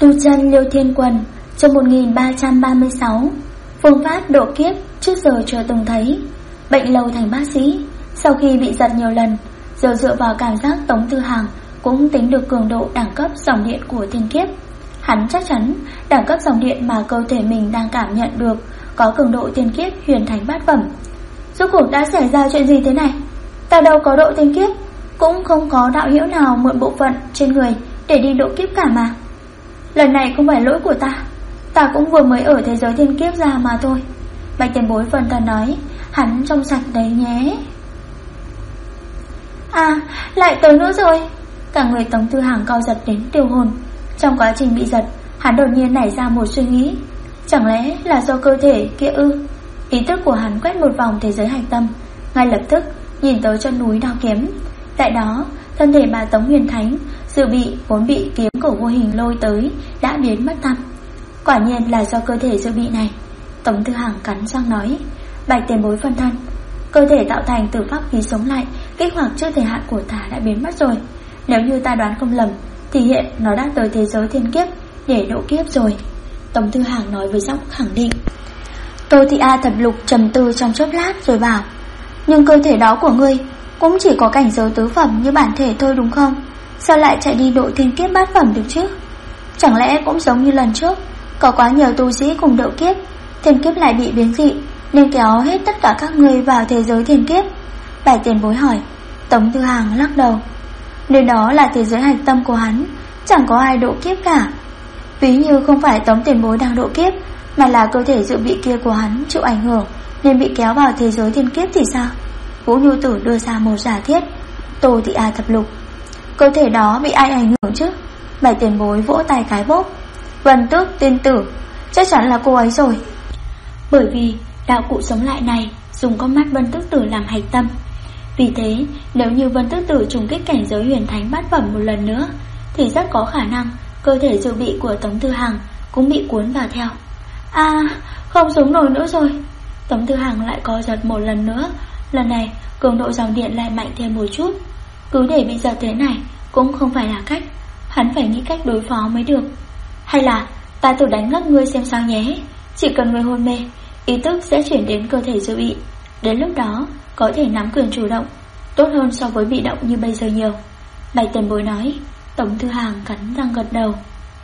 Tu chân Liêu Thiên Quần, chương 1336. Phương pháp độ kiếp trước giờ chưa từng thấy. Bệnh lâu thành bác sĩ. Sau khi bị giật nhiều lần, giờ dựa vào cảm giác Tống Tư Hàng cũng tính được cường độ đẳng cấp dòng điện của thiên kiếp. Hắn chắc chắn đẳng cấp dòng điện mà cơ thể mình đang cảm nhận được có cường độ thiên kiếp huyền thánh bát phẩm. Rốt cuộc đã xảy ra chuyện gì thế này? Ta đâu có độ thiên kiếp, cũng không có đạo hữu nào mượn bộ phận trên người để đi độ kiếp cả mà. Lần này không phải lỗi của ta cũng vừa mới ở thế giới thiên kiếp ra mà thôi. Bạch tiền bối phân thần nói, hắn trong sạch đấy nhé. À, lại tới nữa rồi. Cả người Tống Tư Hàng co giật đến tiêu hồn. Trong quá trình bị giật, hắn đột nhiên nảy ra một suy nghĩ. Chẳng lẽ là do cơ thể kia ư? Ý thức của hắn quét một vòng thế giới hành tâm, ngay lập tức nhìn tới chân núi đao kiếm. Tại đó, thân thể bà Tống Huyền Thánh dự bị vốn bị kiếm cổ vô hình lôi tới đã biến mất tăm. Quả nhiên là do cơ thể dự bị này. Tống Tư Hàng cắn răng nói, Bạch tiền bối phân thân, cơ thể tạo thành từ pháp khí sống lại kích hoạt trước thời hạn của ta đã biến mất rồi. Nếu như ta đoán không lầm thì hiện nó đã tới thế giới thiên kiếp để độ kiếp rồi. Tống Tư Hàng nói với giọng khẳng định. Tô Thị A Thập Lục trầm tư trong chốc lát rồi bảo, nhưng cơ thể đó của ngươi cũng chỉ có cảnh giới tứ phẩm như bản thể thôi đúng không? Sao lại chạy đi độ thiên kiếp bát phẩm được chứ? Chẳng lẽ cũng giống như lần trước, có quá nhiều tu sĩ cùng độ kiếp, thiên kiếp lại bị biến dị nên kéo hết tất cả các ngươi vào thế giới thiên kiếp? Bạch tiền bối hỏi. Tống Tư Hàng lắc đầu. Nơi đó là thế giới hành tâm của hắn, chẳng có ai độ kiếp cả. Ví như không phải Tống tiền bối đang độ kiếp, mà là cơ thể dự bị kia của hắn chịu ảnh hưởng nên bị kéo vào thế giới thiên kiếp thì sao? Vũ Nhu Tử đưa ra một giả thiết. Tô Thị A Thập Lục, cơ thể đó bị ai ảnh hưởng chứ? Bạch tiền bối vỗ tay cái bốp. Vân Tước tiên tử, chắc chắn là cô ấy rồi. Bởi vì đạo cụ sống lại này dùng con mắt Vân Tước Tử làm hạch tâm. Vì thế nếu như Vân Tước Tử trùng kích cảnh giới huyền thánh bát phẩm một lần nữa thì rất có khả năng cơ thể dự bị của Tống Tư Hàng cũng bị cuốn vào theo. À, không sống nổi nữa rồi. Tống Tư Hàng lại co giật một lần nữa. Lần này cường độ dòng điện lại mạnh thêm một chút. Cứ để bị giật thế này cũng không phải là cách. Hắn phải nghĩ cách đối phó mới được. Hay là ta thử đánh ngất ngươi xem sao nhé. Chỉ cần ngươi hôn mê, ý thức sẽ chuyển đến cơ thể dự bị. Đến lúc đó có thể nắm quyền chủ động, tốt hơn so với bị động như bây giờ nhiều. Bạch tiền bối nói. Tống Tư Hàng cắn răng gật đầu.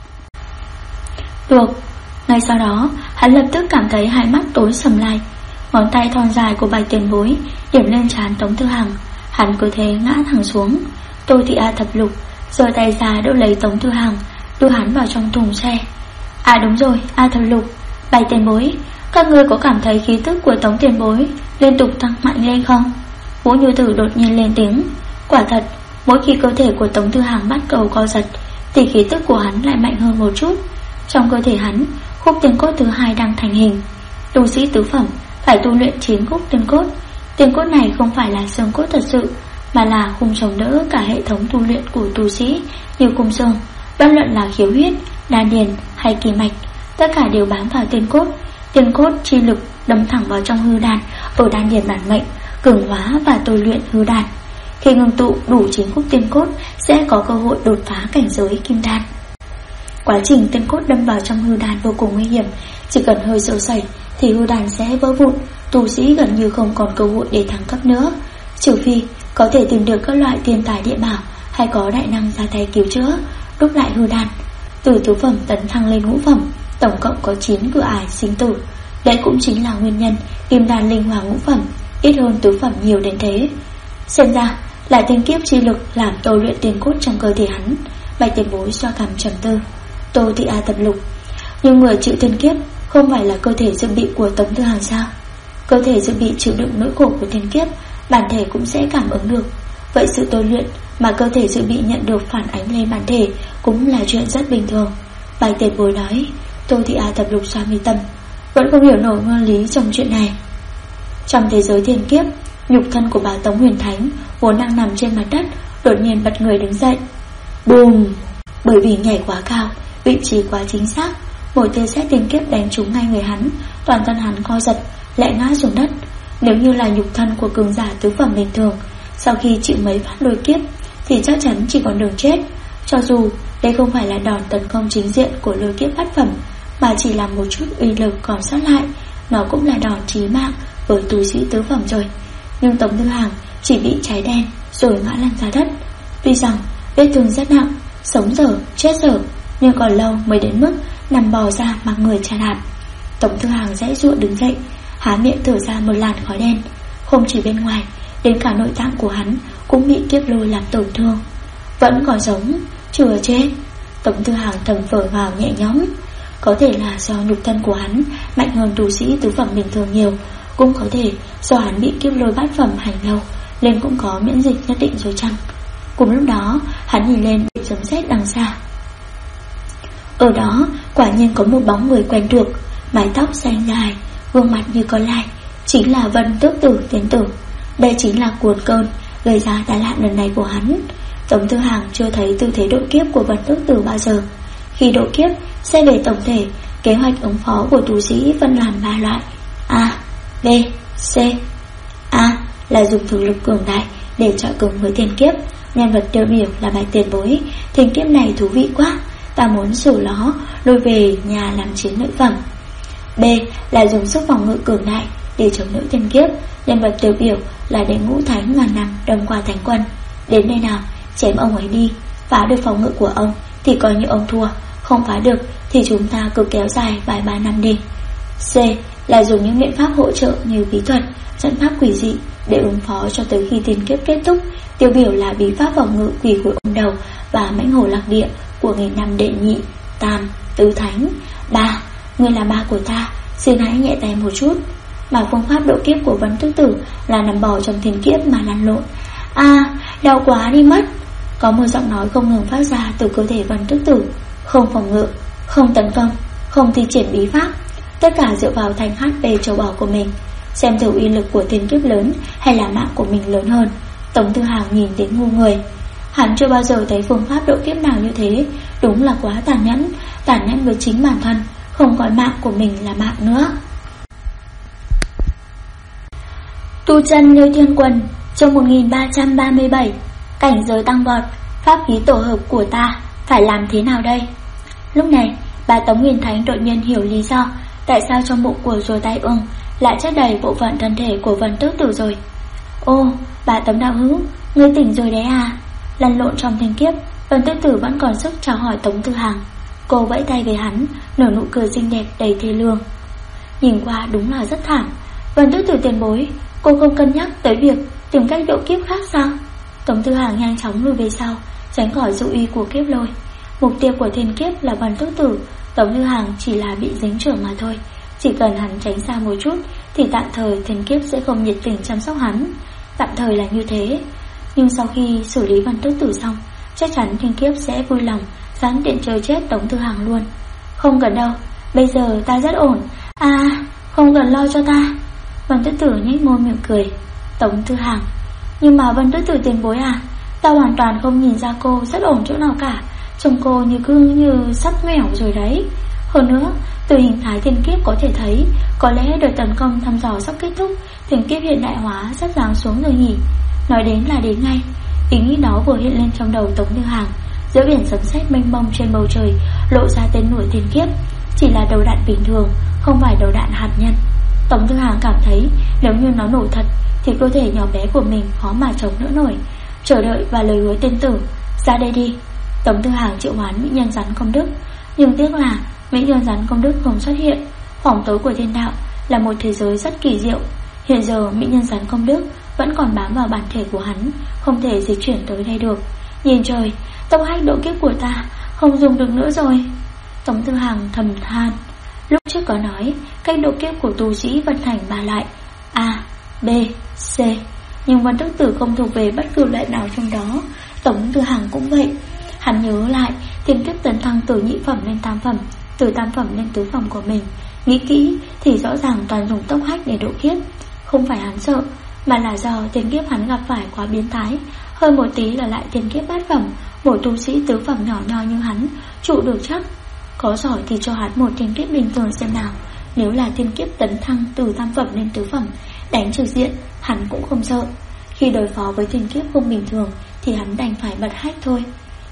Được. Ngay sau đó hắn lập tức cảm thấy hai mắt tối sầm lại. Ngón tay thon dài của Bạch tiền bối điểm lên trán Tống Tư Hàng. Hắn cứ thế ngã thẳng xuống. Tô Thị A Thập Lục giơ tay ra đỡ lấy Tống Tư Hàng, đưa hắn vào trong thùng xe. À đúng rồi, A Thập Lục, Bạch tiền bối, các ngươi có cảm thấy khí tức của Tống tiền bối liên tục tăng mạnh lên không? Vũ Nhu Tử đột nhiên lên tiếng. Quả thật, mỗi khi cơ thể của Tống Tư Hàng bắt đầu co giật thì khí tức của hắn lại mạnh hơn một chút. Trong cơ thể hắn, khúc tiên cốt thứ hai đang thành hình. Tu sĩ tứ phẩm phải tu luyện 9 khúc tiên cốt. Tiên cốt này không phải là xương cốt thật sự, mà là khung chống đỡ cả hệ thống tu luyện của tu sĩ như khung xương. Bất luận là khiếu huyết, đan điền hay kỳ mạch, tất cả đều bám vào tiên cốt. Tiên cốt chi lực đâm thẳng vào trong hư đan, ở đan điền bản mệnh, cường hóa và tu luyện hư đan. Khi ngưng tụ đủ 9 khúc tiên cốt sẽ có cơ hội đột phá cảnh giới kim đan. Quá trình tiên cốt đâm vào trong hư đan vô cùng nguy hiểm. Chỉ cần hơi sơ sẩy thì hư đan sẽ vỡ vụn, tu sĩ gần như không còn cơ hội để thăng cấp nữa, trừ phi có thể tìm được các loại thiên tài địa bảo hay có đại năng ra tay cứu chữa, đúc lại hư đan. Từ tứ phẩm tấn thăng lên ngũ phẩm, tổng cộng có 9 cửa ải sinh tử. Đấy cũng chính là nguyên nhân kim đan linh hoàng ngũ phẩm ít hơn tứ phẩm nhiều đến thế. Xem ra là tiên kiếp chi lực làm tôi luyện tiên cốt trong cơ thể hắn. Bạch tiền bối xoa cằm trầm tư. Tô Thị A Thập Lục, nhưng người chịu tiên kiếp không phải là cơ thể dự bị của Tống Tư Hàng sao? Cơ thể dự bị chịu đựng nỗi khổ của tiên kiếp, bản thể cũng sẽ cảm ứng được. Vậy sự tôi luyện mà cơ thể dự bị nhận được phản ánh lên bản thể cũng là chuyện rất bình thường. Bạch tiền bối nói. Tô Thị A Thập Lục xoa mi tâm, vẫn không hiểu nổi nguyên lý trong chuyện này. Trong thế giới thiên kiếp, nhục thân của bà Tống Huyền Thánh vốn đang nằm trên mặt đất đột nhiên bật người đứng dậy. Bùm! Bởi vì nhảy quá cao, vị trí quá chính xác, một tia sét tiên kiếp đánh trúng ngay người hắn. Toàn thân hắn co giật, lại ngã xuống đất. Nếu như là nhục thân của cường giả tứ phẩm bình thường, sau khi chịu mấy phát lôi kiếp thì chắc chắn chỉ còn đường chết. Cho dù đây không phải là đòn tấn công chính diện của lôi kiếp bát phẩm, mà chỉ là một chút uy lực còn sót lại, nó cũng là đòn chí mạng với tu sĩ tứ phẩm rồi. Nhưng Tống Tư Hàng chỉ bị cháy đen rồi ngã lăn ra đất. Tuy rằng vết thương rất nặng, sống dở chết dở, nhưng còn lâu mới đến mức nằm bò ra mặc người trà đạp. Tống Tư Hàng giãy giụa đứng dậy, há miệng thở ra một làn khói đen. Không chỉ bên ngoài, đến cả nội tạng của hắn cũng bị kiếp lôi làm tổn thương. Vẫn còn sống, chưa chết. Tống Tư Hàng thầm phở vào nhẹ nhõm. Có thể là do nhục thân của hắn mạnh hơn tu sĩ tứ phẩm bình thường nhiều, cũng có thể do hắn bị kiếp lôi bát phẩm hành lâu nên cũng có miễn dịch nhất định rồi chăng. Cùng lúc đó hắn nhìn lên điểm sấm sét đằng xa. Ở đó quả nhiên có một bóng người quen thuộc, mái tóc xanh dài, gương mặt như con lai, chính là Vân Tước Tử tiên tử. Đây chính là cuồn cơn gây ra tai nạn lần này của hắn. Tống Tư Hàng chưa thấy tư thế độ kiếp của Vân Tước Tử bao giờ. Khi độ kiếp sẽ về tổng thể, kế hoạch ứng phó của tu sĩ phân làm 3 loại: A, B, C. A là dùng thực lực cường đại để chọi cứng với tiền kiếp. Nhân vật tiêu biểu là Bạch Tiền Bối. Tiền kiếp này thú vị quá, ta muốn xử nó lôi về nhà làm chiến lợi phẩm. B là dùng sức phòng ngự cường đại để chống đỡ tiền kiếp. Nhân vật tiêu biểu là Đệ Ngũ Thánh ngàn năm đâm qua Thánh Quân. Đến nơi nào chém ông ấy đi, phá được phòng ngự của ông thì coi như ông thua, không phá được thì chúng ta cứ kéo dài vài 3 năm đi. C là dùng những biện pháp hỗ trợ như bí thuật, trận pháp quỷ dị để ứng phó cho tới khi tiền kiếp kết thúc. Tiêu biểu là bí pháp phòng ngự quỷ khối ôm đầu và mãnh hổ lạc địa của nghìn năm đệ nhị, tam, tứ thánh. 3. Ngươi là ba của ta, xin hãy nhẹ tay một chút. Mà phương pháp độ kiếp của Vân Tước Tử là nằm bò trong thiên kiếp mà lăn lộn. Đau quá đi mất. Có một giọng nói không ngừng phát ra từ cơ thể Vân Tước Tử. Không phòng ngự, không tấn công, không thi triển bí pháp, tất cả dựa vào thành HP châu báu của mình. Xem thử uy lực của thiên kiếp lớn hay là mạng của mình lớn hơn. Tống Tư Hàng nhìn đến ngu người. Hắn chưa bao giờ thấy phương pháp độ kiếp nào như thế. Đúng là quá tàn nhẫn với chính bản thân, không coi mạng của mình là mạng nữa. Tu chân như thiên quân. Chương 1337. Cảnh giới tăng vọt. Pháp khí tổ hợp của ta phải làm thế nào đây? Lúc này bà Tống Huyền Thánh đột nhiên hiểu lý do tại sao trong bụng của rùa tai ương lại chất đầy bộ phận thân thể của Vân Tước Tử rồi. Ô, bà Tống đạo hữu, ngươi tỉnh rồi đấy à? Lăn lộn trong thiên kiếp, Vân Tước Tử vẫn còn sức chào hỏi Tống Tư Hàng. Cô vẫy tay với hắn, nở nụ cười xinh đẹp đầy thê lương. Nhìn qua đúng là rất thảm. Vân Tước Tử tiền bối, cô không cân nhắc tới việc tìm cách độ kiếp khác sao? Tống Tư Hàng nhanh chóng lùi về sau, tránh khỏi dụ uy của kiếp lôi. Mục tiêu của thiên kiếp là Vân Tước Tử, Tống Tư Hàng chỉ là bị dính trưởng mà thôi. Chỉ cần hắn tránh xa một chút thì tạm thời thiên kiếp sẽ không nhiệt tình chăm sóc hắn. Tạm thời là như thế, nhưng sau khi xử lý Vân Tước Tử xong, chắc chắn thiên kiếp sẽ vui lòng sẵn tiện chơi chết Tống Tư Hàng luôn. Không cần đâu, bây giờ ta rất ổn. Không cần lo cho ta. Vân Tước Tử nhếch môi mỉm cười. Tống Tư Hàng: Nhưng mà Vân Tước Tử tiền bối à, ta hoàn toàn không nhìn ra cô rất ổn chỗ nào cả. Trông cô như sắp mẻo rồi đấy. Hơn nữa, từ hình thái thiên kiếp có thể thấy, có lẽ đợt tấn công thăm dò sắp kết thúc, thiên kiếp hiện đại hóa sắp giáng xuống rồi nhỉ. Nói đến là đến ngay. Ý nghĩ đó vừa hiện lên trong đầu Tống Tư Hàng. Giữa biển sấm sét mênh mông trên bầu trời lộ ra tên lửa thiên kiếp, chỉ là đầu đạn bình thường, không phải đầu đạn hạt nhân. Tống Tư Hàng cảm thấy nếu như nó nổ thật thì cơ thể nhỏ bé của mình khó mà chống đỡ nổi. Chờ đợi và lời hứa tên tử: Ra đây đi. Tống Tư Hàng triệu hoán mỹ nhân rắn công đức. Nhưng tiếc là mỹ nhân rắn công đức không xuất hiện. Phòng tối của thiên đạo là một thế giới rất kỳ diệu. Hiện giờ mỹ nhân rắn công đức vẫn còn bám vào bản thể của hắn, không thể dịch chuyển tới đây được. Nhìn trời, tốc hách độ kiếp của ta không dùng được nữa rồi. Tống Tư Hàng thầm than. Lúc trước có nói cách độ kiếp của tu sĩ vận thành 3 loại: A, B, C. Nhưng Vân Tước Tử không thuộc về bất cứ loại nào trong đó. Tống Tư Hàng cũng vậy. Hắn nhớ lại thiên kiếp tấn thăng từ nhị phẩm lên tam phẩm, từ tam phẩm lên tứ phẩm của mình. Nghĩ kỹ thì rõ ràng toàn dùng tốc hách để độ kiếp. Không phải hắn sợ, mà là do thiên kiếp hắn gặp phải quá biến thái. Hơn một tí là lại thiên kiếp bát phẩm. Một tu sĩ tứ phẩm nhỏ nho như hắn trụ được chắc. Có giỏi thì cho hắn một thiên kiếp bình thường xem nào. Nếu là thiên kiếp tấn thăng từ tam phẩm lên tứ phẩm, đánh trực diện hắn cũng không sợ. Khi đối phó với thiên kiếp không bình thường thì hắn đành phải bật hách thôi.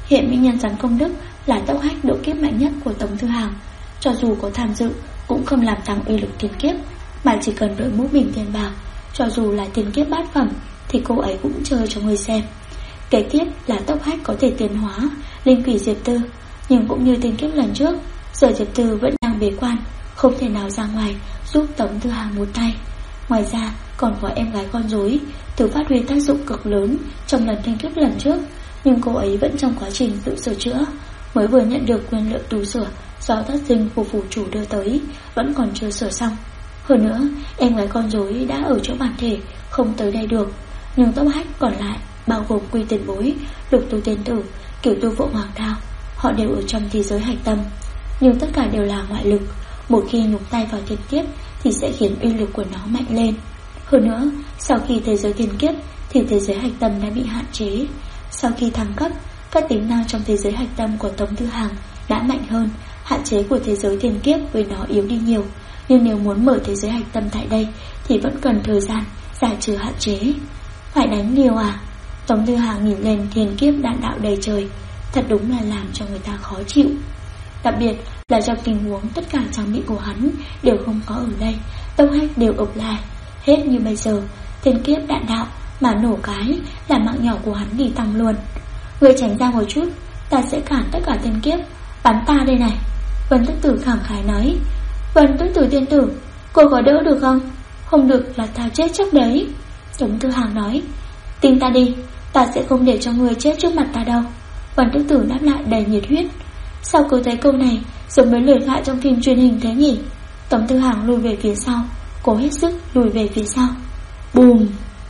Hiện mỹ nhân giám công đức là tốc hách độ kiếp mạnh nhất của Tống Thư Hàng. Cho dù có tham dự cũng không làm tăng uy lực thiên kiếp, mà chỉ cần đội mũ bình thiên bào. Cho dù là thiên kiếp bát phẩm thì cô ấy cũng chơi cho người xem. Kế tiếp là tốc hách có thể tiến hóa linh quỷ Diệp Tư, nhưng cũng như thiên kiếp lần trước, giờ Diệp Tư vẫn đang bế quan, không thể nào ra ngoài giúp Tống Thư Hàng một tay. Ngoài ra còn có em gái con rối từ phát huy tác dụng cực lớn trong lần thiên kiếp lần trước, nhưng cô ấy vẫn trong quá trình tự sửa chữa, mới vừa nhận được quyền lợi tu sửa do thất dinh của phủ chủ đưa tới, vẫn còn chưa sửa xong. Hơn nữa, em gái con rối đã ở chỗ bản thể, không tới đây được. Nhưng tốc hách còn lại bao gồm Quy Tiền Bối, Lục Tu Tiên Tử, Cửu Tu Phượng Hoàng Đao, họ đều ở trong thế giới hạch tâm, nhưng tất cả đều là ngoại lực. Một khi nhúng tay vào thiên kiếp thì sẽ khiến uy lực của nó mạnh lên. Hơn nữa, sau khi thế giới thiên kiếp thì thế giới hạch tâm đã bị hạn chế. Sau khi thăng cấp, các tính năng trong thế giới hạch tâm của Tống Thư Hàng đã mạnh hơn. Hạn chế của thế giới thiên kiếp với nó yếu đi nhiều, nhưng nếu muốn mở thế giới hạch tâm tại đây thì vẫn cần thời gian giải trừ hạn chế. Phải đánh liều à? Tống Thư Hàng nhìn lên thiên kiếp đạn đạo đầy trời, thật đúng là làm cho người ta khó chịu. Đặc biệt là trong tình huống tất cả trang bị của hắn đều không có ở đây, tốc hách đều ập lại. Hết như bây giờ, thiên kiếp đạn đạo mà nổ cái là mạng nhỏ của hắn đi tăng luôn. Người tránh ra một chút, ta sẽ cản tất cả thiên kiếp, bắn ta đây này. Vân Tức Tử khẳng khái nói. Vân Tức Tử tiên tử, cô có đỡ được không? Không được là ta chết trước đấy. Tống Thư Hàng nói. Tin ta đi, ta sẽ không để cho người chết trước mặt ta đâu. Vân Tức Tử đáp lại đầy nhiệt huyết. Sao cứ thấy câu này giống với lời thoại trong phim truyền hình thế nhỉ? Tống Thư Hàng lùi về phía sau, cố hết sức lùi về phía sau. Bùm!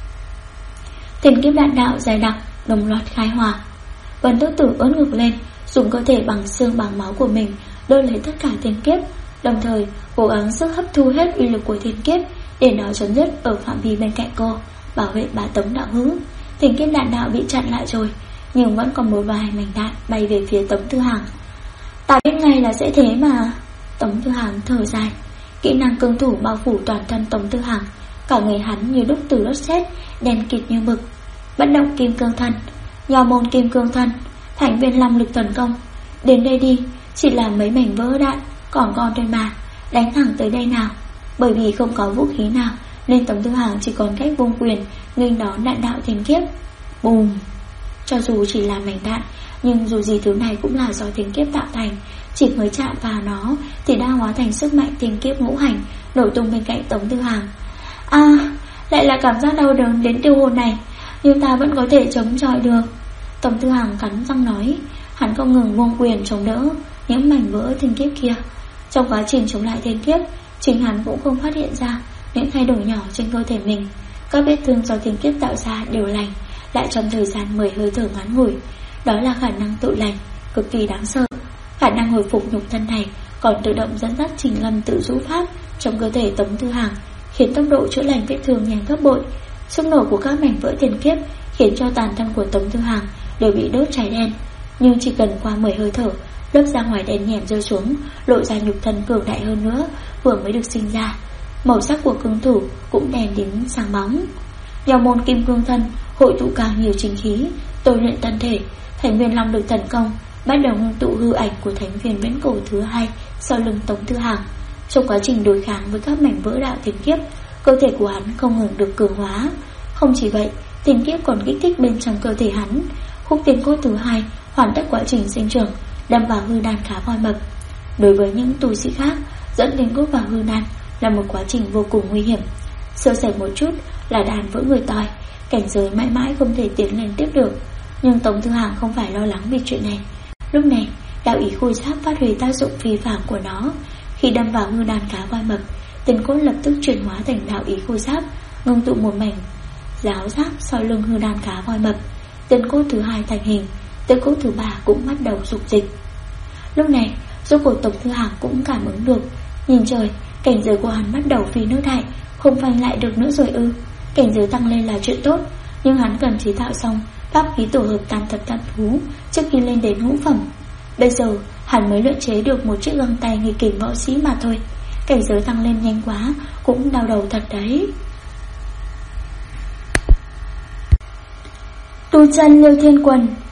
Thiên kiếp đạn đạo dài đặc đồng loạt khai hỏa. Vân Tức Tử ưỡn ngực lên, dùng cơ thể bằng xương bằng máu của mình đỡ lấy tất cả thiên kiếp, đồng thời cố gắng sức hấp thu hết uy lực của thiên kiếp để nó chấm dứt ở phạm vi bên cạnh cô, bảo vệ bà Tống đạo hữu. Thiên kiếp đạn đạo bị chặn lại rồi, nhưng vẫn còn một vài mảnh đạn bay về phía Tống Thư Hàng. Ta biết ngay là sẽ thế mà. Tống Thư Hàng thở dài. Kỹ năng cương thủ bao phủ toàn thân Tống Thư Hàng, cả người hắn như đúc từ đất sét, đen kịt như mực. Bất động kim cương thân, nho môn kim cương thân, thành viên long lực tấn công. Đến đây đi, chỉ là mấy mảnh vỡ đạn, còn con thôi mà, đánh thẳng tới đây nào. Bởi vì không có vũ khí nào nên Tống Thư Hàng chỉ còn cách vung quyền nghênh đón đạn đạo thiên kiếp. Bùm! Cho dù chỉ là mảnh đạn, nhưng dù gì thứ này cũng là do thiên kiếp tạo thành. Chỉ mới chạm vào nó thì đã hóa thành sức mạnh thiên kiếp ngũ hành, nổ tung bên cạnh Tống Thư Hàng. À, lại là cảm giác đau đớn đến tiêu hồn này, nhưng ta vẫn có thể chống chọi được. Tống Thư Hàng cắn răng nói. Hắn không ngừng vung quyền chống đỡ những mảnh vỡ thiên kiếp kia. Trong quá trình chống lại thiên kiếp, chính hắn cũng không phát hiện ra những thay đổi nhỏ trên cơ thể mình. Các vết thương do thiên kiếp tạo ra đều lành, lại trong thời gian 10 hơi thở ngắn ngủi. Đó là khả năng tự lành, cực kỳ đáng sợ. Khả năng hồi phục nhục thân này còn tự động dẫn dắt Trình Lâm tự rũ pháp trong cơ thể Tống Thư Hàng, khiến tốc độ chữa lành vết thương nhanh gấp bội. Sức nổ của các mảnh vỡ thiên kiếp khiến cho toàn thân của Tống Thư Hàng đều bị đốt cháy đen. Nhưng chỉ cần qua 10 hơi thở, lớp da ngoài đen nhẻm rơi xuống, lộ ra nhục thân cường đại hơn nữa vừa mới được sinh ra. Màu sắc của cương thủ cũng đen đến sáng bóng. Nho môn kim cương thân hội tụ càng nhiều chính khí, tôi luyện thân thể. Thành viên long lực tấn công bắt đầu ngưng tụ hư ảnh của thành viên viễn cổ thứ hai sau lưng Tống Thư Hàng. Trong quá trình đối kháng với các mảnh vỡ đạo thiên kiếp, cơ thể của hắn không ngừng được cường hóa. Không chỉ vậy, thiên kiếp còn kích thích bên trong cơ thể hắn. Khúc tiên cốt thứ hai hoàn tất quá trình sinh trưởng, đâm vào hư đan khá voi mập. Đối với những tu sĩ khác, dẫn tiên cốt vào hư đan là một quá trình vô cùng nguy hiểm. Sơ sẩy một chút là đàn vỡ người toi, cảnh giới mãi mãi không thể tiến lên tiếp được. Nhưng Tống Thư Hàng không phải lo lắng vì chuyện này. Lúc này, đạo ý khôi giáp phát huy tác dụng phi phàm của nó. Khi đâm vào hư đan cá voi mập, tiên cốt lập tức chuyển hóa thành đạo ý khôi giáp, ngưng tụ một mảnh giáo giáp sau lưng hư đan cá voi mập. Tiên cốt thứ hai thành hình, tiên cốt thứ ba cũng bắt đầu dục dịch. Lúc này, rốt cuộc Tống Thư Hàng cũng cảm ứng được. Nhìn trời, cảnh giới của hắn bắt đầu phi nước đại, không phanh lại được nữa rồi ư? Cảnh giới tăng lên là chuyện tốt, nhưng hắn cần chế tạo xong pháp khí tổ hợp tam thập tam thú trước khi lên đến ngũ phẩm. Bây giờ hắn mới luyện chế được một chiếc găng tay nghịch kình võ sĩ mà thôi. Cảnh giới tăng lên nhanh quá, cũng đau đầu thật đấy. Tu chân Liêu Thiên Quần,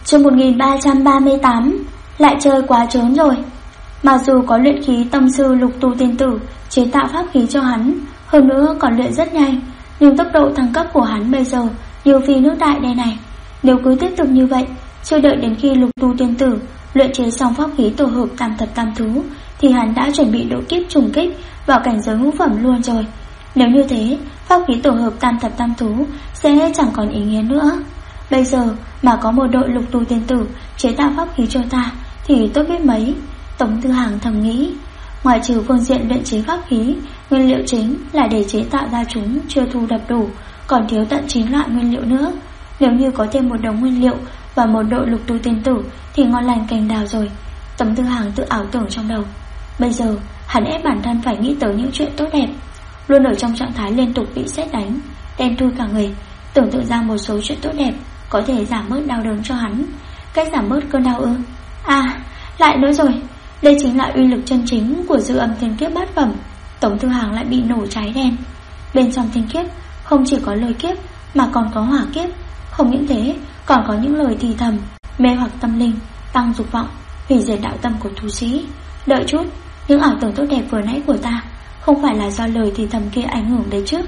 Chương 1338. Lại chơi quá trớn rồi. Mặc dù có luyện khí tông sư Lục Tu tiên tử chế tạo pháp khí cho hắn, hơn nữa còn luyện rất nhanh, nhưng tốc độ thăng cấp của hắn bây giờ như phi nước đại đây này. Nếu cứ tiếp tục như vậy, chưa đợi đến khi Lục Tu tiên tử luyện chế xong pháp khí tổ hợp tam thập tam thú, thì hắn đã chuẩn bị độ kiếp trùng kích vào cảnh giới ngũ phẩm luôn rồi. Nếu như thế, pháp khí tổ hợp tam thập tam thú sẽ chẳng còn ý nghĩa nữa. Bây giờ mà có một đội Lục Tu tiên tử chế tạo pháp khí cho ta thì tốt biết mấy. Tống Tư Hàng thầm nghĩ. Ngoài trừ phương diện luyện chế pháp khí, nguyên liệu chính là để chế tạo ra chúng chưa thu đập đủ, còn thiếu tận 9 loại nguyên liệu nữa. Nếu như có thêm một đống nguyên liệu và một đội Lục Tu tiên tử thì ngon lành cành đào rồi. Tống Tư Hàng tự ảo tưởng trong đầu. Bây giờ hắn ép bản thân phải nghĩ tới những chuyện tốt đẹp, luôn ở trong trạng thái liên tục bị sét đánh, đen thui cả người, tưởng tượng ra một số chuyện tốt đẹp có thể giảm bớt đau đớn cho hắn. Cách giảm bớt cơn đau ư? Lại nữa rồi. Đây chính là uy lực chân chính của dư âm thiên kiếp bát phẩm. Tống Tư Hàng lại bị nổ cháy đen. Bên trong thiên kiếp không chỉ có lôi kiếp mà còn có hỏa kiếp. Không những thế, còn có những lời thì thầm mê hoặc tâm linh, tăng dục vọng, hủy diệt đạo tâm của tu sĩ. Đợi chút, những ảo tưởng tốt đẹp vừa nãy của ta không phải là do lời thì thầm kia ảnh hưởng đấy chứ?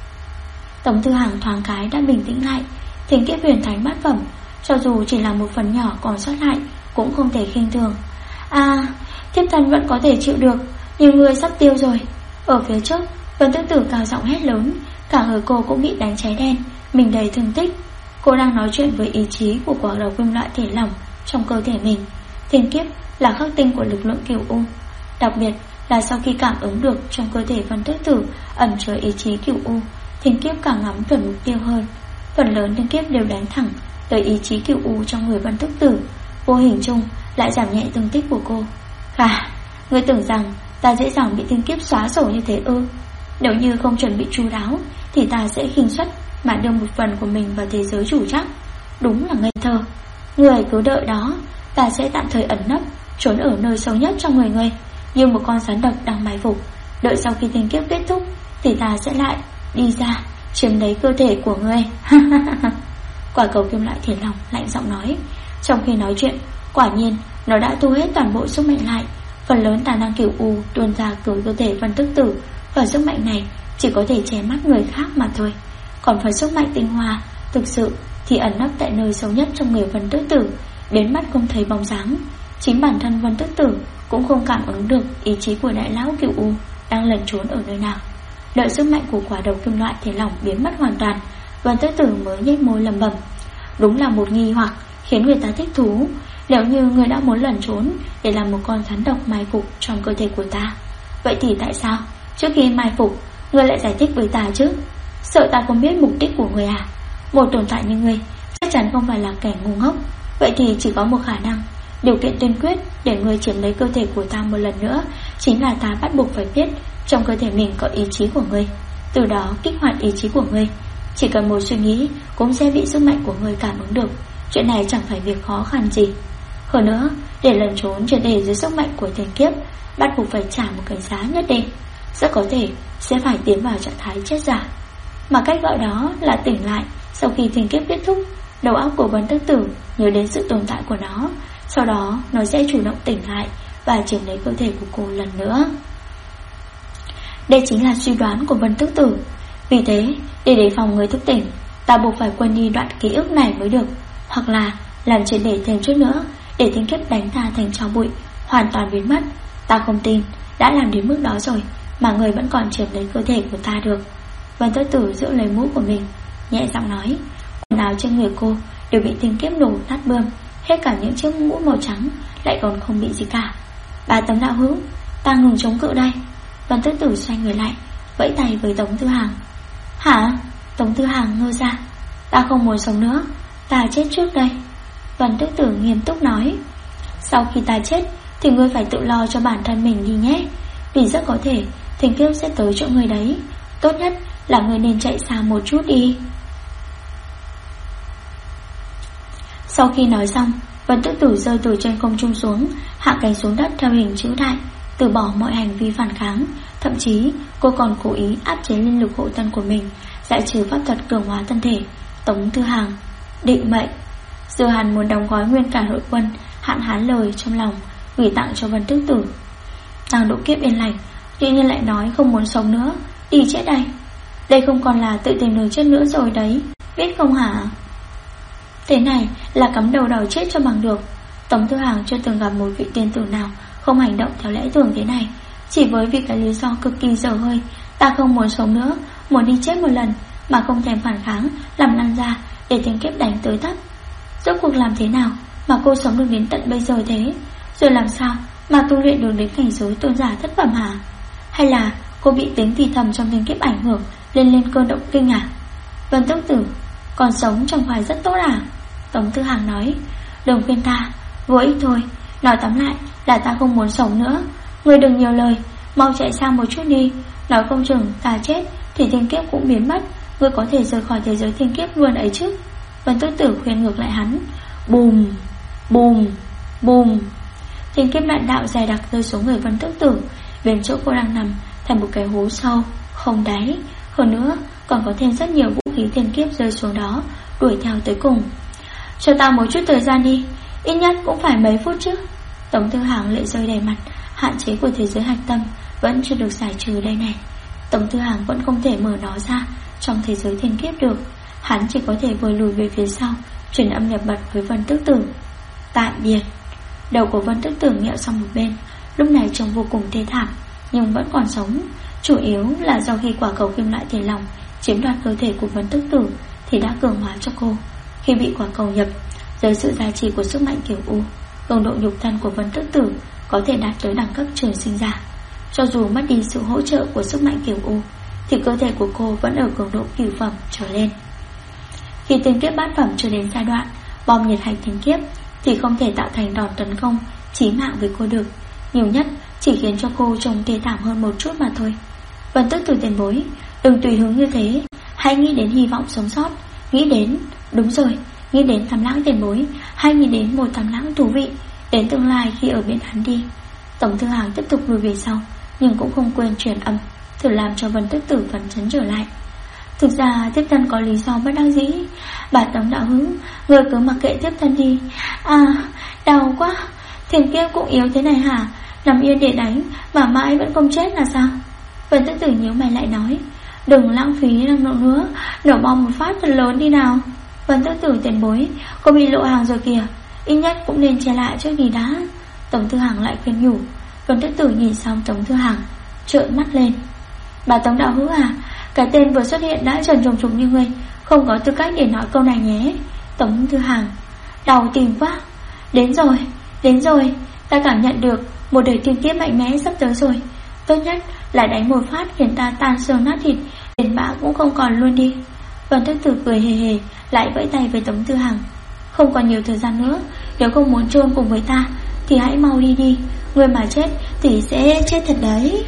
Tống Tư Hàng thoáng cái đã bình tĩnh lại. Thiên kiếp huyền thánh bát phẩm, cho dù chỉ là một phần nhỏ còn sót lại cũng không thể khinh thường. Thiếp thân vẫn có thể chịu được, nhưng người sắp tiêu rồi. Ở phía trước, Vân Tước Tử cao giọng hét lớn, cả người cô cũng bị đánh cháy đen, mình đầy thương tích. Cô đang nói chuyện với ý chí của quả đầu kim loại thể lỏng trong cơ thể mình. Thiên kiếp là khắc tinh của lực lượng cửu u, đặc biệt là sau khi cảm ứng được trong cơ thể Vân Tước Tử ẩn chứa ý chí cửu u, thiên kiếp càng ngắm chuẩn mục tiêu hơn. Phần lớn thiên kiếp đều đánh thẳng tới ý chí cửu u trong người Vân Tước Tử, vô hình chung lại giảm nhẹ thương tích của cô. Ngươi tưởng rằng ta dễ dàng bị thiên kiếp xóa sổ như thế ư? Nếu như không chuẩn bị chu đáo thì ta sẽ khinh suất mà đưa một phần của mình vào thế giới chủ chắc. Đúng là ngây thơ. Người cứ đợi đó, ta sẽ tạm thời ẩn nấp, trốn ở nơi sâu nhất trong người ngươi, như một con rắn độc đang mai phục. Đợi sau khi thiên kiếp kết thúc thì ta sẽ lại đi ra chiếm lấy cơ thể của ngươi. Quả cầu kim loại thiền lòng lạnh giọng nói. Trong khi nói chuyện, quả nhiên nó đã thu hết toàn bộ sức mạnh lại. Phần lớn tà năng cửu u tuôn ra từ cơ thể Vân Tước Tử, và sức mạnh này chỉ có thể che mắt người khác mà thôi. Còn phần sức mạnh tinh hoa thực sự thì ẩn nấp tại nơi sâu nhất trong người Vân Tước Tử, đến mắt không thấy bóng dáng. Chính bản thân Vân Tước Tử cũng không cảm ứng được ý chí của đại lão cửu u đang lẩn trốn ở nơi nào. Đợi sức mạnh của quả đầu kim loại thể lỏng biến mất hoàn toàn, Vân Tước Tử mới nhếch môi lẩm bẩm. Đúng là một nghi hoặc khiến người ta thích thú. Nếu như người đã muốn lẩn trốn để làm một con rắn độc mai phục trong cơ thể của ta, vậy thì tại sao trước khi mai phục ngươi lại giải thích với ta chứ? Sợ ta không biết mục đích của người à? Một tồn tại như ngươi chắc chắn không phải là kẻ ngu ngốc. Vậy thì chỉ có một khả năng, điều kiện tiên quyết để ngươi chiếm lấy cơ thể của ta một lần nữa chính là ta bắt buộc phải biết trong cơ thể mình có ý chí của ngươi, từ đó kích hoạt ý chí của ngươi. Chỉ cần một suy nghĩ cũng sẽ bị sức mạnh của ngươi cảm ứng được. Chuyện này chẳng phải việc khó khăn gì. Hơn nữa, để lẩn trốn triệt để dưới sức mạnh của thiên kiếp, bắt buộc phải trả một cái giá nhất định. Rất có thể sẽ phải tiến vào trạng thái chết giả. Mà cách gọi đó là tỉnh lại sau khi thiên kiếp kết thúc. Đầu óc của Vân Tước Tử nhớ đến sự tồn tại của nó, sau đó nó sẽ chủ động tỉnh lại và chiếm lấy cơ thể của cô lần nữa. Đây chính là suy đoán của Vân Tước Tử. Vì thế, để đề phòng người thức tỉnh, ta buộc phải quên đi đoạn ký ức này mới được, hoặc là làm triệt để thêm chút nữa để thiên kiếp đánh ta thành tro bụi, hoàn toàn biến mất. Ta không tin đã làm đến mức đó rồi mà người vẫn còn chiếm lấy cơ thể của ta được. Vân Tước Tử giữ lấy mũ của mình, nhẹ giọng nói. Quần áo trên người cô đều bị thiên kiếp nổ nát bươm, hết cả những chiếc mũ màu trắng lại còn không bị gì cả. Bà Tống đạo hữu, ta ngừng chống cự đây. Vân Tước Tử xoay người lại, vẫy tay với Tống Tư Hàng. Hả? Tống Tư Hàng ngơ ra. Ta không muốn sống nữa, ta chết trước đây. Vân Tước Tử nghiêm túc nói. Sau khi ta chết thì ngươi phải tự lo cho bản thân mình đi nhé. Vì rất có thể thiên kiếp sẽ tới chỗ ngươi đấy. Tốt nhất là ngươi nên chạy xa một chút đi. Sau khi nói xong, Vân Tước Tử rơi từ trên không trung xuống, hạ cánh xuống đất theo hình chữ đại, từ bỏ mọi hành vi phản kháng. Thậm chí cô còn cố ý áp chế linh lực hộ thân của mình, giải trừ pháp thuật cường hóa thân thể. Tống Tư Hàng định mệnh. Giờ hắn muốn đóng gói nguyên cả nội quân, hạn hán lời trong lòng gửi tặng cho Vân Tước Tử. Nàng độ kiếp yên lành, tuy nhiên lại nói không muốn sống nữa, đi chết đây. Đây không còn là tự tìm đường chết nữa rồi đấy, biết không hả? Thế này là cắm đầu đòi chết cho bằng được. Tống Thư Hàng chưa từng gặp một vị tiên tử nào không hành động theo lẽ thường thế này. Chỉ với vì cái lý do cực kỳ dở hơi, ta không muốn sống nữa, muốn đi chết một lần, mà không thèm phản kháng, làm lăn ra để thiên kiếp đánh tới tấp. Rốt cuộc làm thế nào mà cô sống được đến tận bây giờ thế? Rồi làm sao mà tu luyện được đến cảnh giới tôn giả thất phẩm hả? Hay là cô bị tính thì thầm trong thiên kiếp ảnh hưởng lên cơn động kinh à? Vân Tước Tử, còn sống chẳng phải rất tốt à? Tống Thư Hàng nói, đừng khuyên ta, vô ích thôi. Nói tóm lại là ta không muốn sống nữa. Ngươi đừng nhiều lời, mau chạy sang một chút đi. Nói không chừng ta chết thì thiên kiếp cũng biến mất, ngươi có thể rời khỏi thế giới thiên kiếp luôn ấy chứ. Vân Tước Tử khuyên ngược lại hắn. Bùm, bùm, bùm. Thiên kiếp đạn đạo dày đặc rơi xuống người Vân Tước Tử. Bên chỗ cô đang nằm thành một cái hố sâu không đáy. Hơn nữa còn có thêm rất nhiều vũ khí thiên kiếp rơi xuống đó, đuổi theo tới cùng. Cho ta một chút thời gian đi, ít nhất cũng phải mấy phút chứ. Tống Thư Hàng lệ rơi đầy mặt. Hạn chế của thế giới hạch tâm vẫn chưa được giải trừ đây này. Tống Thư Hàng vẫn không thể mở nó ra trong thế giới thiên kiếp được. Hắn chỉ có thể vừa lùi về phía sau, truyền âm nhập mật với Vân Tước Tử. Tạm biệt. Đầu của Vân Tước Tử nghẹo sang một bên, lúc này trông vô cùng thê thảm, nhưng vẫn còn sống. Chủ yếu là do khi quả cầu kim loại tiền lòng chiếm đoạt cơ thể của Vân Tước Tử thì đã cường hóa cho cô. Khi bị quả cầu nhập, dưới sự gia trì của sức mạnh kiểu U, cường độ nhục thân của Vân Tước Tử có thể đạt tới đẳng cấp trường sinh giả. Cho dù mất đi sự hỗ trợ của sức mạnh kiểu U thì cơ thể của cô vẫn ở cường độ cửu phẩm trở lên. Khi tiên kiếp bát phẩm chưa đến giai đoạn bom nhiệt hạch tiên kiếp thì không thể tạo thành đòn tấn công chí mạng với cô được. Nhiều nhất chỉ khiến cho cô trông thê thảm hơn một chút mà thôi. Vân Tước Tử tiền bối, đừng tùy hứng như thế, hãy nghĩ đến hy vọng sống sót. Nghĩ đến, đúng rồi, nghĩ đến Tam Lãng tiền bối, hãy nghĩ đến một Tam Lãng thú vị, đến tương lai khi ở bên hắn đi. Tống Thư Hàng tiếp tục lùi về sau, nhưng cũng không quên truyền âm, thử làm cho Vân Tước Tử phấn chấn trở lại. Thực ra tiếp thân có lý do bất đắc dĩ. Bà Tống đạo hữu, người cứ mặc kệ tiếp thân đi. À, đau quá, thiên kiếp cũng yếu thế này hả? Nằm yên để đánh mà mãi vẫn không chết là sao? Vân Tước Tử nhíu mày lại nói, đừng lãng phí năng lượng nữa, nổ bom một phát thật lớn đi nào. Vân Tước Tử tiền bối, cô bị lộ hàng rồi kìa, ít nhất cũng nên che lại trước gì đã. Tống Thư Hàng lại khuyên nhủ. Vân Tước Tử nhìn xong Tống Thư Hàng, trợn mắt lên. Bà Tống đạo hữu à, cái tên vừa xuất hiện đã trần trùng trùng như ngươi, không có tư cách để nói câu này nhé. Tống Thư Hàng, đau tim quá. Đến rồi, ta cảm nhận được một đời thiên kiếp mạnh mẽ sắp tới rồi. Tốt nhất là đánh một phát khiến ta tan xương nát thịt, đến bã cũng không còn luôn đi. Vân Tước Tử cười hề hề, lại vẫy tay với Tống Thư Hàng. Không còn nhiều thời gian nữa, nếu không muốn chôn cùng với ta thì hãy mau đi đi, người mà chết thì sẽ chết thật đấy.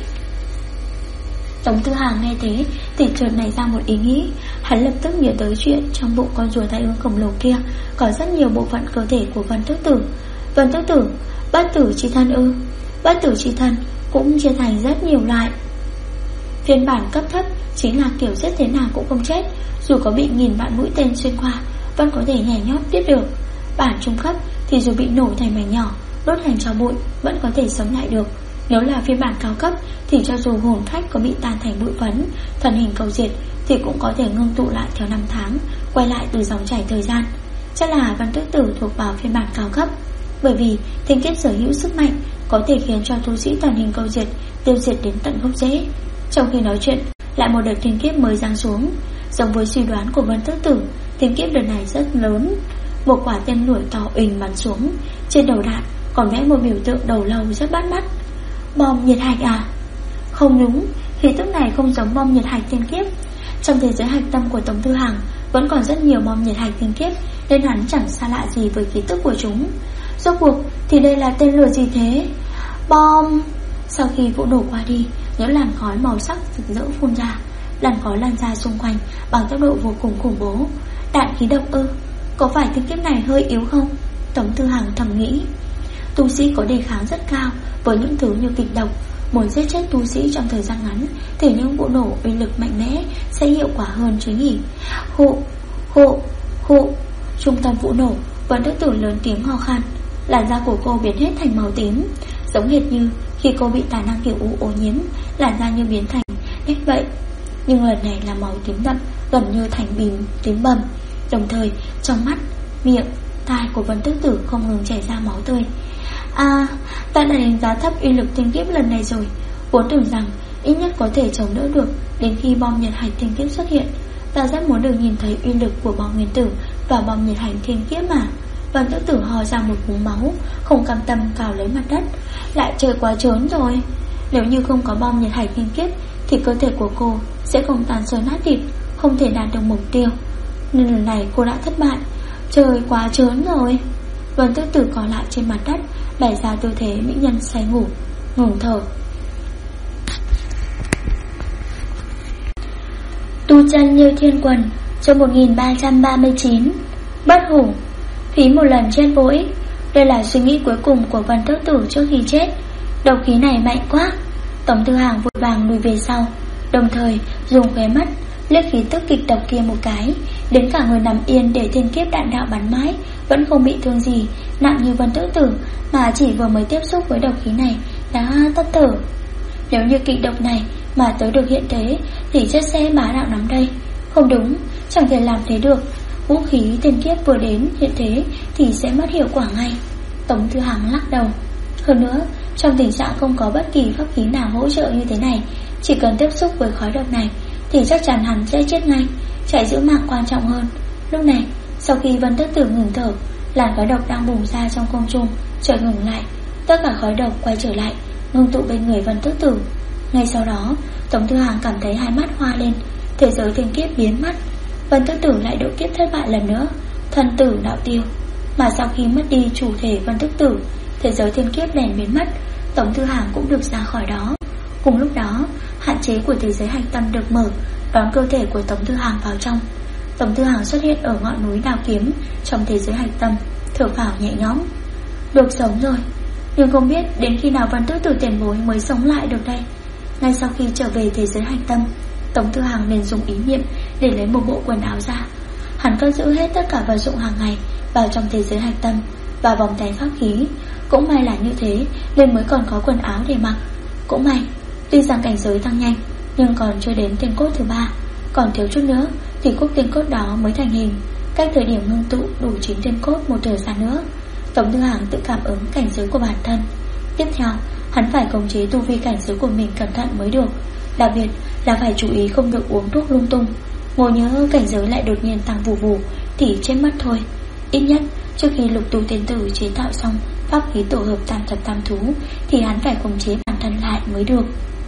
Tống Thư Hàng nghe thế thì chợt nảy ra một ý nghĩ. Hắn lập tức nhớ tới chuyện trong bụng con rùa tai ương khổng lồ kia có rất nhiều bộ phận cơ thể của Vân Tước Tử. Vân Tước Tử, bất tử chi thân ư? Bất tử chi thân cũng chia thành rất nhiều loại. Phiên bản cấp thấp chính là kiểu giết thế nào cũng không chết, dù có bị nghìn vạn mũi tên xuyên qua vẫn có thể nhảy nhót tiếp được. Bản trung cấp thì dù bị nổ thành mảnh nhỏ, đốt thành tro bụi vẫn có thể sống lại được. Nếu là phiên bản cao cấp thì cho dù hồn phách có bị tan thành bụi phấn, thần hình cầu diệt thì cũng có thể ngưng tụ lại theo năm tháng, quay lại từ dòng chảy thời gian. Chắc là Vân Tước Tử thuộc vào phiên bản cao cấp, bởi vì thiên kiếp sở hữu sức mạnh có thể khiến cho tu sĩ thần hình cầu diệt tiêu diệt đến tận gốc rễ. Trong khi nói chuyện, lại một đợt thiên kiếp mới giáng xuống. Giống với suy đoán của Vân Tước Tử, thiên kiếp đợt này rất lớn. Một quả tên lửa to ình bắn xuống, trên đầu đạn còn vẽ một biểu tượng đầu lâu rất bắt mắt. Bom nhiệt hạch à? Không đúng, khí tức này không giống bom nhiệt hạch thiên kiếp. Trong thế giới hạch tâm của Tống Thư Hàng vẫn còn rất nhiều bom nhiệt hạch thiên kiếp, nên hắn chẳng xa lạ gì với khí tức của chúng. Rốt cuộc thì đây là tên lửa gì thế? Bom. Sau khi vụ nổ qua đi, những làn khói màu sắc rực rỡ phun ra. Làn khói lan ra xung quanh bằng tốc độ vô cùng khủng bố. Đạn khí độc ư? Có phải thiên kiếp này hơi yếu không? Tống Thư Hàng thầm nghĩ. Tu sĩ có đề kháng rất cao với những thứ như kịch độc. Muốn giết chết tu sĩ trong thời gian ngắn thì những vụ nổ uy lực mạnh mẽ sẽ hiệu quả hơn chứ nhỉ? Hụ. Trung tâm vụ nổ, Vân Tước Tử lớn tiếng ho khan. Làn da của cô biến hết thành màu tím, giống hệt như khi cô bị tà năng kiểu u ô nhiễm, làn da như biến thành nét vậy. Nhưng lần này là màu tím đậm, gần như thành bìm tím bầm. Đồng thời trong mắt, miệng, tai của Vân Tước Tử không ngừng chảy ra máu tươi. Ta đã đánh giá thấp uy lực thiên kiếp lần này rồi. Vốn tưởng rằng ít nhất có thể chống đỡ được đến khi bom nhiệt hạch thiên kiếp xuất hiện. Ta rất muốn được nhìn thấy uy lực của bom nguyên tử và bom nhiệt hạch thiên kiếp mà. Vân Tước Tử ho ra một ngụm máu, không cam tâm cào lấy mặt đất. Lại trời quá trớn rồi. Nếu như không có bom nhiệt hạch thiên kiếp thì cơ thể của cô sẽ không tan xơ nát thịt, không thể đạt được mục tiêu. Nên lần này cô đã thất bại. Trời quá trớn rồi. Vân Tước Tử có lại trên mặt đất, bày ra tư thế mỹ nhân say ngủ, ngừng thở. Tu chân như thiên quần. Chương 1339. Bất hủ. Phí một lần chết vô ích. Đây là suy nghĩ cuối cùng của Vân Tước Tử trước khi chết. Độc khí này mạnh quá. Tống Tư Hàng vội vàng lùi về sau, đồng thời dùng khóe mắt liếc khí tức kịch độc kia một cái. Đến cả người nằm yên để thiên kiếp đạn đạo bắn mãi vẫn không bị thương gì, nặng như Vân Tước Tử, mà chỉ vừa mới tiếp xúc với độc khí này đã tắt thở. Nếu như kịch độc này mà tới được hiện thế thì chết sẽ bá đạo lắm đây. Không đúng, chẳng thể làm thế được. Vũ khí thiên kiếp vừa đến hiện thế thì sẽ mất hiệu quả ngay. Tống Tư Hàng lắc đầu. Hơn nữa, trong tình trạng không có bất kỳ pháp khí nào hỗ trợ như thế này, chỉ cần tiếp xúc với khói độc này thì chắc chắn hắn sẽ chết ngay. Chạy giữ mạng quan trọng hơn. Lúc này, sau khi Vân Tước Tử ngừng thở, làn khói độc đang bùng ra trong không trung chợt ngừng lại. Tất cả khói độc quay trở lại, ngưng tụ bên người Vân Tước Tử. Ngay sau đó, Tống Tư Hàng cảm thấy hai mắt hoa lên, thế giới thiên kiếp biến mất. Vân Tước Tử lại độ kiếp thất bại lần nữa, thân tử đạo tiêu. Mà sau khi mất đi chủ thể Vân Tước Tử, thế giới thiên kiếp bèn biến mất. Tống Tư Hàng cũng được ra khỏi đó. Cùng lúc đó, hạn chế của thế giới hạch tâm được mở, đón cơ thể của Tống Tư Hàng vào trong. Tống Tư Hàng xuất hiện ở ngọn núi Đào Kiếm trong thế giới hạch tâm, thở phào nhẹ nhõm. Được sống rồi, nhưng không biết đến khi nào Vân Tước Tử tiền bối mới sống lại được đây. Ngay sau khi trở về thế giới hạch tâm, Tống Tư Hàng liền dùng ý niệm để lấy một bộ quần áo ra. Hắn cất giữ hết tất cả vật dụng hàng ngày vào trong thế giới hạch tâm và vòng tay pháp khí. Cũng may là như thế nên mới còn có quần áo để mặc. Cũng may, tuy rằng cảnh giới tăng nhanh nhưng còn chưa đến tiên cốt thứ 3, còn thiếu chút nữa thì cốt tiên cốt đó mới thành hình. Cách thời điểm ngưng tụ đủ 9 tiên cốt một thời gian nữa. Tống Tư Hàng tự cảm ứng cảnh giới của bản thân. Tiếp theo, hắn phải khống chế tu vi cảnh giới của mình cẩn thận mới được. Đặc biệt là phải chú ý không được uống thuốc lung tung. Ngồi nhớ cảnh giới lại đột nhiên tăng vù vù thì chết mất thôi. Ít nhất trước khi Lục Tu Tiên Tử chế tạo xong pháp khí tổ hợp tam thập tam thú thì hắn phải khống chế bản thân lại mới được.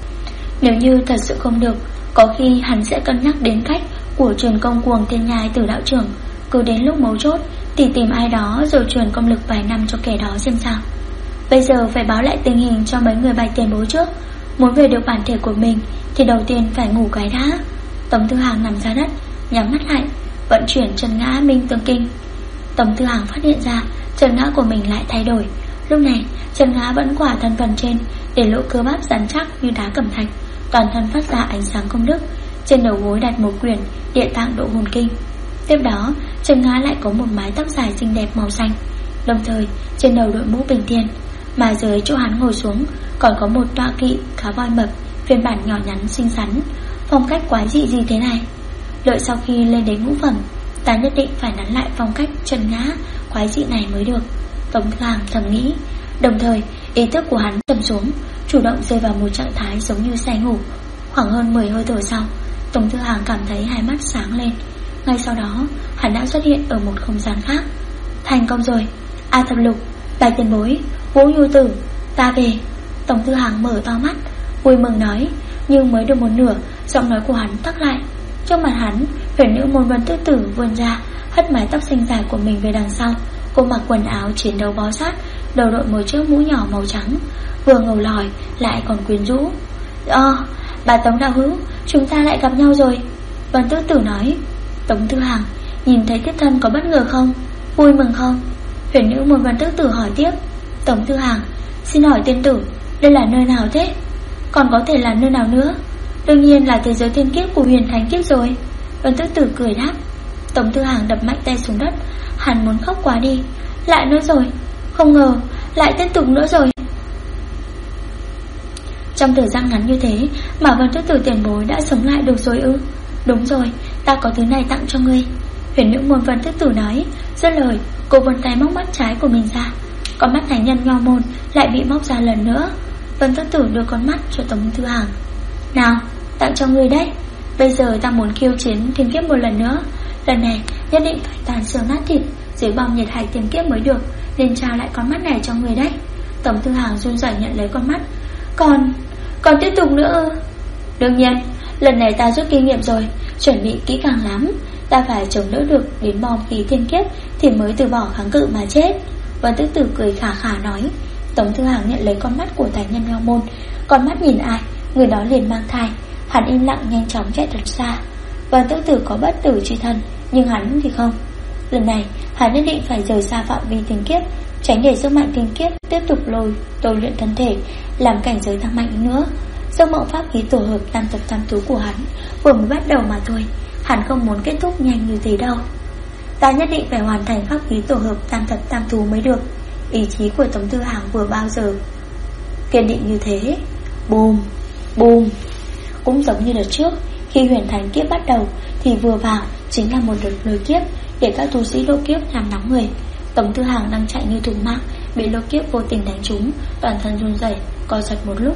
Nếu như thật sự không được, có khi hắn sẽ cân nhắc đến cách của truyền công cuồng Thiên Nhai Tử đạo trưởng. Cứ đến lúc mấu chốt thì tìm ai đó rồi truyền công lực vài năm cho kẻ đó xem sao. Bây giờ phải báo lại tình hình cho mấy người Bạch tiền bối trước. Muốn về được bản thể của mình thì đầu tiên phải ngủ cái đã. Tống Tư Hàng nằm ra đất, nhắm mắt lại, vận chuyển chân ngã minh tương kinh. Tống Tư Hàng phát hiện ra chân ngã của mình lại thay đổi. Lúc này chân ngã vẫn quả thân phần trên, để lộ cơ bắp rắn chắc như đá cẩm thạch, toàn thân phát ra ánh sáng công đức. Trên đầu gối đặt một quyển Địa Tạng Độ Hồn Kinh. Tiếp đó chân ngã lại có một mái tóc dài xinh đẹp màu xanh, đồng thời trên đầu đội mũ bình thiên. Mà dưới chỗ hắn ngồi xuống còn có một tọa kỵ cá voi mập, phiên bản nhỏ nhắn xinh xắn. Phong cách quái dị gì thế này? Đợi sau khi lên đến ngũ phẩm, ta nhất định phải nắn lại phong cách chân ngã quái dị này mới được. Tống Tư Hàng thầm nghĩ. Đồng thời ý thức của hắn trầm xuống, chủ động rơi vào một trạng thái giống như say ngủ. Khoảng hơn 10 hơi thở sau, Tống Tư Hàng cảm thấy hai mắt sáng lên. Ngay sau đó hắn đã xuất hiện ở một không gian khác. Thành công rồi. A Thập Lục, Bạch tiền bối, Vũ Nhu Tử, ta về. Tống Tư Hàng mở to mắt, vui mừng nói. Nhưng mới được một nửa, giọng nói của hắn tắc lại. Trước mặt hắn, huyền nữ môn Vân Tước Tử vươn ra, hất mái tóc xanh dài của mình về đằng sau. Cô mặc quần áo chiến đấu bó sát, đầu đội một chiếc mũ nhỏ màu trắng, vừa ngầu lòi lại còn quyến rũ. Bà Tống đạo hữu, chúng ta lại gặp nhau rồi, Vân Tước Tử nói. Tống Tư Hàng nhìn thấy tiếp thân có bất ngờ không? Vui mừng không? Huyền nữ môn Vân Tước Tử hỏi tiếp. Tống Tư Hàng, xin hỏi tiên tử, đây là nơi nào thế? Còn có thể là nơi nào nữa? Đương nhiên là thế giới thiên kiếp của huyền thánh kiếp rồi, Vân Tước Tử cười đáp. Tống Tư Hàng đập mạnh tay xuống đất. Hắn muốn khóc quá đi. Lại nữa rồi, không ngờ lại tiếp tục nữa rồi. Trong thời gian ngắn như thế mà Vân Tước Tử tiền bối đã sống lại được rồi ư? Đúng rồi, ta có thứ này tặng cho ngươi. Huyền nữ môn Vân Tước Tử nói. Dứt lời, cô vươn tay móc mắt trái của mình ra. Con mắt thánh nhân nho môn lại bị móc ra lần nữa. Vân Tước Tử đưa con mắt cho Tống Tư Hàng. Nào, tặng cho ngươi đấy. Bây giờ ta muốn khiêu chiến thiên kiếp một lần nữa. Lần này nhất định phải tàn xương nát thịt, dưới bom nhiệt hạch thiên kiếp mới được, nên trao lại con mắt này cho người đấy. Tống Tư Hàng run rẩy nhận lấy con mắt. Còn tiếp tục nữa. Đương nhiên, lần này ta rút kinh nghiệm rồi, chuẩn bị kỹ càng lắm. Ta phải chống đỡ được đến bom khí thiên kiếp thì mới từ bỏ kháng cự mà chết. Vân Tước Tử cười khà khà nói. Tống Tư Hàng nhận lấy con mắt của thánh nhân nho môn. Con mắt nhìn ai, người đó liền mang thai. Hắn im lặng nhanh chóng chạy thật xa. Vân Tước Tử có bất tử chi thân, nhưng hắn thì không. Lần này hắn nhất định phải rời xa phạm vi thiên kiếp, tránh để sức mạnh thiên kiếp tiếp tục tôi luyện thân thể, làm cảnh giới tăng mạnh nữa. Giấc mộng pháp khí tổ hợp tam thập tam thú của hắn vừa mới bắt đầu mà thôi. Hắn không muốn kết thúc nhanh như thế đâu. Ta nhất định phải hoàn thành pháp khí tổ hợp tam thập tam thú mới được. Ý chí của Tống Tư Hàng vừa bao giờ kiên định như thế. Bùm, bùm. Cũng giống như đợt trước, khi huyền thánh kiếp bắt đầu thì vừa vào chính là một đợt lôi kiếp để các tu sĩ lôi kiếp làm nóng người. Tống Tư Hàng đang chạy như thùng mạng, bị lôi kiếp vô tình đánh trúng, toàn thân run rẩy, co giật một lúc.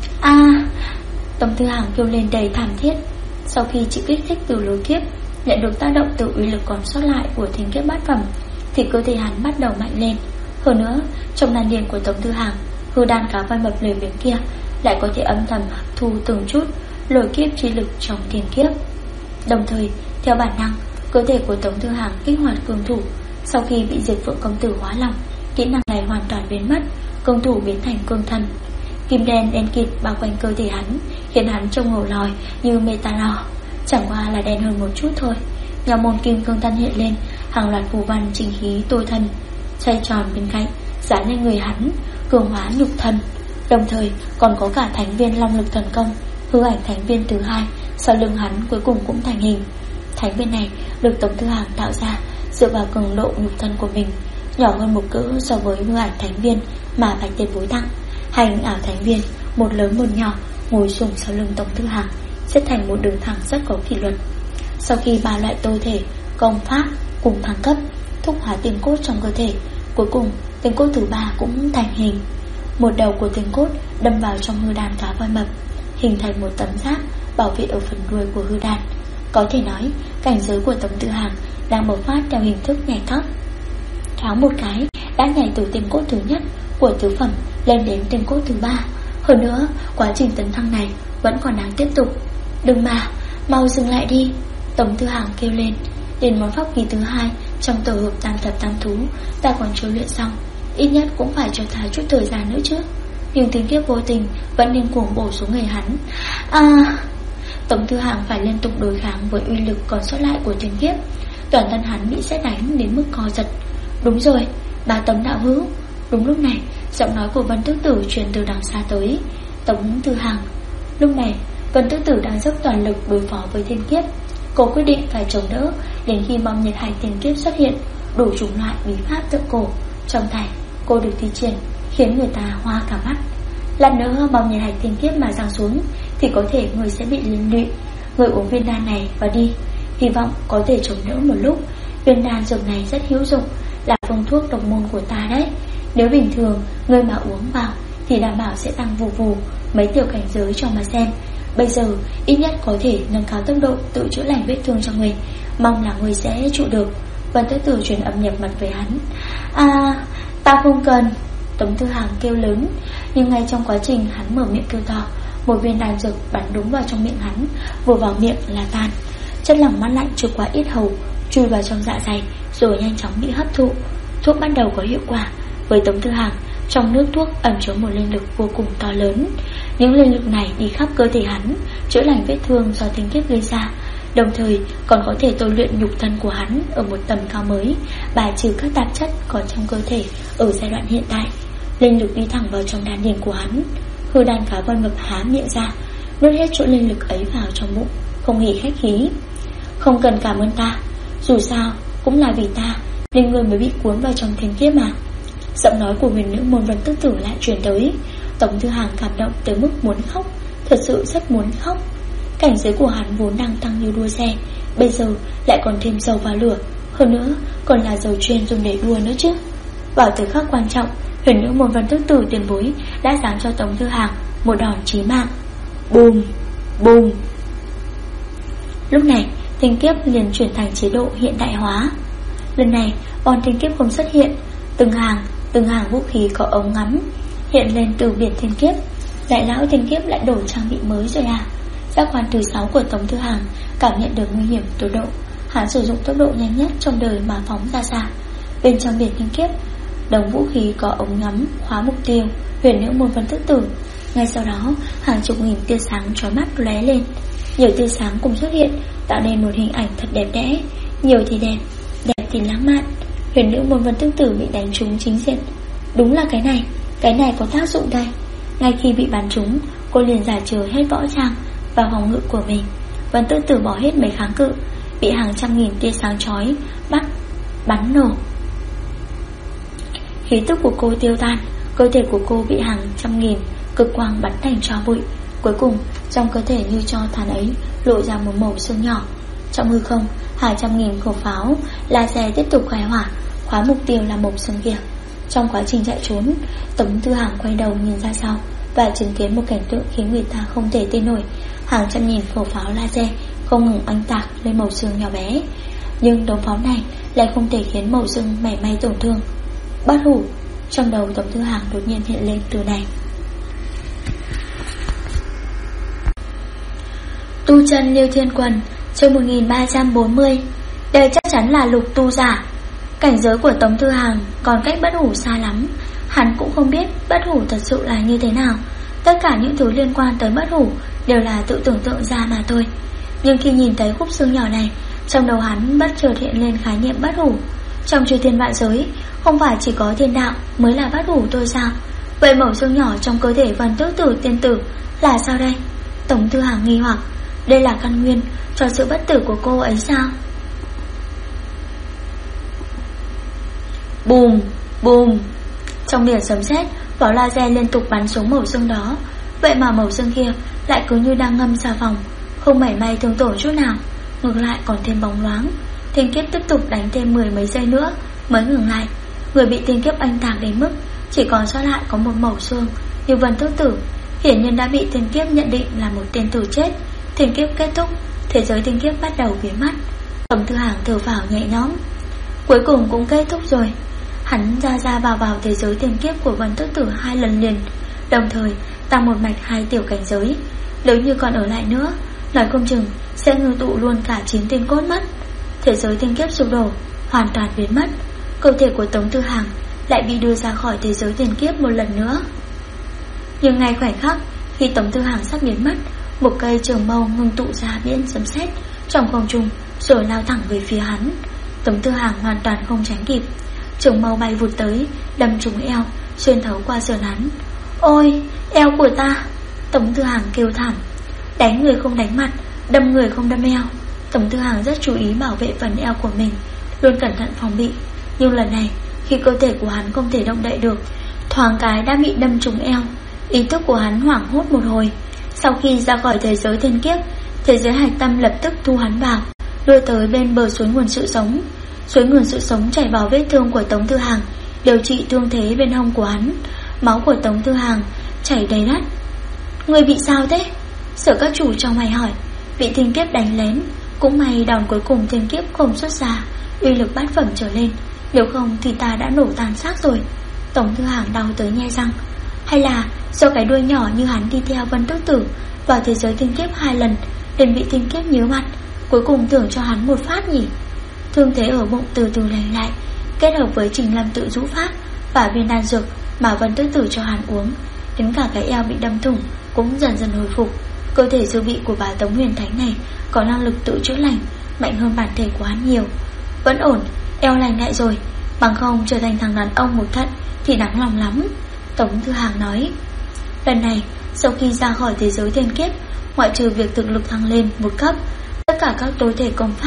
Tống Tư Hàng kêu lên đầy thảm thiết. Sau khi chịu kích thích từ lôi kiếp, nhận được tác động từ uy lực còn sót lại của thiên kiếp bát phẩm, thì cơ thể hắn bắt đầu mạnh lên. Hơn nữa, trong đan điền của Tống Tư Hàng, hư đan cá voi mập lười biếng kia lại có thể âm thầm hấp thu từng chút lôi kiếp chi lực trong thiên kiếp. Đồng thời, theo bản năng, cơ thể của Tống Tư Hàng kích hoạt cương thủ. Sau khi bị Diệt Phượng công tử hóa lòng, kỹ năng này hoàn toàn biến mất, công thủ biến thành cương thân. Kim đen đen kịt bao quanh cơ thể hắn, khiến hắn trông ngầu lòi như metanol, chẳng qua là đen hơn một chút thôi. Nhà môn kim cương thân hiện lên, hàng loạt phù văn chính khí tôi thân xoay tròn bên cạnh, dán lên người hắn, cường hóa nhục thân. Đồng thời còn có cả thánh viên long lực thần công, hư ảnh thánh viên thứ hai sau lưng hắn cuối cùng cũng thành hình. Thánh viên này được Tống Tư Hàng tạo ra dựa vào cường độ nhục thân của mình, nhỏ hơn một cỡ so với hư ảnh thánh viên mà Bạch Tiền Bối tặng. Hai hình ảo thánh viên, một lớn một nhỏ, ngồi xổm sau lưng Tống Tư Hàng, xếp thành một đường thẳng rất có kỷ luật. Sau khi ba loại tô thể, công pháp cùng thăng cấp, thúc hóa tiền cốt trong cơ thể, cuối cùng tiền cốt thứ ba cũng thành hình. Một đầu của tiền cốt đâm vào trong hư đan cá voi mập, hình thành một tấm giáp bảo vệ ở phần đuôi của hư đan. Có thể nói, cảnh giới của Tống Tư Hàng đang bộc phát theo hình thức nhảy cấp. Thoáng một cái đã nhảy từ tiền cốt thứ nhất của tứ phẩm lên đến tiền cốt thứ ba. Hơn nữa, quá trình tấn thăng này vẫn còn đang tiếp tục. Đừng mà, mau dừng lại đi, Tống Tư Hàng kêu lên. Đến món pháp khí thứ hai trong tổ hợp tam thập tam thú ta còn chưa luyện xong, ít nhất cũng phải cho ta chút thời gian nữa chứ. Nhưng thiên kiếp vô tình vẫn nên cuồng bổ xuống người hắn. Tống Tư Hàng phải liên tục đối kháng với uy lực còn sót lại của thiên kiếp. Toàn thân hắn bị sét đánh đến mức co giật. Đúng rồi, bà Tống đạo hữu. Đúng lúc này, giọng nói của Vân Tước Tử truyền từ đằng xa tới. Tống Tư Hàng. Lúc này, Vân Tước Tử đang dốc toàn lực đối phó với thiên kiếp. Cô quyết định phải chống đỡ đến khi bom nhiệt hạch thiên kiếp xuất hiện, đủ chủng loại bí pháp thượng cổ trong tay cô được thi triển, khiến người ta hoa cả mắt. Lần nữa bom nhiệt hạch thiên kiếp mà giáng xuống thì có thể người sẽ bị liên lụy. Người uống viên đan này vào đi, hy vọng có thể chống đỡ một lúc. Viên đan dược này rất hữu dụng, là phương thuốc độc môn của ta đấy. Nếu bình thường người mà uống vào thì đảm bảo sẽ tăng vù vù mấy tiểu cảnh giới cho mà xem. Bây giờ ít nhất có thể nâng cao tốc độ tự chữa lành vết thương cho người. Mong là người sẽ trụ được. Vân Tước Tử truyền âm nhập mật với hắn. Ta không cần, Tống Tư Hàng kêu lớn. Nhưng ngay trong quá trình hắn mở miệng kêu to, một viên đan dược bắn đúng vào trong miệng hắn, vừa vào miệng là tan. Chất lỏng mát lạnh trượt qua yết hầu, chui vào trong dạ dày, rồi nhanh chóng bị hấp thụ. Thuốc ban đầu có hiệu quả. Với Tống Tư Hàng, trong nước thuốc ẩn chứa một linh lực vô cùng to lớn. Những linh lực này đi khắp cơ thể hắn, chữa lành vết thương do thiên kiếp gây ra, đồng thời còn có thể tôi luyện nhục thân của hắn ở một tầm cao mới, bài trừ các tạp chất còn trong cơ thể ở giai đoạn hiện tại. Linh lực đi thẳng vào trong đan điền của hắn. Hư đan cá voi mập há miệng ra, nuốt hết chỗ linh lực ấy vào trong bụng, không hề khách khí. Không cần cảm ơn ta, Dù sao cũng là vì ta nên ngươi mới bị cuốn vào trong thiên kiếp mà. Giọng nói của huyền nữ môn Vân Tước Tử lại truyền tới. Tống Thư Hàng cảm động tới mức muốn khóc, thật sự rất muốn khóc. Cảnh giới của hắn vốn đang tăng như đua xe, bây giờ lại còn thêm dầu vào lửa, hơn nữa còn là dầu chuyên dùng để đua nữa chứ. Vào thời khắc quan trọng, huyền nữ môn Vân Tước Tử tiền bối đã giáng cho Tống Thư Hàng một đòn chí mạng. Bùm, bùm. Lúc này thiên kiếp liền chuyển thành chế độ hiện đại hóa. Lần này bọn thiên kiếp không xuất hiện, từng hàng vũ khí có ống ngắm hiện lên từ biển thiên kiếp. Đại lão thiên kiếp lại đổi trang bị mới rồi à? Giác quan thứ 6 của Tống Thư Hàng cảm nhận được nguy hiểm tột độ. Hắn sử dụng tốc độ nhanh nhất trong đời mà phóng ra xa. Bên trong biển thiên kiếp, đống vũ khí có ống ngắm khóa mục tiêu huyền nữ môn Vân Tước Tử. Ngay sau đó hàng chục nghìn tia sáng chói mắt lóe lên. Nhiều tia sáng cùng xuất hiện, tạo nên một hình ảnh thật đẹp đẽ. Nhiều thì đẹp, đẹp thì lãng mạn. Huyền nữ môn Vân Tước Tử bị đánh trúng chính diện. Đúng là cái này có tác dụng đây. Ngay khi bị bắn trúng, cô liền giả trừ hết võ trang và phòng ngự của mình. Vân Tước Tử bỏ hết mấy kháng cự, bị hàng trăm nghìn tia sáng chói bắn nổ. Khí tức của cô tiêu tan, cơ thể của cô bị hàng trăm nghìn cực quang bắn thành tro bụi. Cuối cùng trong cơ thể như tro than ấy lộ ra một mẩu xương nhỏ. Trong hư không, hàng trăm nghìn khẩu pháo laser tiếp tục khai hỏa, khóa mục tiêu là mẩu xương kia. Trong quá trình chạy trốn, Tống Thư Hàng quay đầu nhìn ra sau và chứng kiến một cảnh tượng khiến người ta không thể tin nổi. Hàng trăm nghìn khẩu pháo laser không ngừng oanh tạc lên mẩu xương nhỏ bé, nhưng đống pháo này lại không thể khiến mẩu xương mảy may tổn thương. Bất hủ. Trong đầu Tống Thư Hàng đột nhiên hiện lên từ này. Tu chân Liêu Thiên Quần, chương 1340. Đây chắc chắn là lục tu giả. Cảnh giới của Tống Thư Hàng còn cách bất hủ xa lắm. Hắn cũng không biết bất hủ thật sự là như thế nào. Tất cả những thứ liên quan tới bất hủ đều là tự tưởng tượng ra mà thôi. Nhưng khi nhìn thấy khúc xương nhỏ này, trong đầu hắn bất chợt hiện lên khái niệm bất hủ. Trong chư thiên vạn giới, không phải chỉ có thiên đạo mới là bất hủ thôi sao? Vậy mẩu xương nhỏ trong cơ thể Vân Tước Tử tiên tử là sao đây? Tống Thư Hàng nghi hoặc. Đây là căn nguyên cho sự bất tử của cô ấy sao? Bùm, bùm. Trong biển sấm sét, pháo laser liên tục bắn xuống mẩu xương đó. Vậy mà mẩu xương kia lại cứ như đang ngâm xà phòng, không mảy may thương tổn chút nào, ngược lại còn thêm bóng loáng. Thiên kiếp tiếp tục đánh thêm 10 mấy giây nữa mới ngừng lại. Người bị thiên kiếp oanh tạc đến mức chỉ còn sót lại có một mẩu xương như Vân Tước Tử, hiển nhiên đã bị thiên kiếp nhận định là một tiên tử chết. Thiên kiếp kết thúc, thế giới thiên kiếp bắt đầu biến mất. Tống Thư Hàng thở phào nhẹ nhõm. Cuối cùng cũng kết thúc rồi. Hắn ra vào thế giới thiên kiếp của Vân Tước Tử 2 lần liền, đồng thời tăng một mạch 2 tiểu cảnh giới. Nếu như còn ở lại nữa, nói không chừng sẽ ngưng tụ luôn cả 9 tiên cốt mất. Thế giới thiên kiếp sụp đổ, hoàn toàn biến mất. Cơ thể của Tống Thư Hàng lại bị đưa ra khỏi thế giới thiên kiếp một lần nữa. Nhưng ngay khoảnh khắc khi Tống Thư Hàng sắp biến mất, một cây trường mâu ngưng tụ ra biển sấm sét trong không trung rồi lao thẳng về phía hắn. Tống Thư Hàng hoàn toàn không tránh kịp, trường mâu bay vụt tới, đâm trúng eo, xuyên thấu qua sườn hắn. Ôi, eo của ta! Tống Thư Hàng kêu thảm. Đánh người không đánh mặt, đâm người không đâm eo. Tống Thư Hàng rất chú ý bảo vệ phần eo của mình, luôn cẩn thận phòng bị. Nhưng lần này, khi cơ thể của hắn không thể động đậy được, thoáng cái đã bị đâm trúng eo. Ý thức của hắn hoảng hốt một hồi. Sau khi ra khỏi thế giới thiên kiếp, thế giới hạch tâm lập tức thu hắn vào, đưa tới bên bờ suối nguồn sự sống. Suối nguồn sự sống chảy vào vết thương của Tống Thư Hàng, điều trị thương thế bên hông của hắn. Máu của Tống Thư Hàng chảy đầy đất. Người bị sao thế? Sở các chủ trong mày hỏi. Bị thiên kiếp đánh lén. Cũng may đòn cuối cùng thiên kiếp không xuất ra uy lực bát phẩm trở lên, nếu không thì ta đã nổ tan xác rồi. Tống Thư Hàng đau tới nhe răng. Hay là do cái đuôi nhỏ như hắn đi theo Vân Tước Tử vào thế giới thiên kiếp 2 lần, liền bị thiên kiếp nhớ mặt, cuối cùng thưởng cho hắn một phát nhỉ? Thương thế ở bụng từ từ lành lại, kết hợp với Trình Lâm tự rũ pháp và viên đan dược mà Vân Tước Tử cho hắn uống, đến cả cái eo bị đâm thủng cũng dần dần hồi phục. Cơ thể dư vị của bà Tống Huyền Thánh này có năng lực tự chữa lành, mạnh hơn bản thể của hắn nhiều. Vẫn ổn, eo lành lại rồi, bằng không trở thành thằng đàn ông một thận thì đáng lòng lắm. Tống Thư Hàng nói. Lần này, sau khi ra khỏi thế giới thiên kiếp, ngoại trừ việc thực lực thăng lên một cấp, tất cả các tối thể công pháp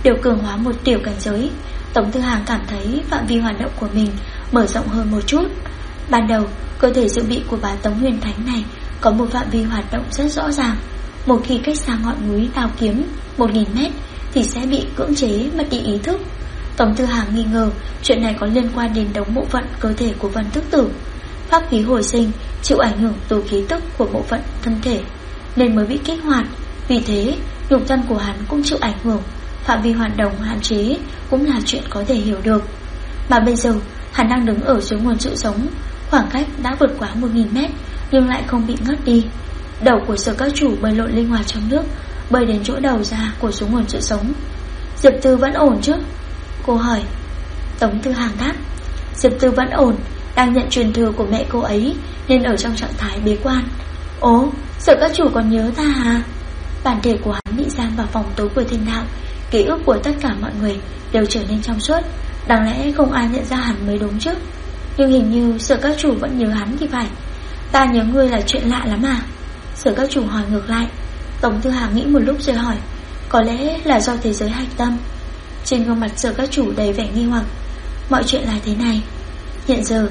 đều cường hóa một tiểu cảnh giới. Tống Thư Hàng cảm thấy phạm vi hoạt động của mình mở rộng hơn một chút. Ban đầu, cơ thể dự bị của bà Tống Huyền Thánh này có một phạm vi hoạt động rất rõ ràng. Một khi cách xa ngọn núi Đao Kiếm 1000 mét thì sẽ bị cưỡng chế mất đi ý thức. Tống Thư Hàng nghi ngờ chuyện này có liên quan đến đống bộ phận cơ thể của Vân Tức Tử. Pháp khí hồi sinh chịu ảnh hưởng từ khí tức của bộ phận thân thể nên mới bị kích hoạt. Vì thế nhục thân của hắn cũng chịu ảnh hưởng. Phạm vi hoạt động hạn chế cũng là chuyện có thể hiểu được. Mà bây giờ hắn đang đứng ở dưới nguồn sự sống, khoảng cách đã vượt quá 1000 mét nhưng lại không bị ngất đi. Đầu của Sở Các Chủ bơi lội linh hoạt trong nước, bơi đến chỗ đầu ra của xuống nguồn sự sống. Diệp Tư vẫn ổn chứ? Cô hỏi. Tống Thư Hàng đáp. Diệp Tư vẫn ổn, đang nhận truyền thừa của mẹ cô ấy nên ở trong trạng thái bế quan. Ố, Sở Các Chủ còn nhớ ta à? Bản thể của hắn bị giam vào phòng tối của thiên đạo. Ký ức của tất cả mọi người đều trở nên trong suốt. Đáng lẽ không ai nhận ra hắn mới đúng chứ. Nhưng hình như Sở Các Chủ vẫn nhớ hắn thì phải. Ta nhớ ngươi là chuyện lạ lắm à? Sở Các Chủ hỏi ngược lại. Tống Thư Hàng nghĩ một lúc rồi hỏi. Có lẽ là do thế giới hạch tâm. Trên gương mặt Sở Các Chủ đầy vẻ nghi hoặc. Mọi chuyện là thế này. Hiện giờ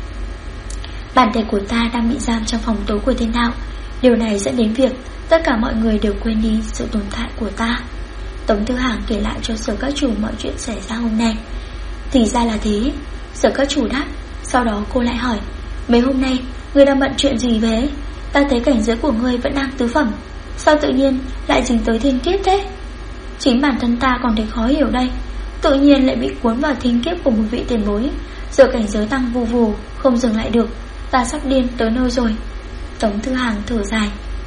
bản thể của ta đang bị giam trong phòng tối của thiên đạo. Điều này dẫn đến việc tất cả mọi người đều quên đi sự tồn tại của ta. Tống Thư Hàng kể lại cho Sở Các Chủ mọi chuyện xảy ra hôm nay. Thì ra là thế, Sở Các Chủ đáp. Sau đó cô lại hỏi. Mấy hôm nay ngươi đang bận chuyện gì về? Ta thấy cảnh giới của ngươi vẫn đang tứ phẩm, sao tự nhiên lại dính tới thiên kiếp thế? Chính bản thân ta còn thấy khó hiểu đây. Tự nhiên lại bị cuốn vào thiên kiếp của một vị tiền bối. Giờ cảnh giới tăng vù vù, không dừng lại được. Ta sắp điên tới nơi rồi. Tống Thư Hàng thở dài.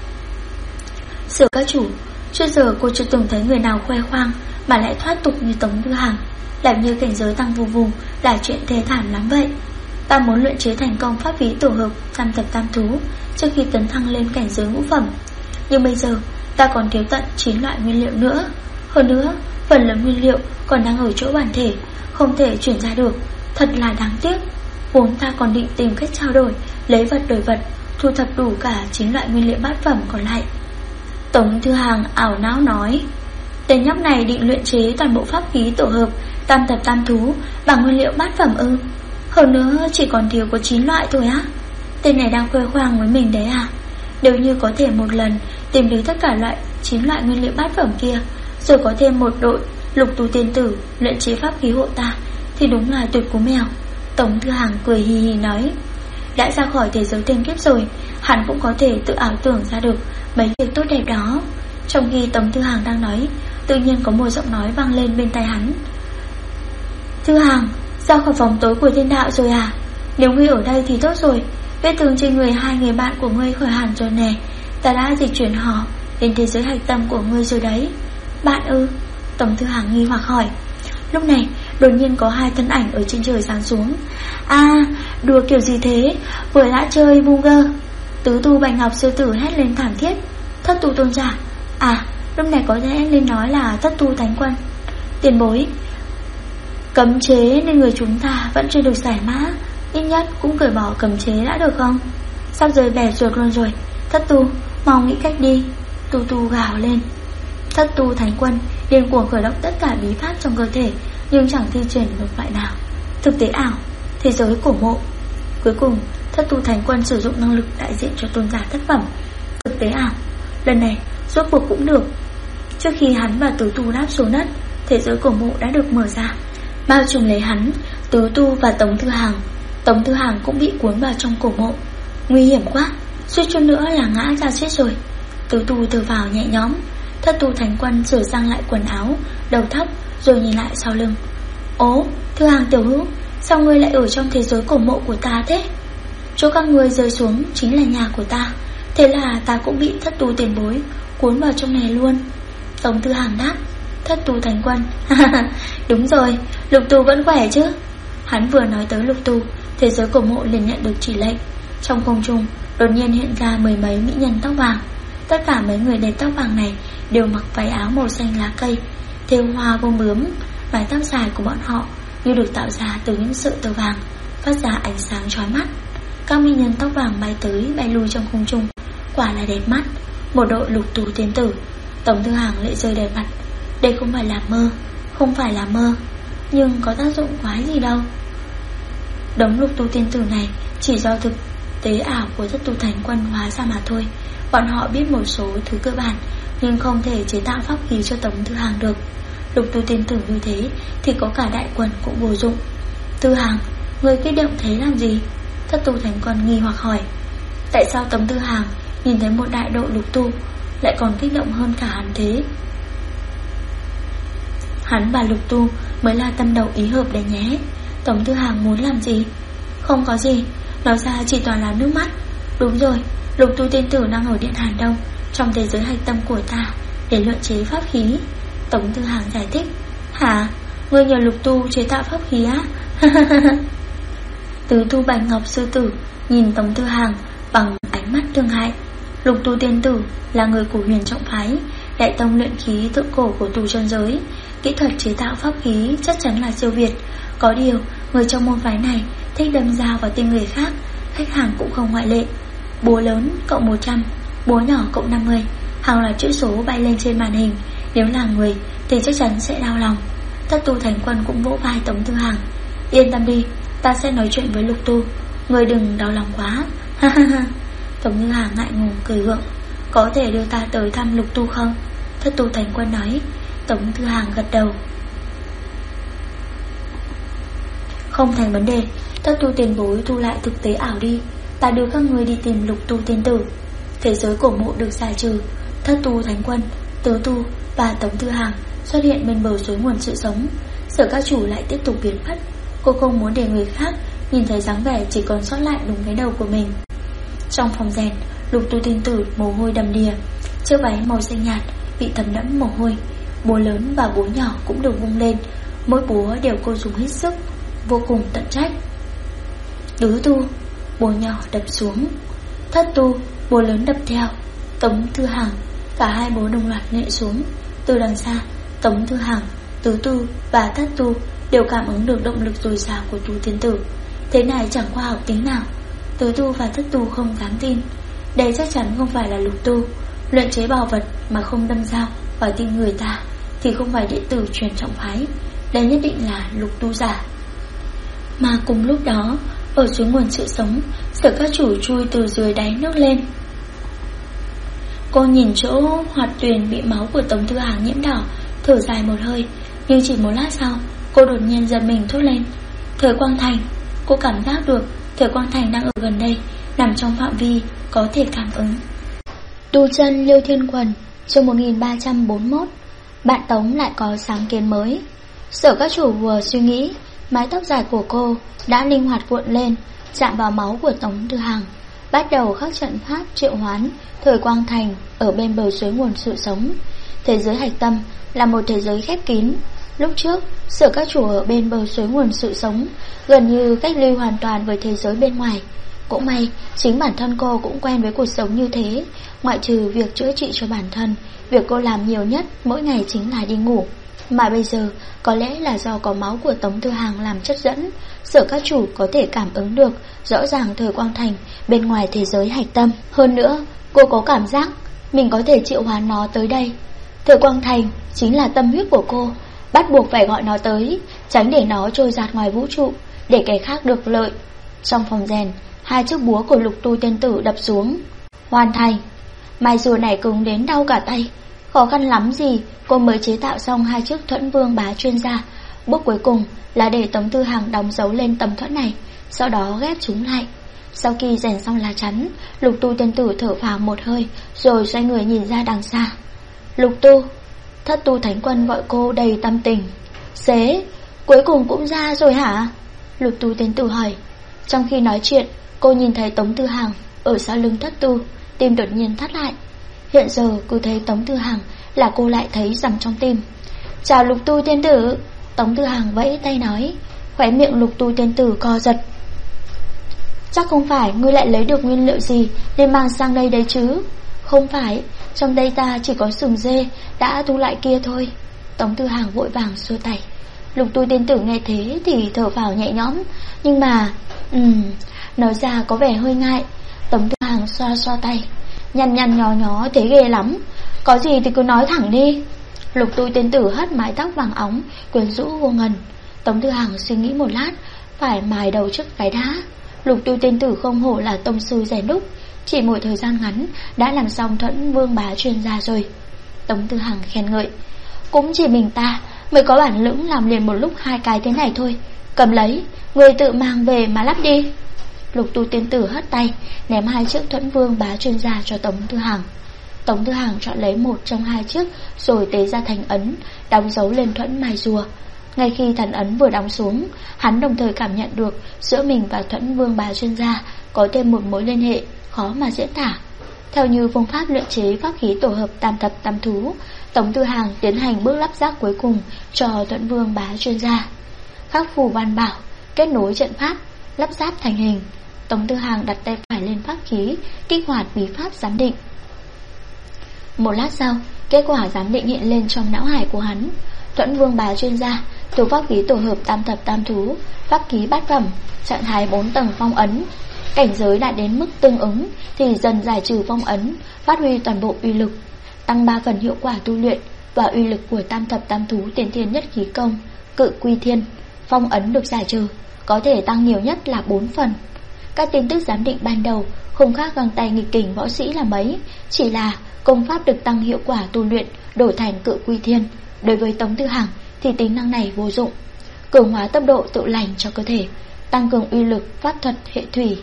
Sở Các Chủ, trước giờ cô chưa từng thấy người nào khoe khoang mà lại thoát tục như Tống Thư Hàng. Làm như cảnh giới tăng vù vù là chuyện thê thảm lắm vậy. Ta muốn luyện chế thành công pháp khí tổ hợp tam thập tam thú trước khi tấn thăng lên cảnh giới ngũ phẩm. Nhưng bây giờ ta còn thiếu tận 9 loại nguyên liệu nữa. Hơn nữa phần lớn nguyên liệu còn đang ở chỗ bản thể, không thể chuyển ra được. Thật là đáng tiếc. Vốn ta còn định tìm cách trao đổi, lấy vật đổi vật, thu thập đủ cả 9 loại nguyên liệu bát phẩm còn lại. Tống Thư Hàng ảo não nói. Tên nhóc này định luyện chế toàn bộ pháp khí tổ hợp tam thập tam thú bằng nguyên liệu bát phẩm ư? Hơn nữa chỉ còn thiếu có 9 loại thôi á? Tên này đang khoe khoang với mình đấy à? Nếu như có thể một lần tìm được tất cả 9 loại nguyên liệu bát phẩm kia, rồi có thêm một đội lục tu tiên tử luyện chế pháp khí hộ ta, thì đúng là tuyệt cú mèo. Tống Thư Hàng cười hì hì nói. Đã ra khỏi thế giới tiên kiếp rồi, hắn cũng có thể tự ảo tưởng ra được mấy việc tốt đẹp đó. Trong khi Tống Thư Hàng đang nói, tự nhiên có một giọng nói vang lên bên tai hắn. Thư Hàng, ra khỏi phòng tối của thiên đạo rồi à? Nếu ngươi ở đây thì tốt rồi. Vết thương trên người hai người bạn của ngươi khỏi hẳn rồi nè. Ta đã dịch chuyển họ đến thế giới hạch tâm của ngươi rồi đấy. Bạn ư? Tống Thư Hàng nghi hoặc hỏi. Lúc này đột nhiên có hai thân ảnh ở trên trời giáng xuống. À, đùa kiểu gì thế? Vừa đã chơi vu gơ. Tứ tu Bạch Ngọc sư tử hét lên thảm thiết. Thất tu tôn giả. À, lúc này có lẽ nên nói là thất tu thánh quân. Tiền bối, cấm chế nên người chúng ta vẫn chưa được giải mã. Ít nhất cũng cởi bỏ cấm chế đã được không? Sắp rời bẻ ruột luôn rồi. Thất tu, mau nghĩ cách đi. Tu tu gào lên. Thất tu thánh quân điên cuồng khởi động tất cả bí pháp trong cơ thể, nhưng chẳng thi triển một loại nào. Thực tế ảo, thế giới cổ mộ. Cuối cùng thất tu thánh quân sử dụng năng lực đại diện cho tôn giả thất phẩm. Thực tế ảo, lần này rốt cuộc cũng được. Trước khi hắn và tứ tu đáp xuống đất, thế giới cổ mộ đã được mở ra, bao trùm lấy hắn, tứ tu và Tống Thư Hàng. Tống Thư Hàng cũng bị cuốn vào trong cổ mộ. Nguy hiểm quá, suýt chút nữa là ngã ra chết rồi. Tứ tu thở vào nhẹ nhõm. Thất tu thánh quân sửa sang lại quần áo, đầu thấp, rồi nhìn lại sau lưng. Ố, Thư Hàng tiểu hữu, sao ngươi lại ở trong thế giới cổ mộ của ta thế? Chỗ các ngươi rơi xuống chính là nhà của ta, thế là ta cũng bị thất tu tiền bối cuốn vào trong này luôn. Tống Thư Hàng đáp. Thất tu thánh quân. Đúng rồi, lục tu vẫn khỏe chứ? Hắn vừa nói tới lục tu, thế giới cổ mộ liền nhận được chỉ lệnh. Trong không trung đột nhiên hiện ra mười mấy mỹ nhân tóc vàng. Tất cả mấy người đẹp tóc vàng này đều mặc váy áo màu xanh lá cây, thêu hoa bông bướm. Mái tóc dài của bọn họ như được tạo ra từ những sợi tơ vàng, phát ra ánh sáng chói mắt. Các mỹ nhân tóc vàng bay tới bay lui trong không trung, quả là đẹp mắt. Một đội lục tu tiên tử. Tống Thư Hàng lệ rơi đầy mặt. Đây không phải là mơ, không phải là mơ. Nhưng có tác dụng quái gì đâu. Đống lục tu tiên tử này chỉ do thực tế ảo của Thất Tu Thánh Quân hóa ra mà thôi. Bọn họ biết một số thứ cơ bản, nhưng không thể chế tạo pháp khí cho Tống Thư Hàng được. Lục tu tiên tử như thế thì có cả đại quân cũng vô dụng. Thư Hàng, người kích động thế làm gì? Thất Tu Thánh Quân nghi hoặc hỏi. Tại sao Tống Thư Hàng nhìn thấy một đại độ lục tu lại còn kích động hơn cả hắn thế? Hắn và lục tu mới là tâm đầu ý hợp đấy nhé. Tống Thư Hàng muốn làm gì? Không có gì, nói ra chỉ toàn là nước mắt. Đúng rồi, lục tu tiên tử đang ở Điện Hàn Đông, trong thế giới hạch tâm của ta, để luyện chế pháp khí. Tống Thư Hàng giải thích. Hả? Ngươi nhờ lục tu chế tạo pháp khí á? Tứ tu Bạch Ngọc Sư Tử nhìn Tống Thư Hàng bằng ánh mắt thương hại. Lục tu tiên tử là người của Huyền Trọng Phái, đại tông luyện khí thượng cổ của tu chân giới. Kỹ thuật chế tạo pháp khí chắc chắn là siêu việt. Có điều, người trong môn phái này thích đâm dao vào tim người khác. Khách hàng cũng không ngoại lệ. Búa lớn cộng 100, búa nhỏ cộng 50, hàng loạt chữ số bay lên trên màn hình. Nếu là người thì chắc chắn sẽ đau lòng. Thất Tu Thánh Quân cũng vỗ vai Tống Thư Hàng. Yên tâm đi, ta sẽ nói chuyện với lục tu, người đừng đau lòng quá. Tống Thư Hàng ngại ngùng cười gượng. Có thể đưa ta tới thăm lục tu không? Thất Tu Thánh Quân nói. Tống Thư Hàng gật đầu. Không thành vấn đề. Thất tu tiền bối thu lại thực tế ảo đi, ta đưa các ngươi đi tìm lục tu tiên tử. Thế giới cổ mộ được giải trừ. Thất Tu Thánh Quân, Tứ Tu và Tống Thư Hàng xuất hiện bên bờ suối nguồn sự sống. Sở các chủ lại tiếp tục biến mất. Cô không muốn để người khác nhìn thấy dáng vẻ chỉ còn sót lại đúng cái đầu của mình. Trong phòng rèn, lục tu tiên tử mồ hôi đầm đìa, chiếc váy màu xanh nhạt bị thấm đẫm mồ hôi. Búa lớn và búa nhỏ cũng được vung lên, mỗi búa đều cô dùng hết sức, vô cùng tận trách. Tứ tu, búa nhỏ đập xuống. Thất tu, búa lớn đập theo. Tống Thư Hàng, cả hai búa đồng loạt nện xuống. Từ đằng xa, Tống Thư Hàng, Tứ tu và Thất tu đều cảm ứng được động lực dồi dào của tu tiên tử. Thế này chẳng khoa học tí nào. Tứ tu và Thất tu không dám tin. Đây chắc chắn không phải là lục tu. Luyện chế bảo vật mà không đâm dao vào tim người ta thì không phải đệ tử truyền trọng phái. Đây nhất định là lục tu giả. Mà cùng lúc đó, ở suối nguồn sự sống, Sở các chủ chui từ dưới đáy nước lên. Cô nhìn chỗ hoạt tuyền bị máu của Tống Thư Hàng nhiễm đỏ, thở dài một hơi. Nhưng chỉ một lát sau, cô đột nhiên giật mình thốt lên. Thời Quang Thành. Cô cảm giác được Thời Quang Thành đang ở gần đây, nằm trong phạm vi có thể cảm ứng. Tu chân Liêu Thiên Quần, chương 1341. Bạn Tống lại có sáng kiến mới. Sở các chủ vừa suy nghĩ, mái tóc dài của cô đã linh hoạt cuộn lên, chạm vào máu của Tống Thư Hàng, bắt đầu khắc trận pháp triệu hoán Thời Quang Thành ở bên bờ suối nguồn sự sống. Thế giới hạch tâm là một thế giới khép kín. Lúc trước, Sở các chủ ở bên bờ suối nguồn sự sống gần như cách ly hoàn toàn với thế giới bên ngoài. Cũng may, chính bản thân cô cũng quen với cuộc sống như thế. Ngoại trừ việc chữa trị cho bản thân, việc cô làm nhiều nhất mỗi ngày chính là đi ngủ. Mà bây giờ, có lẽ là do có máu của Tống Thư Hàng làm chất dẫn, Sở các chủ có thể cảm ứng được rõ ràng Thời Quang Thành bên ngoài thế giới hạch tâm. Hơn nữa, cô có cảm giác mình có thể triệu hoán nó tới đây. Thời Quang Thành chính là tâm huyết của cô, bắt buộc phải gọi nó tới, tránh để nó trôi dạt ngoài vũ trụ, để kẻ khác được lợi. Trong phòng rèn, hai chiếc búa của lục tu tiên tử đập xuống. Hoàn thành. Mai rùa này cứng đến đau cả tay. Khó khăn lắm gì cô mới chế tạo xong hai chiếc thuẫn vương bá chuyên gia. Bước cuối cùng là để Tống Thư Hàng đóng dấu lên tấm thuẫn này, sau đó ghép chúng lại. Sau khi rèn xong lá chắn, lục tu tiên tử thở phào một hơi, rồi xoay người nhìn ra đằng xa. Lục tu. Thất Tu Thánh Quân gọi cô đầy tâm tình. Xế, cuối cùng cũng ra rồi hả? Lục tu tiên tử hỏi. Trong khi nói chuyện, cô nhìn thấy Tống Thư Hàng ở sau lưng Thất Tu, tim đột nhiên thắt lại. Hiện giờ cứ thấy Tống Thư Hàng là cô lại thấy rằm trong tim. Chào lục tu tiên tử. Tống Thư Hàng vẫy tay nói. Khóe miệng lục tu tiên tử co giật. Chắc không phải ngươi lại lấy được nguyên liệu gì nên mang sang đây đấy chứ? Không phải, trong đây ta chỉ có sừng dê đã thu lại kia thôi. Tống Thư Hàng vội vàng xua tay. Lục tu tiên tử nghe thế thì thở phào nhẹ nhõm. Nhưng mà nói ra có vẻ hơi ngại. Tống Thư Hàng xoa xoa tay. Nhăn nhăn nhó nhó thế ghê lắm. Có gì thì cứ nói thẳng đi. Lục Tu tiên tử hất mái tóc vàng óng quyến rũ vô ngần. Tống Tư Hằng suy nghĩ một lát, phải mài đầu trước cái đã. Lục Tu tiên tử không hổ là tông sư rèn đúc, chỉ một thời gian ngắn đã làm xong Thuẫn Vương Bá chuyên gia rồi. Tống Tư Hằng khen ngợi. Cũng chỉ mình ta mới có bản lĩnh làm liền một lúc 2 cái thế này thôi. Cầm lấy, người tự mang về mà lắp đi. Lục Tu tiên tử hất tay, ném 2 chiếc Thuẫn Vương Bá chuyên gia cho Tống Tư Hằng. Tống Tư Hằng chọn lấy một trong 2 chiếc, rồi tế ra thành ấn, đóng dấu lên thuẫn mài rùa. Ngay khi thần ấn vừa đóng xuống, hắn đồng thời cảm nhận được giữa mình và Thuẫn Vương Bá chuyên gia có thêm một mối liên hệ khó mà diễn tả. Theo như phương pháp luyện chế pháp khí tổ hợp tam thập tam thú, Tống Tư Hằng tiến hành bước lắp ráp cuối cùng cho Thuẫn Vương Bá chuyên gia. Khắc phù văn bảo, kết nối trận pháp, lắp ráp thành hình. Tống Tư Hằng đặt tay phải lên pháp khí, kích hoạt bí pháp giám định. Một lát sau, kết quả giám định hiện lên trong não hải của hắn. Thuẫn Vương Bá chuyên gia thuộc pháp khí tổ hợp tam thập tam thú, pháp khí bát phẩm, trạng thái 4 tầng phong ấn. Cảnh giới đạt đến mức tương ứng thì dần giải trừ phong ấn, phát huy toàn bộ uy lực, tăng 3 phần hiệu quả tu luyện và uy lực của tam thập tam thú tiên thiên nhất khí công, cự quy thiên. Phong ấn được giải trừ, có thể tăng nhiều nhất là 4 phần. Các tin tức giám định ban đầu không khác găng tay nghịch kình võ sĩ là mấy, chỉ là công pháp được tăng hiệu quả tu luyện đổi thành cự quy thiên. Đối với Tống Tư Hằng thì tính năng này vô dụng. Cường hóa tốc độ tự lành cho cơ thể, tăng cường uy lực pháp thuật hệ thủy,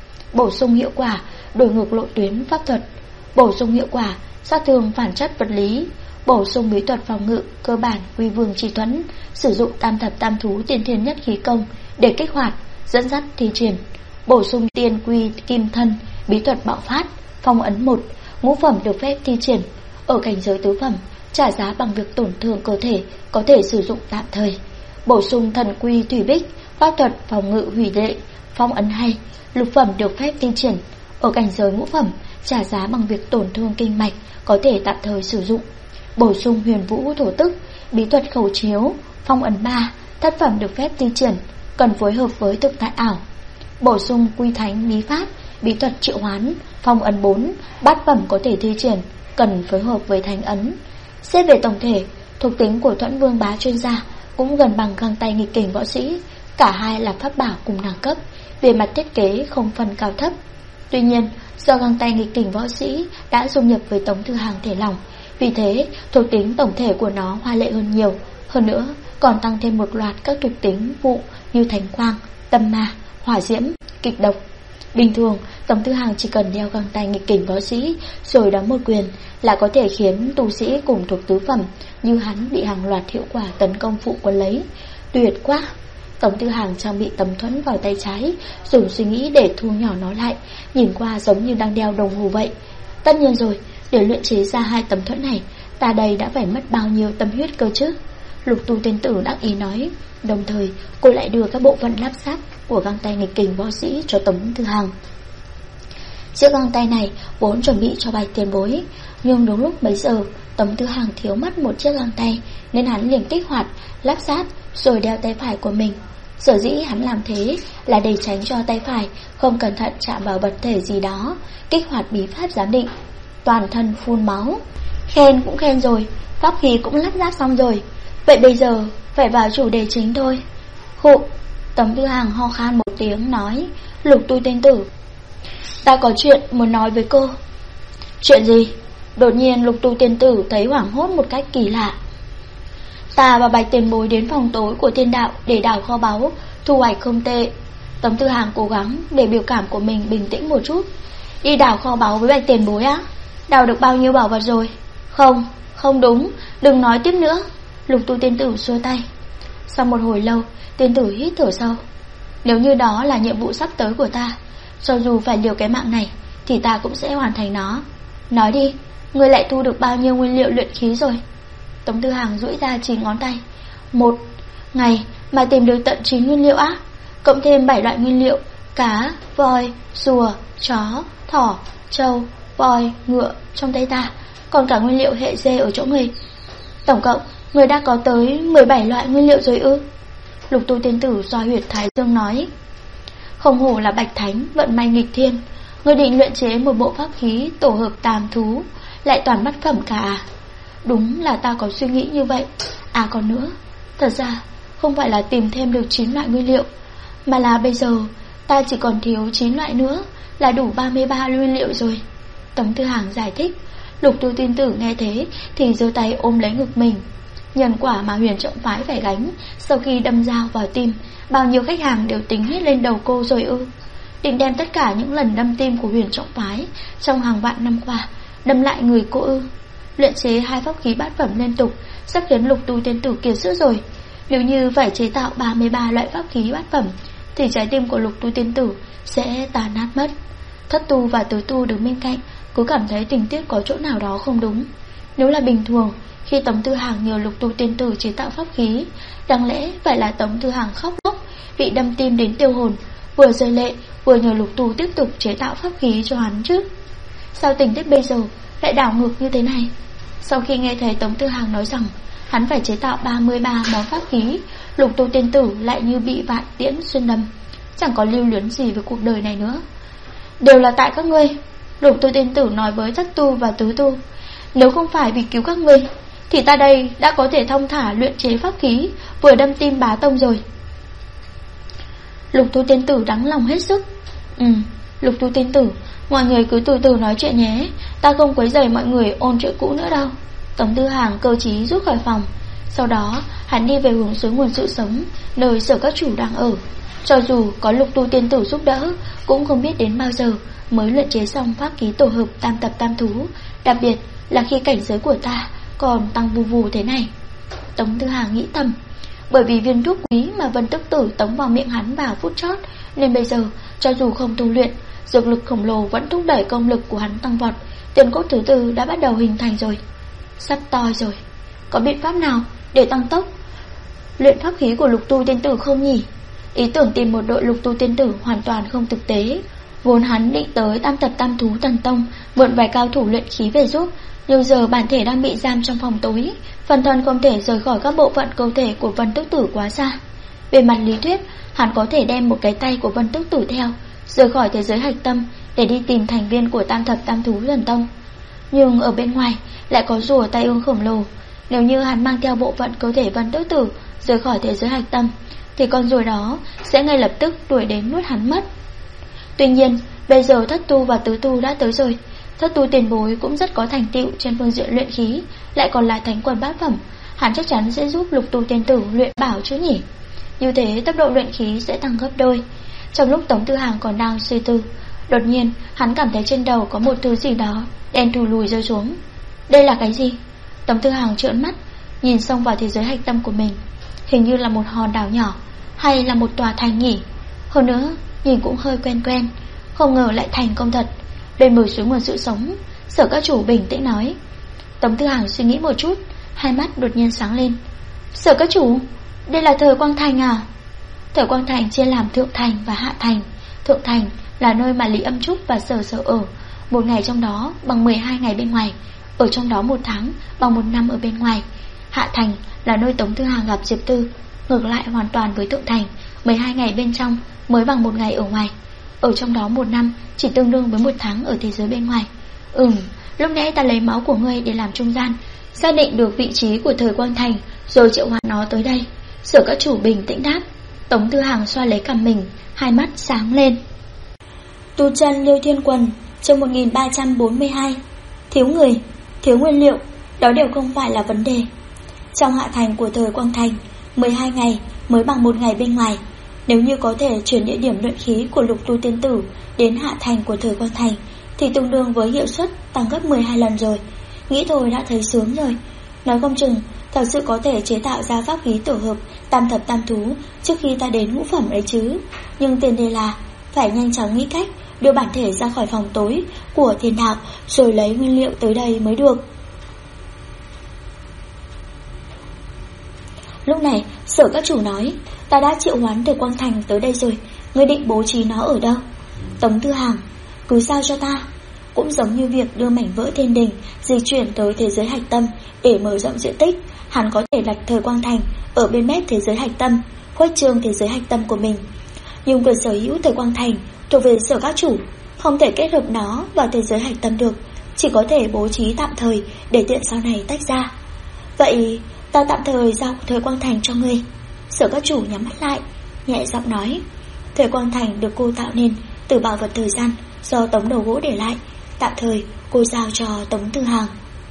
bổ sung hiệu quả đổi ngược lộ tuyến pháp thuật, bổ sung hiệu quả sát thương phản chất vật lý, bổ sung bí thuật phòng ngự cơ bản quy vương chi thuẫn, sử dụng tam thập tam thú tiên thiên nhất khí công để kích hoạt, dẫn dắt thi triển, bổ sung tiên quy kim thân, bí thuật bạo phát, phong ấn 1, ngũ phẩm được phép thi triển. Ở cảnh giới tứ phẩm, trả giá bằng việc tổn thương cơ thể có thể sử dụng tạm thời. Bổ sung thần quy thủy bích, pháp thuật phòng ngự hủy lệ, phong ấn 2, lục phẩm được phép thi triển. Ở cảnh giới ngũ phẩm, trả giá bằng việc tổn thương kinh mạch có thể tạm thời sử dụng. Bổ sung huyền vũ thổ tức, bí thuật khẩu chiếu, phong ấn 3, thất phẩm được phép thi triển, cần phối hợp với thực tại ảo. Bổ sung quy thánh bí pháp, bí thuật triệu hoán, phong ấn 4, bát phẩm có thể thi triển, cần phối hợp với thánh ấn. Xét về tổng thể, thuộc tính của Thuẫn Vương Bá chuyên gia cũng gần bằng găng tay nghịch kình võ sĩ. Cả hai là pháp bảo cùng đẳng cấp, về mặt thiết kế không phân cao thấp. Tuy nhiên, do găng tay nghịch kình võ sĩ đã dung nhập với Tống Tư Hằng thể lỏng, vì thế thuộc tính tổng thể của nó hoa lệ hơn nhiều. Hơn nữa, còn tăng thêm một loạt các thuộc tính vụ như thánh quang, tâm ma, hỏa diễm, kịch độc. Bình thường, Tống Tư Hằng chỉ cần đeo găng tay nghịch kình võ sĩ rồi đấm một quyền là có thể khiến tu sĩ cùng thuộc tứ phẩm như hắn bị hàng loạt hiệu quả tấn công phụ quấn lấy. Tuyệt quá! Tống Tư Hằng trang bị tấm thuẫn vào tay trái, dùng suy nghĩ để thu nhỏ nó lại, nhìn qua giống như đang đeo đồng hồ vậy. Tất nhiên rồi, để luyện chế ra 2 tấm thuẫn này, ta đây đã phải mất bao nhiêu tâm huyết cơ chứ. Lục Tu tiên tử đắc ý nói. Đồng thời cô lại đưa các bộ phận lắp ráp của găng tay nghịch kình võ sĩ cho Tống Tư Hằng. Chiếc găng tay này vốn chuẩn bị cho Bạch tiền bối, nhưng đúng lúc bấy giờ Tống Tư Hằng thiếu mất một chiếc găng tay, nên hắn liền kích hoạt, lắp ráp rồi đeo tay phải của mình. Sở dĩ hắn làm thế là để tránh cho tay phải không cẩn thận chạm vào vật thể gì đó, kích hoạt bí pháp giám định. Toàn thân phun máu. Khen cũng khen rồi, pháp khí cũng lắp ráp xong rồi, vậy bây giờ phải vào chủ đề chính thôi. Khụ. Tống Tư Hằng ho khan một tiếng nói. Lục Tu tiên tử, ta có chuyện muốn nói với cô. Chuyện gì? Đột nhiên Lục Tu tiên tử thấy hoảng hốt một cách kỳ lạ. Ta và Bạch tiền bối đến phòng tối của thiên đạo để đào kho báu, thu hoạch không tệ. Tống Tư Hằng cố gắng để biểu cảm của mình bình tĩnh một chút. Đi đào kho báu với Bạch tiền bối á? Đào được bao nhiêu bảo vật rồi? Không đúng, đừng nói tiếp nữa. Lục Tu tiên tử xua tay. Sau một hồi lâu, tiên tử hít thở sâu. Nếu như đó là nhiệm vụ sắp tới của ta, cho dù phải liều cái mạng này thì ta cũng sẽ hoàn thành nó. Nói đi, ngươi lại thu được bao nhiêu nguyên liệu luyện khí rồi? Tống Tư Hằng duỗi ra 9 ngón tay. 1 ngày mà tìm được tận 9 nguyên liệu á? Cộng thêm 7 loại nguyên liệu: cá, voi, rùa, chó, thỏ, trâu, voi, ngựa trong tay ta, còn cả nguyên liệu hệ dê ở chỗ người. Tổng cộng người đã có tới 17 loại nguyên liệu rồi ư? Lục Tu tiên tử xoa huyệt thái dương nói. Không hổ là Bạch Thánh vận may nghịch thiên, người định luyện chế một bộ pháp khí tổ hợp tam thú lại toàn bát phẩm cả. Đúng là ta có suy nghĩ như vậy. À còn nữa, thật ra không phải là tìm thêm được 9 loại nguyên liệu, mà là bây giờ ta chỉ còn thiếu 9 loại nữa là đủ 33 nguyên liệu rồi. Tống Tư Hàng giải thích. Lục Tu Tiên Tử nghe thế thì giơ tay ôm lấy ngực mình. Nhân quả mà Huyền Trọng Phái phải gánh sau khi đâm dao vào tim, bao nhiêu khách hàng đều tính hết lên đầu cô rồi ư? Định đem tất cả những lần đâm tim của Huyền Trọng Phái trong hàng vạn năm qua đâm lại người cô ư? Luyện chế 2 pháp khí bát phẩm liên tục sắp khiến Lục Tu Tiên Tử kiệt sức rồi. Nếu như phải chế tạo 33 loại pháp khí bát phẩm thì trái tim của Lục Tu Tiên Tử sẽ tàn nát mất. Thất Tu và tứ Tu đứng bên cạnh, cứ cảm thấy tình tiết có chỗ nào đó không đúng. Nếu là bình thường, khi Tống Tư Hàng nhờ Lục Tu Tiên Tử chế tạo pháp khí, đáng lẽ phải là Tống Tư Hàng khóc lóc, bị đâm tim đến tiêu hồn, vừa rơi lệ vừa nhờ Lục Tu tiếp tục chế tạo pháp khí cho hắn chứ. Sao tình tiết bây giờ lại đảo ngược như thế này? Sau khi nghe thấy Tống Tư Hàng nói rằng hắn phải chế tạo 33 món pháp khí, Lục Tu Tiên Tử lại như bị vạn tiễn xuyên đâm, chẳng có lưu luyến gì với cuộc đời này nữa. Đều là tại các ngươi, Lục Tu Tiên Tử nói với Thất Tu và Tứ Tu. Nếu không phải vì cứu các ngươi thì ta đây đã có thể thông thả luyện chế pháp khí, vừa đâm tim bá tông rồi. Lục Tu Tiên Tử đắng lòng hết sức. Lục Tu Tiên Tử, mọi người cứ từ từ nói chuyện nhé, ta không quấy rầy mọi người ôn chuyện cũ nữa đâu. Tống Tư Hàng cơ trí rút khỏi phòng. Sau đó hắn đi về hướng suối nguồn sự sống, nơi Sở Các Chủ đang ở. Cho dù có Lục Tu Tiên Tử giúp đỡ, cũng không biết đến bao giờ mới luyện chế xong pháp khí tổ hợp tam tập tam thú, đặc biệt là khi cảnh giới của ta còn tăng vù vù thế này. Tống Tư Hàng nghĩ thầm, bởi vì viên thuốc quý mà Vân Tức Tử tống vào miệng hắn vào phút chót, nên bây giờ cho dù không tu luyện, dược lực khổng lồ vẫn thúc đẩy công lực của hắn tăng vọt. Tiền cốt thứ tư đã bắt đầu hình thành rồi, sắp toi rồi. Có biện pháp nào để tăng tốc luyện pháp khí của Lục Tu Tiên Tử không nhỉ? Ý tưởng tìm một đội Lục Tu Tiên Tử hoàn toàn không thực tế. Vốn hắn định tới tam tập tam thú thần tông mượn vài cao thủ luyện khí về giúp, nhưng giờ bản thể đang bị giam trong phòng tối, phần thân không thể rời khỏi các bộ phận cơ thể của Vân Tức Tử quá xa. Về mặt lý thuyết, hắn có thể đem một cái tay của Vân Tức Tử theo, rời khỏi thế giới hạch tâm để đi tìm thành viên của tam thập tam thú thần tông. Nhưng ở bên ngoài lại có rùa tai ương khổng lồ. Nếu như hắn mang theo bộ phận cơ thể Vân Tức Tử rời khỏi thế giới hạch tâm, thì con rùa đó sẽ ngay lập tức đuổi đến nuốt hắn mất. Tuy nhiên, bây giờ Thất Tu và Tứ Tu đã tới rồi. Thất Tu tiền bối cũng rất có thành tựu trên phương diện luyện khí, lại còn là thánh quân bát phẩm, hắn chắc chắn sẽ giúp Lục Tu Tiên Tử luyện bảo chứ nhỉ. Như thế tốc độ luyện khí sẽ tăng gấp đôi. Trong lúc Tống Tư Hàng còn đang suy tư, đột nhiên hắn cảm thấy trên đầu có một thứ gì đó đen thùi lùi rơi xuống. Đây là cái gì? Tống Tư Hàng trợn mắt nhìn xông vào thế giới hạch tâm của mình. Hình như là một hòn đảo nhỏ, hay là một tòa thành nhỉ? Hơn nữa nhìn cũng hơi quen quen, không ngờ lại thành công thật. Bên bờ suối nguồn sự sống, Sở Các Chủ bình tĩnh nói. Tống Tư Hàng suy nghĩ một chút, hai mắt đột nhiên sáng lên. Sở Các Chủ, đây là Thời Quang Thành à? Thời Quang Thành chia làm Thượng Thành và Hạ Thành. Thượng Thành là nơi mà Lý Âm Trúc và Sở Sở ở, một ngày trong đó bằng 12 ngày bên ngoài, ở trong đó một tháng bằng một năm ở bên ngoài. Hạ Thành là nơi Tống Tư Hàng gặp Diệp Tư, ngược lại hoàn toàn với Thượng Thành, 12 ngày bên trong mới bằng một ngày ở ngoài, ở trong đó một năm chỉ tương đương với một tháng ở thế giới bên ngoài. Lúc nãy ta lấy máu của ngươi để làm trung gian, xác định được vị trí của Thời Quang Thành, rồi triệu hoán nó tới đây. Sở Các Chủ bình tĩnh đáp. Tống Tư Hàng xoa lấy cằm mình, hai mắt sáng lên. Tu chân Liêu Thiên Quần, chương 1342. Thiếu người, thiếu nguyên liệu, đó đều không phải là vấn đề. Trong Hạ Thành của Thời Quang Thành, 12 ngày mới bằng một ngày bên ngoài. Nếu như có thể chuyển địa điểm luyện khí của Lục Tu Tiên Tử đến Hạ Thành của Thời Quang Thành, thì tương đương với hiệu suất tăng gấp 12 lần rồi. Nghĩ thôi đã thấy sướng rồi. Nói không chừng thật sự có thể chế tạo ra pháp khí tổ hợp tam thập tam thú trước khi ta đến ngũ phẩm ấy chứ. Nhưng tiền đề là phải nhanh chóng nghĩ cách đưa bản thể ra khỏi phòng tối của thiên đạo, rồi lấy nguyên liệu tới đây mới được. Lúc này Sở Các Chủ nói, ta đã triệu hoán Thời Quang Thành tới đây rồi, ngươi định bố trí nó ở đâu? Tống Tư Hàng, cứ giao cho ta. Cũng giống như việc đưa mảnh vỡ thiên đình di chuyển tới thế giới hạch tâm để mở rộng diện tích, hắn có thể đặt Thời Quang Thành ở bên mép thế giới hạch tâm, khuếch trương thế giới hạch tâm của mình. Nhưng quyền sở hữu Thời Quang Thành thuộc về Sở Các Chủ, không thể kết hợp nó vào thế giới hạch tâm được, chỉ có thể bố trí tạm thời để tiện sau này tách ra. Vậy ta tạm thời giao Thời Quang Thành cho ngươi. Sở Các Chủ nhắm mắt lại, nhẹ giọng nói. Thời Quang Thành được cô tạo nên từ bảo vật thời gian do Tống Đầu Gỗ để lại. Tạm thời cô giao cho Tống Tư Hàng.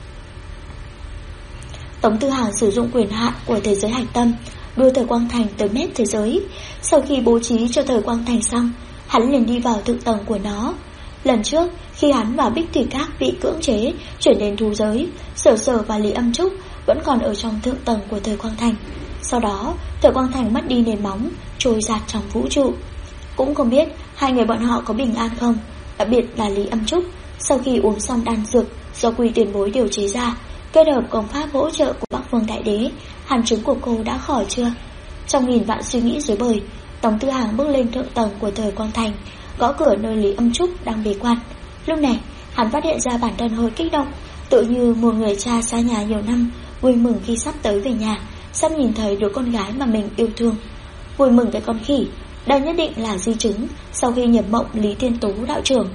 Tống Tư Hàng sử dụng quyền hạn của thế giới hạch tâm, đưa Thời Quang Thành tới mép thế giới. Sau khi bố trí cho Thời Quang Thành xong, hắn liền đi vào thượng tầng của nó. Lần trước, khi hắn và Bích Thủy Các bị cưỡng chế chuyển đến thú giới, Sở Sở và Lý Âm Trúc vẫn còn ở trong thượng tầng của Thời Quang Thành. Sau đó, Thời Quang Thành mất đi nền móng, trôi dạt trong vũ trụ. Cũng không biết hai người bọn họ có bình an không, đặc biệt là Lý Âm Trúc. Sau khi uống xong đan dược do Quy Tiền Bối điều chế ra, kết hợp công pháp hỗ trợ của Bắc Vương Đại Đế, hàn chứng của cô đã khỏi chưa? Trong nghìn vạn suy nghĩ rối bời, Tống Tư Hàng bước lên thượng tầng của Thời Quang Thành, gõ cửa nơi Lý Âm Trúc đang bế quan. Lúc này, hắn phát hiện ra bản thân hơi kích động, tự như một người cha xa nhà nhiều năm, vui mừng khi sắp tới về nhà, sắp nhìn thấy đứa con gái mà mình yêu thương. Vui mừng cái con khỉ, đây nhất định là di chứng sau khi nhập mộng Lý Thiên Tố đạo trưởng.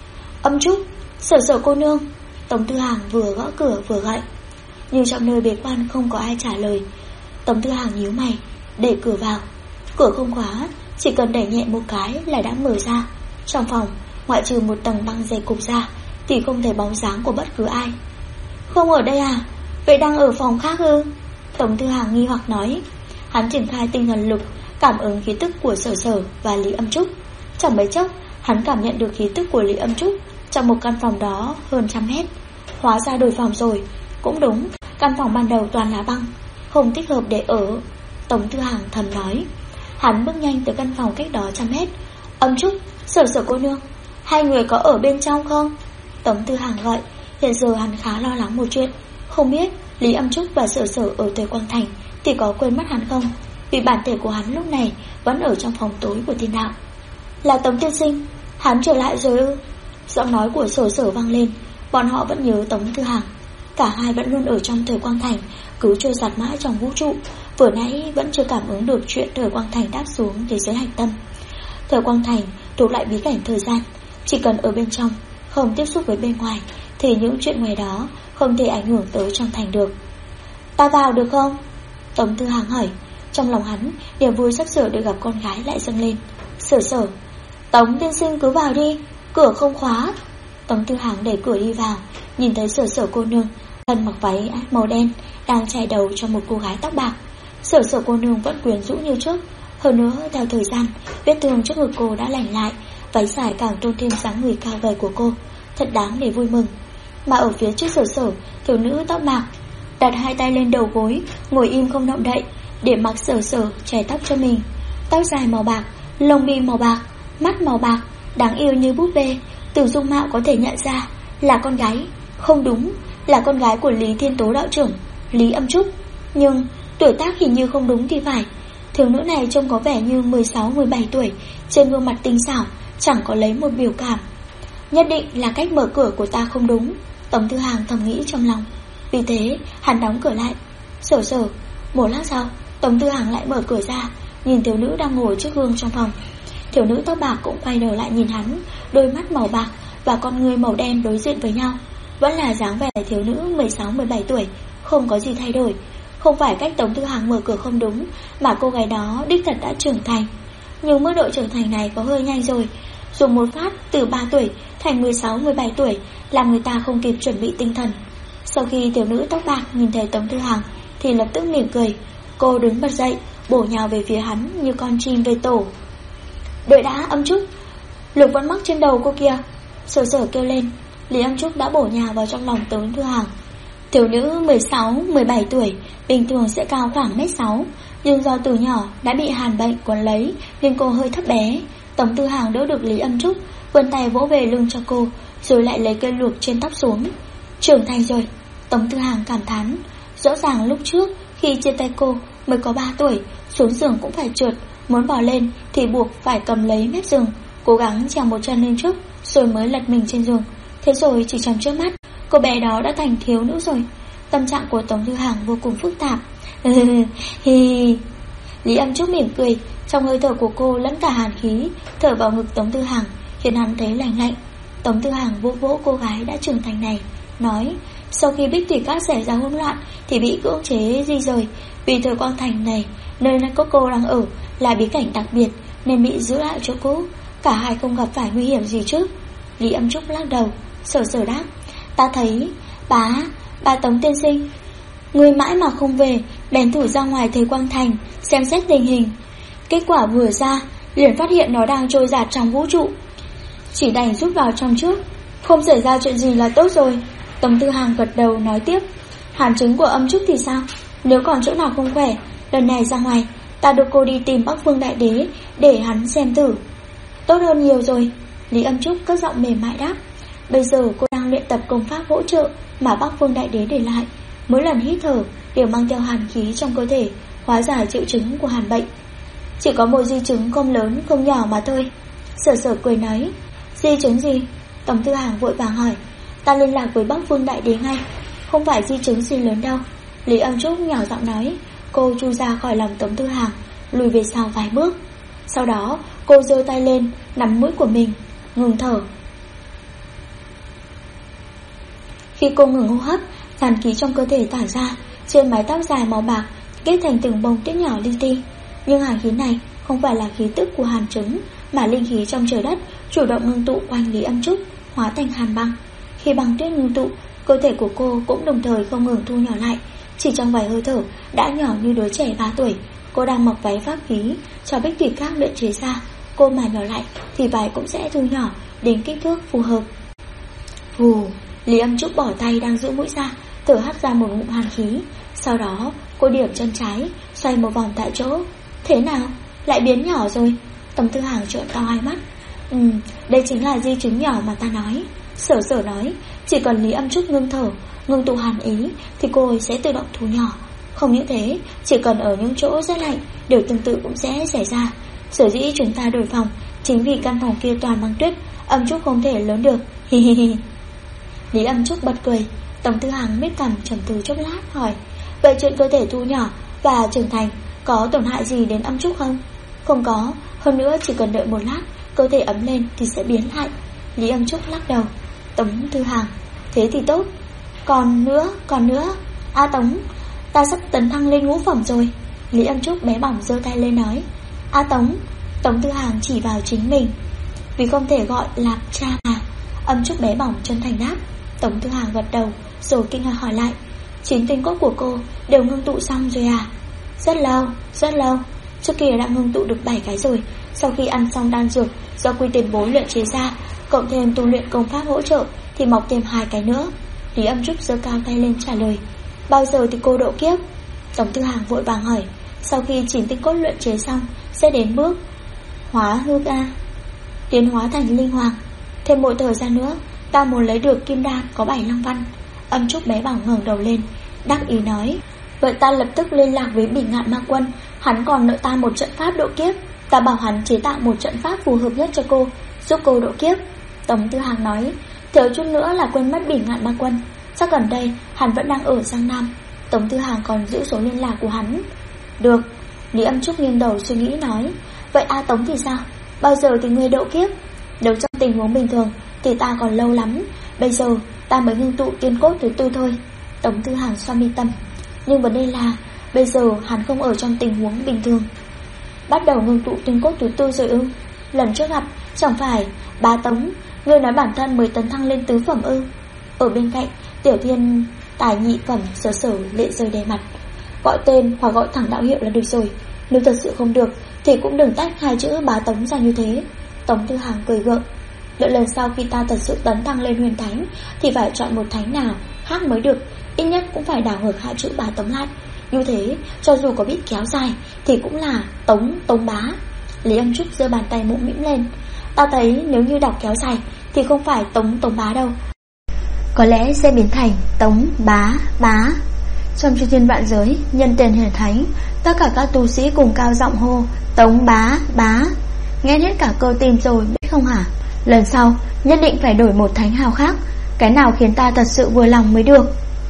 Âm Trúc, Sở Sở cô nương. Tống Tư Hàng vừa gõ cửa vừa gọi. Nhưng trong nơi bế quan không có ai trả lời. Tống Tư Hàng nhíu mày, đẩy cửa vào. Cửa không khóa, chỉ cần đẩy nhẹ một cái là đã mở ra. Trong phòng, ngoại trừ một tầng băng dày cục ra thì không thấy bóng dáng của bất cứ ai. Không ở đây à? Vậy đang ở phòng khác ư? Tống Tư Hàng nghi hoặc nói. Hắn triển khai tinh thần lực, cảm ứng khí tức của Sở Sở và Lý Âm Trúc. Chẳng mấy chốc, hắn cảm nhận được khí tức của Lý Âm Trúc trong một căn phòng đó hơn 100 mét. Hóa ra đổi phòng rồi. Cũng đúng, căn phòng ban đầu toàn là băng, không thích hợp để ở. Tống Tư Hàng thầm nói. Hắn bước nhanh tới căn phòng cách đó 100 mét. Âm Trúc, Sở Sở cô nương, hai người có ở bên trong không? Tống Tư Hàng gọi. Hiện giờ hắn khá lo lắng một chuyện. Không biết Lý Âm Trúc và Sở Sở ở Thời Quang Thành thì có quên mất hắn không, vì bản thể của hắn lúc này vẫn ở trong phòng tối của thiên đạo. Là Tống tiên sinh, hắn trở lại rồi ư? Giọng nói của Sở Sở vang lên. Bọn họ vẫn nhớ Tống Tư Hàng. Cả hai vẫn luôn ở trong Thời Quang Thành, cứ trôi giạt mãi trong vũ trụ. Vừa nãy vẫn chưa cảm ứng được chuyện Thời Quang Thành đáp xuống thế giới hạch tâm. Thời Quang Thành thuộc lại bí cảnh thời gian, chỉ cần ở bên trong, không tiếp xúc với bên ngoài, thì những chuyện ngoài đó không thể ảnh hưởng tới trong thành được. Ta vào được không? Tống Tư Hàng hỏi. Trong lòng hắn, niềm vui sắp sửa được gặp con gái lại dâng lên. Sở Sở, Tống tiên sinh cứ vào đi, cửa không khóa. Tống Tư Hàng đẩy cửa đi vào, nhìn thấy Sở Sở cô nương thân mặc váy màu đen đang chải đầu cho một cô gái tóc bạc. Sở Sở cô nương vẫn quyến rũ như trước. Hơn nữa, theo thời gian, vết thương trước ngực cô đã lành lại, váy dài càng tôn thêm dáng người cao gầy của cô, thật đáng để vui mừng. Mà ở phía trước Sở Sở, thiếu nữ tóc bạc đặt hai tay lên đầu gối, ngồi im không động đậy, để mặc Sở Sở chải tóc cho mình. Tóc dài màu bạc, lông mi màu bạc, mắt màu bạc, đáng yêu như búp bê. Từ dung mạo có thể nhận ra là con gái. Không đúng, là con gái của Lý Thiên Tố đạo trưởng, Lý Âm Trúc. Nhưng tuổi tác hình như không đúng thì phải. Thiếu nữ này trông có vẻ như 16-17 tuổi, trên gương mặt tinh xảo, chẳng có lấy một biểu cảm. Nhất định là cách mở cửa của ta không đúng, Tống Tư Hàng thầm nghĩ trong lòng. Vì thế hắn đóng cửa lại. Sở Sở. Một lát sau, Tống Tư Hàng lại mở cửa ra, nhìn thiếu nữ đang ngồi trước gương trong phòng. Thiếu nữ tóc bạc cũng quay đầu lại nhìn hắn, đôi mắt màu bạc và con ngươi màu đen đối diện với nhau. Vẫn là dáng vẻ thiếu nữ 16-17 tuổi, không có gì thay đổi. Không phải cách Tống Tư Hàng mở cửa không đúng, mà cô gái đó đích thật đã trưởng thành. Nhưng mức độ trưởng thành này có hơi nhanh rồi. Dùng một phát từ 3 tuổi thành 16-17 tuổi, làm người ta không kịp chuẩn bị tinh thần. Sau khi thiếu nữ tóc bạc nhìn thấy Tống Tư Hàng thì lập tức mỉm cười. Cô đứng bật dậy, bổ nhào về phía hắn như con chim về tổ. Đợi đã, Âm Trúc, lục vẫn mắc trên đầu cô kia. Sở Sở kêu lên. Lý Âm Trúc đã bổ nhào vào trong lòng Tống Tư Hàng. Thiếu nữ 16-17 tuổi bình thường sẽ cao khoảng 1m6, nhưng do từ nhỏ đã bị hàn bệnh quấn lấy nên cô hơi thấp bé. Tống Tư Hàng đỡ được Lý Âm Trúc, vươn tay vỗ về lưng cho cô, rồi lại lấy cây luộc trên tóc xuống. Trưởng thành rồi, Tống Tư Hàng cảm thán. Rõ ràng lúc trước khi chia tay cô mới có 3 tuổi, xuống giường cũng phải trượt, muốn bò lên thì buộc phải cầm lấy mép giường, cố gắng trèo một chân lên trước rồi mới lật mình trên giường. Thế rồi chỉ trong trước mắt, cô bé đó đã thành thiếu nữ rồi. Tâm trạng của Tống Tư Hàng vô cùng phức tạp. Lý Âm Trúc mỉm cười, trong hơi thở của cô lẫn cả hàn khí thở vào ngực Tống Tư Hàng, khiến hắn thấy lạnh lạnh. Tống Tư Hằng vỗ vỗ cô gái đã trưởng thành này, nói: sau khi Bích Thủy Các xảy ra hỗn loạn thì bị cưỡng chế di rời. Vì Thời Quang Thành này, nơi có cô đang ở, là bí cảnh đặc biệt nên bị giữ lại chỗ cũ. Cả hai không gặp phải nguy hiểm gì chứ? Lý Âm Trúc lắc đầu, sờ sờ đáp: ta thấy bà Tống tiên sinh, người mãi mà không về, bèn thử ra ngoài Thời Quang Thành xem xét tình hình. Kết quả vừa ra liền phát hiện nó đang trôi dạt trong vũ trụ, chỉ đành rút vào trong trước. Không xảy ra chuyện gì là tốt rồi. Tống Tư Hằng gật đầu nói tiếp: hàn chứng của Âm Trúc thì sao? Nếu còn chỗ nào không khỏe, lần này ra ngoài ta đưa cô đi tìm Bắc Vương Đại Đế để hắn xem thử. Tốt hơn nhiều rồi. Lý Âm Trúc cất giọng mềm mại đáp: bây giờ cô đang luyện tập công pháp hỗ trợ mà Bắc Vương Đại Đế để lại. Mỗi lần hít thở đều mang theo hàn khí trong cơ thể, hóa giải triệu chứng của hàn bệnh. Chỉ có một di chứng không lớn không nhỏ mà thôi. Sở Sở cười nói: di chứng gì? Tống Tư Hằng vội vàng hỏi: ta liên lạc với Bắc Vương Đại Đế ngay. Không phải di chứng gì lớn đâu. Lý Âm Trúc nhỏ giọng nói. Cô chui ra khỏi lòng Tống Tư Hằng, lùi về sau vài bước. Sau đó cô giơ tay lên nắm mũi của mình, ngừng thở. Khi cô ngừng hô hấp, hàn khí trong cơ thể tỏa ra, trên mái tóc dài màu bạc kết thành từng bông tuyết nhỏ li ti. Nhưng hàn khí này không phải là khí tức của hàn trứng, mà linh khí trong trời đất chủ động ngưng tụ quanh Lý Âm Trúc, hóa thành hàn băng. Khi băng tuyết ngưng tụ, cơ thể của cô cũng đồng thời không ngừng thu nhỏ lại. Chỉ trong vài hơi thở đã nhỏ như đứa trẻ 3 tuổi. Cô đang mặc váy pháp khí cho Bích Thủy Các luyện chế ra. Cô mà nhỏ lại thì váy cũng sẽ thu nhỏ đến kích thước phù hợp. Hù, Lý Âm Trúc bỏ tay đang giữ mũi ra, thở hắt ra một ngụm hàn khí. Sau đó cô điểm chân trái, xoay một vòng tại chỗ. Thế nào? Lại biến nhỏ rồi. Tống Tư Hằng trợn to hai mắt. Đây chính là di chứng nhỏ mà ta nói. Sở Sở nói: chỉ cần Lý Âm Trúc ngưng thở, ngưng tụ hàn ý thì cô ấy sẽ tự động thu nhỏ. Không những thế, chỉ cần ở những chỗ rất lạnh, điều tương tự cũng sẽ xảy ra. Sở dĩ chúng ta đổi phòng chính vì căn phòng kia toàn băng tuyết, Âm Trúc không thể lớn được. Hi hi hi. Lý Âm Trúc bật cười. Tống Tư Hằng miết cằm trầm tư chốc lát hỏi: vậy chuyện cơ thể thu nhỏ và trưởng thành có tổn hại gì đến Âm Trúc không? Không có, hơn nữa chỉ cần đợi một lát cơ thể ấm lên thì sẽ biến lại. Lý Âm Trúc lắc đầu. Tống Tư Hằng: thế thì tốt. Còn nữa. A Tống, ta sắp tấn thăng lên ngũ phẩm rồi. Lý Âm Trúc bé bỏng giơ tay lên nói. A Tống. Tống Tư Hằng chỉ vào chính mình. Vì không thể gọi là cha mà. Âm Trúc bé bỏng chân thành đáp. Tống Tư Hằng gật đầu rồi kinh ngạc hỏi lại: 9 tinh cốt của cô đều ngưng tụ xong rồi à? Rất lâu. Trước kia đã ngưng tụ được 7 cái rồi. Sau khi ăn xong đan dược do Quy Tiền Bối luyện chế ra, cộng thêm tu luyện công pháp hỗ trợ thì mọc thêm 2 cái nữa. Lý Âm Trúc giơ cao tay lên trả lời. Bao giờ thì cô độ kiếp? Tống Tư Hằng vội vàng hỏi. Sau khi 9 tinh cốt luyện chế xong sẽ đến bước hóa hư ca, tiến hóa thành linh hoàng. Thêm một thời gian nữa ta muốn lấy được kim đan có 7 long văn. Âm Trúc bé bỏng ngẩng đầu lên, đắc ý nói. Vậy ta lập tức liên lạc với Bỉ Ngạn Ma Quân. Hắn còn nợ ta một trận pháp độ kiếp. Ta bảo hắn chế tạo một trận pháp phù hợp nhất cho cô, giúp cô độ kiếp. Tống Tư Hằng nói. Thiếu chút nữa là quên mất Bỉ Ngạn Ma Quân. Chắc gần đây hắn vẫn đang ở Giang Nam. Tống Tư Hằng còn giữ số liên lạc của hắn. Được. Lý Âm Trúc nghiêng đầu suy nghĩ nói. Vậy A Tống thì sao? Bao giờ thì ngươi độ kiếp? Nếu trong tình huống bình thường thì ta còn lâu lắm. Bây giờ ta mới ngưng tụ tiên cốt thứ 4 thôi. Tống Tư Hằng xoa mi tâm. Nhưng vấn đề là bây giờ hắn không ở trong tình huống bình thường. Bắt đầu ngưng tụ tiên cốt thứ 4 rồi ư? Lần trước gặp chẳng phải Bá Tống, ngươi nói bản thân mới tấn thăng lên tứ phẩm ư? Ở bên cạnh Tiểu Thiên tài nhị phẩm Sở Sở lệ rơi đầy mặt. Gọi tên hoặc gọi thẳng đạo hiệu là được rồi. Nếu thật sự không được thì cũng đừng tách hai chữ Bá Tống ra như thế. Tống Tư Hằng cười gượng. Đợi lần sau khi ta thật sự tấn thăng lên huyền thánh thì phải chọn một thánh nào khác mới được. Ít nhất cũng phải đảo ngược hai chữ Bá Tống lại. Như thế cho dù có bị kéo dài thì cũng là Tống Bá. Lý Âm Trúc giơ bàn tay mũm mĩm lên. Ta thấy nếu như đọc kéo dài thì không phải Tống Bá đâu, có lẽ sẽ biến thành Tống Bá. Trong chư thiên vạn giới, nhân tên huyền thánh, tất cả các tu sĩ cùng cao giọng hô Tống Bá. Nghe hết cả cơ tim rồi biết không hả? Lần sau nhất định phải đổi một thánh hào khác. Cái nào khiến ta thật sự vừa lòng mới được.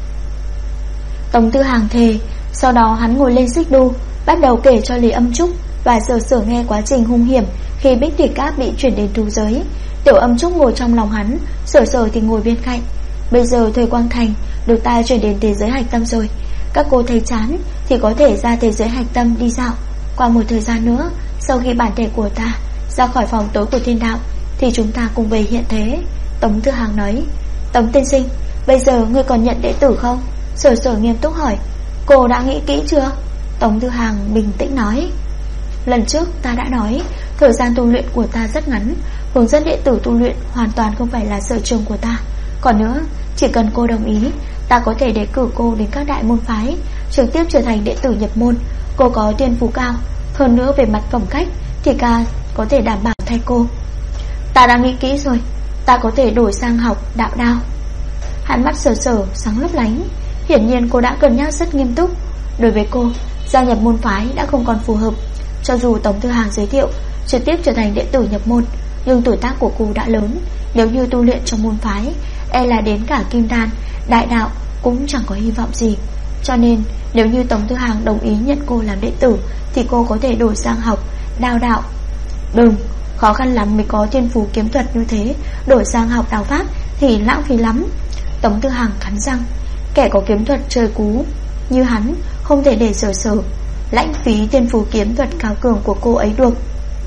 Tống Tư Hằng thề. Sau đó hắn ngồi lên xích đu, bắt đầu kể cho Lý Âm Trúc và Sở Sở nghe quá trình hung hiểm khi Bích Thủy Các bị chuyển đến thú giới. Tiểu Âm Trúc ngồi trong lòng hắn, Sở Sở thì ngồi bên cạnh. Bây giờ Thời Quang Thành được ta chuyển đến thế giới hạch tâm rồi. Các cô thấy chán thì có thể ra thế giới hạch tâm đi dạo. Qua một thời gian nữa, sau khi bản thể của ta ra khỏi phòng tối của thiên đạo, thì chúng ta cùng về hiện thế. Tống Tư Hàng nói. Tống tiên sinh, bây giờ ngươi còn nhận đệ tử không? Sở Sở nghiêm túc hỏi. Cô đã nghĩ kỹ chưa? Tống Tư Hàng bình tĩnh nói. Lần trước ta đã nói, thời gian tu luyện của ta rất ngắn, hướng dẫn đệ tử tu luyện hoàn toàn không phải là sở trường của ta. Còn nữa, chỉ cần cô đồng ý, ta có thể đề cử cô đến các đại môn phái, trực tiếp trở thành đệ tử nhập môn. Cô có thiên phú cao, hơn nữa về mặt phẩm cách thì ca có thể đảm bảo thay cô. Ta đã nghĩ kỹ rồi, ta có thể đổi sang học đạo đao. Hắn mắt Sở Sở sáng lấp lánh. Hiển nhiên cô đã cân nhắc rất nghiêm túc. Đối với cô, gia nhập môn phái đã không còn phù hợp. Cho dù Tống Tư Hàng giới thiệu trực tiếp trở thành đệ tử nhập môn, nhưng tuổi tác của cô đã lớn. Nếu như tu luyện trong môn phái, e là đến cả kim đan, đại đạo cũng chẳng có hy vọng gì. Cho nên nếu như Tống Tư Hàng đồng ý nhận cô làm đệ tử, thì cô có thể đổi sang học đao đạo. Đừng, khó khăn lắm mới có thiên phú kiếm thuật như thế, đổi sang học đao pháp thì lãng phí lắm. Tống Tư Hàng cắn răng. Kẻ có kiếm thuật trời cú như hắn không thể để Sở Sở lãng phí thiên phú kiếm thuật cao cường của cô ấy được.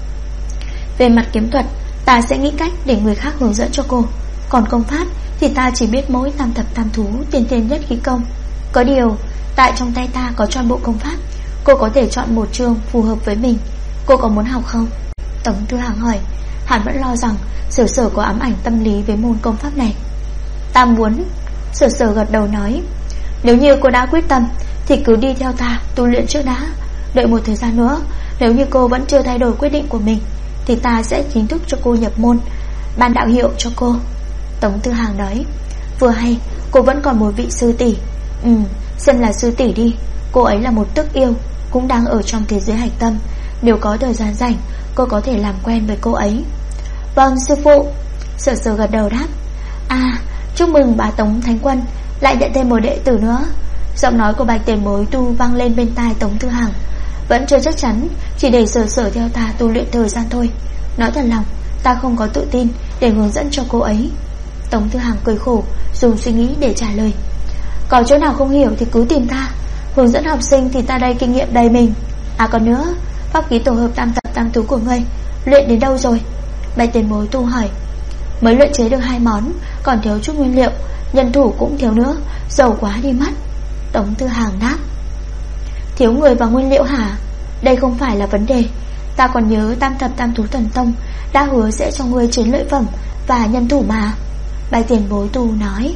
Về mặt kiếm thuật, ta sẽ nghĩ cách để người khác hướng dẫn cho cô. Còn công pháp thì ta chỉ biết mỗi tam thập tam thú, tiên thiên nhất khí công. Có điều, tại trong tay ta có trọn bộ công pháp, cô có thể chọn một chương phù hợp với mình. Cô có muốn học không? Tống Tư Hàng hỏi. Hắn vẫn lo rằng Sở Sở có ám ảnh tâm lý với môn công pháp này. Ta muốn. Sở Sở gật đầu nói. Nếu như cô đã quyết tâm thì cứ đi theo ta tu luyện trước đã. Đợi một thời gian nữa, nếu như cô vẫn chưa thay đổi quyết định của mình, thì ta sẽ chính thức cho cô nhập môn, ban đạo hiệu cho cô. Tống Tư Hàng nói. Vừa hay, cô vẫn còn một vị sư tỷ. Xem là sư tỷ đi. Cô ấy là một tức yêu, cũng đang ở trong thế giới hạch tâm. Nếu có thời gian rảnh, cô có thể làm quen với cô ấy. Vâng sư phụ. Sở Sở gật đầu đáp. Chúc mừng bà Tống Thánh Quân lại nhận thêm một đệ tử nữa. Giọng nói của Bạch Tiền Bối tu vang lên bên tai Tống Tư Hàng. Vẫn chưa chắc chắn, chỉ để Sở Sở theo ta tu luyện thời gian thôi. Nói thật lòng, ta không có tự tin để hướng dẫn cho cô ấy. Tống Tư Hàng cười khổ, dùng suy nghĩ để trả lời. Có chỗ nào không hiểu thì cứ tìm ta. Hướng dẫn học sinh thì ta đây kinh nghiệm đầy mình. Còn nữa, pháp khí tổ hợp tam thập tam tú của ngươi luyện đến đâu rồi? Bạch Tiền Bối tu hỏi. Mới luyện chế được 2 món, còn thiếu chút nguyên liệu, nhân thủ cũng thiếu nữa, giàu quá đi mất. Tống Tư Hàng đáp. Thiếu người và nguyên liệu hả? Đây không phải là vấn đề. Ta còn nhớ tam thập tam thú thần tông đã hứa sẽ cho ngươi chiến lợi phẩm và nhân thủ mà. Bạch Tiền Bối tu nói.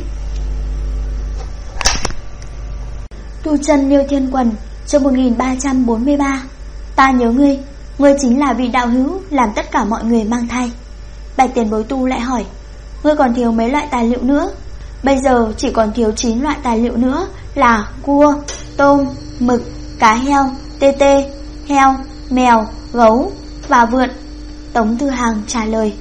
Tu chân Liêu Thiên Quần, chương 1343. Ta nhớ ngươi, ngươi chính là vị đạo hữu làm tất cả mọi người mang thai. Bạch Tiền Bối tu lại hỏi. Ngươi còn thiếu mấy loại tài liệu nữa? Bây giờ chỉ còn thiếu 9 loại tài liệu nữa, là cua, tôm, mực, cá heo, tê tê, heo, mèo, gấu và vượn. Tống Tư Hàng trả lời.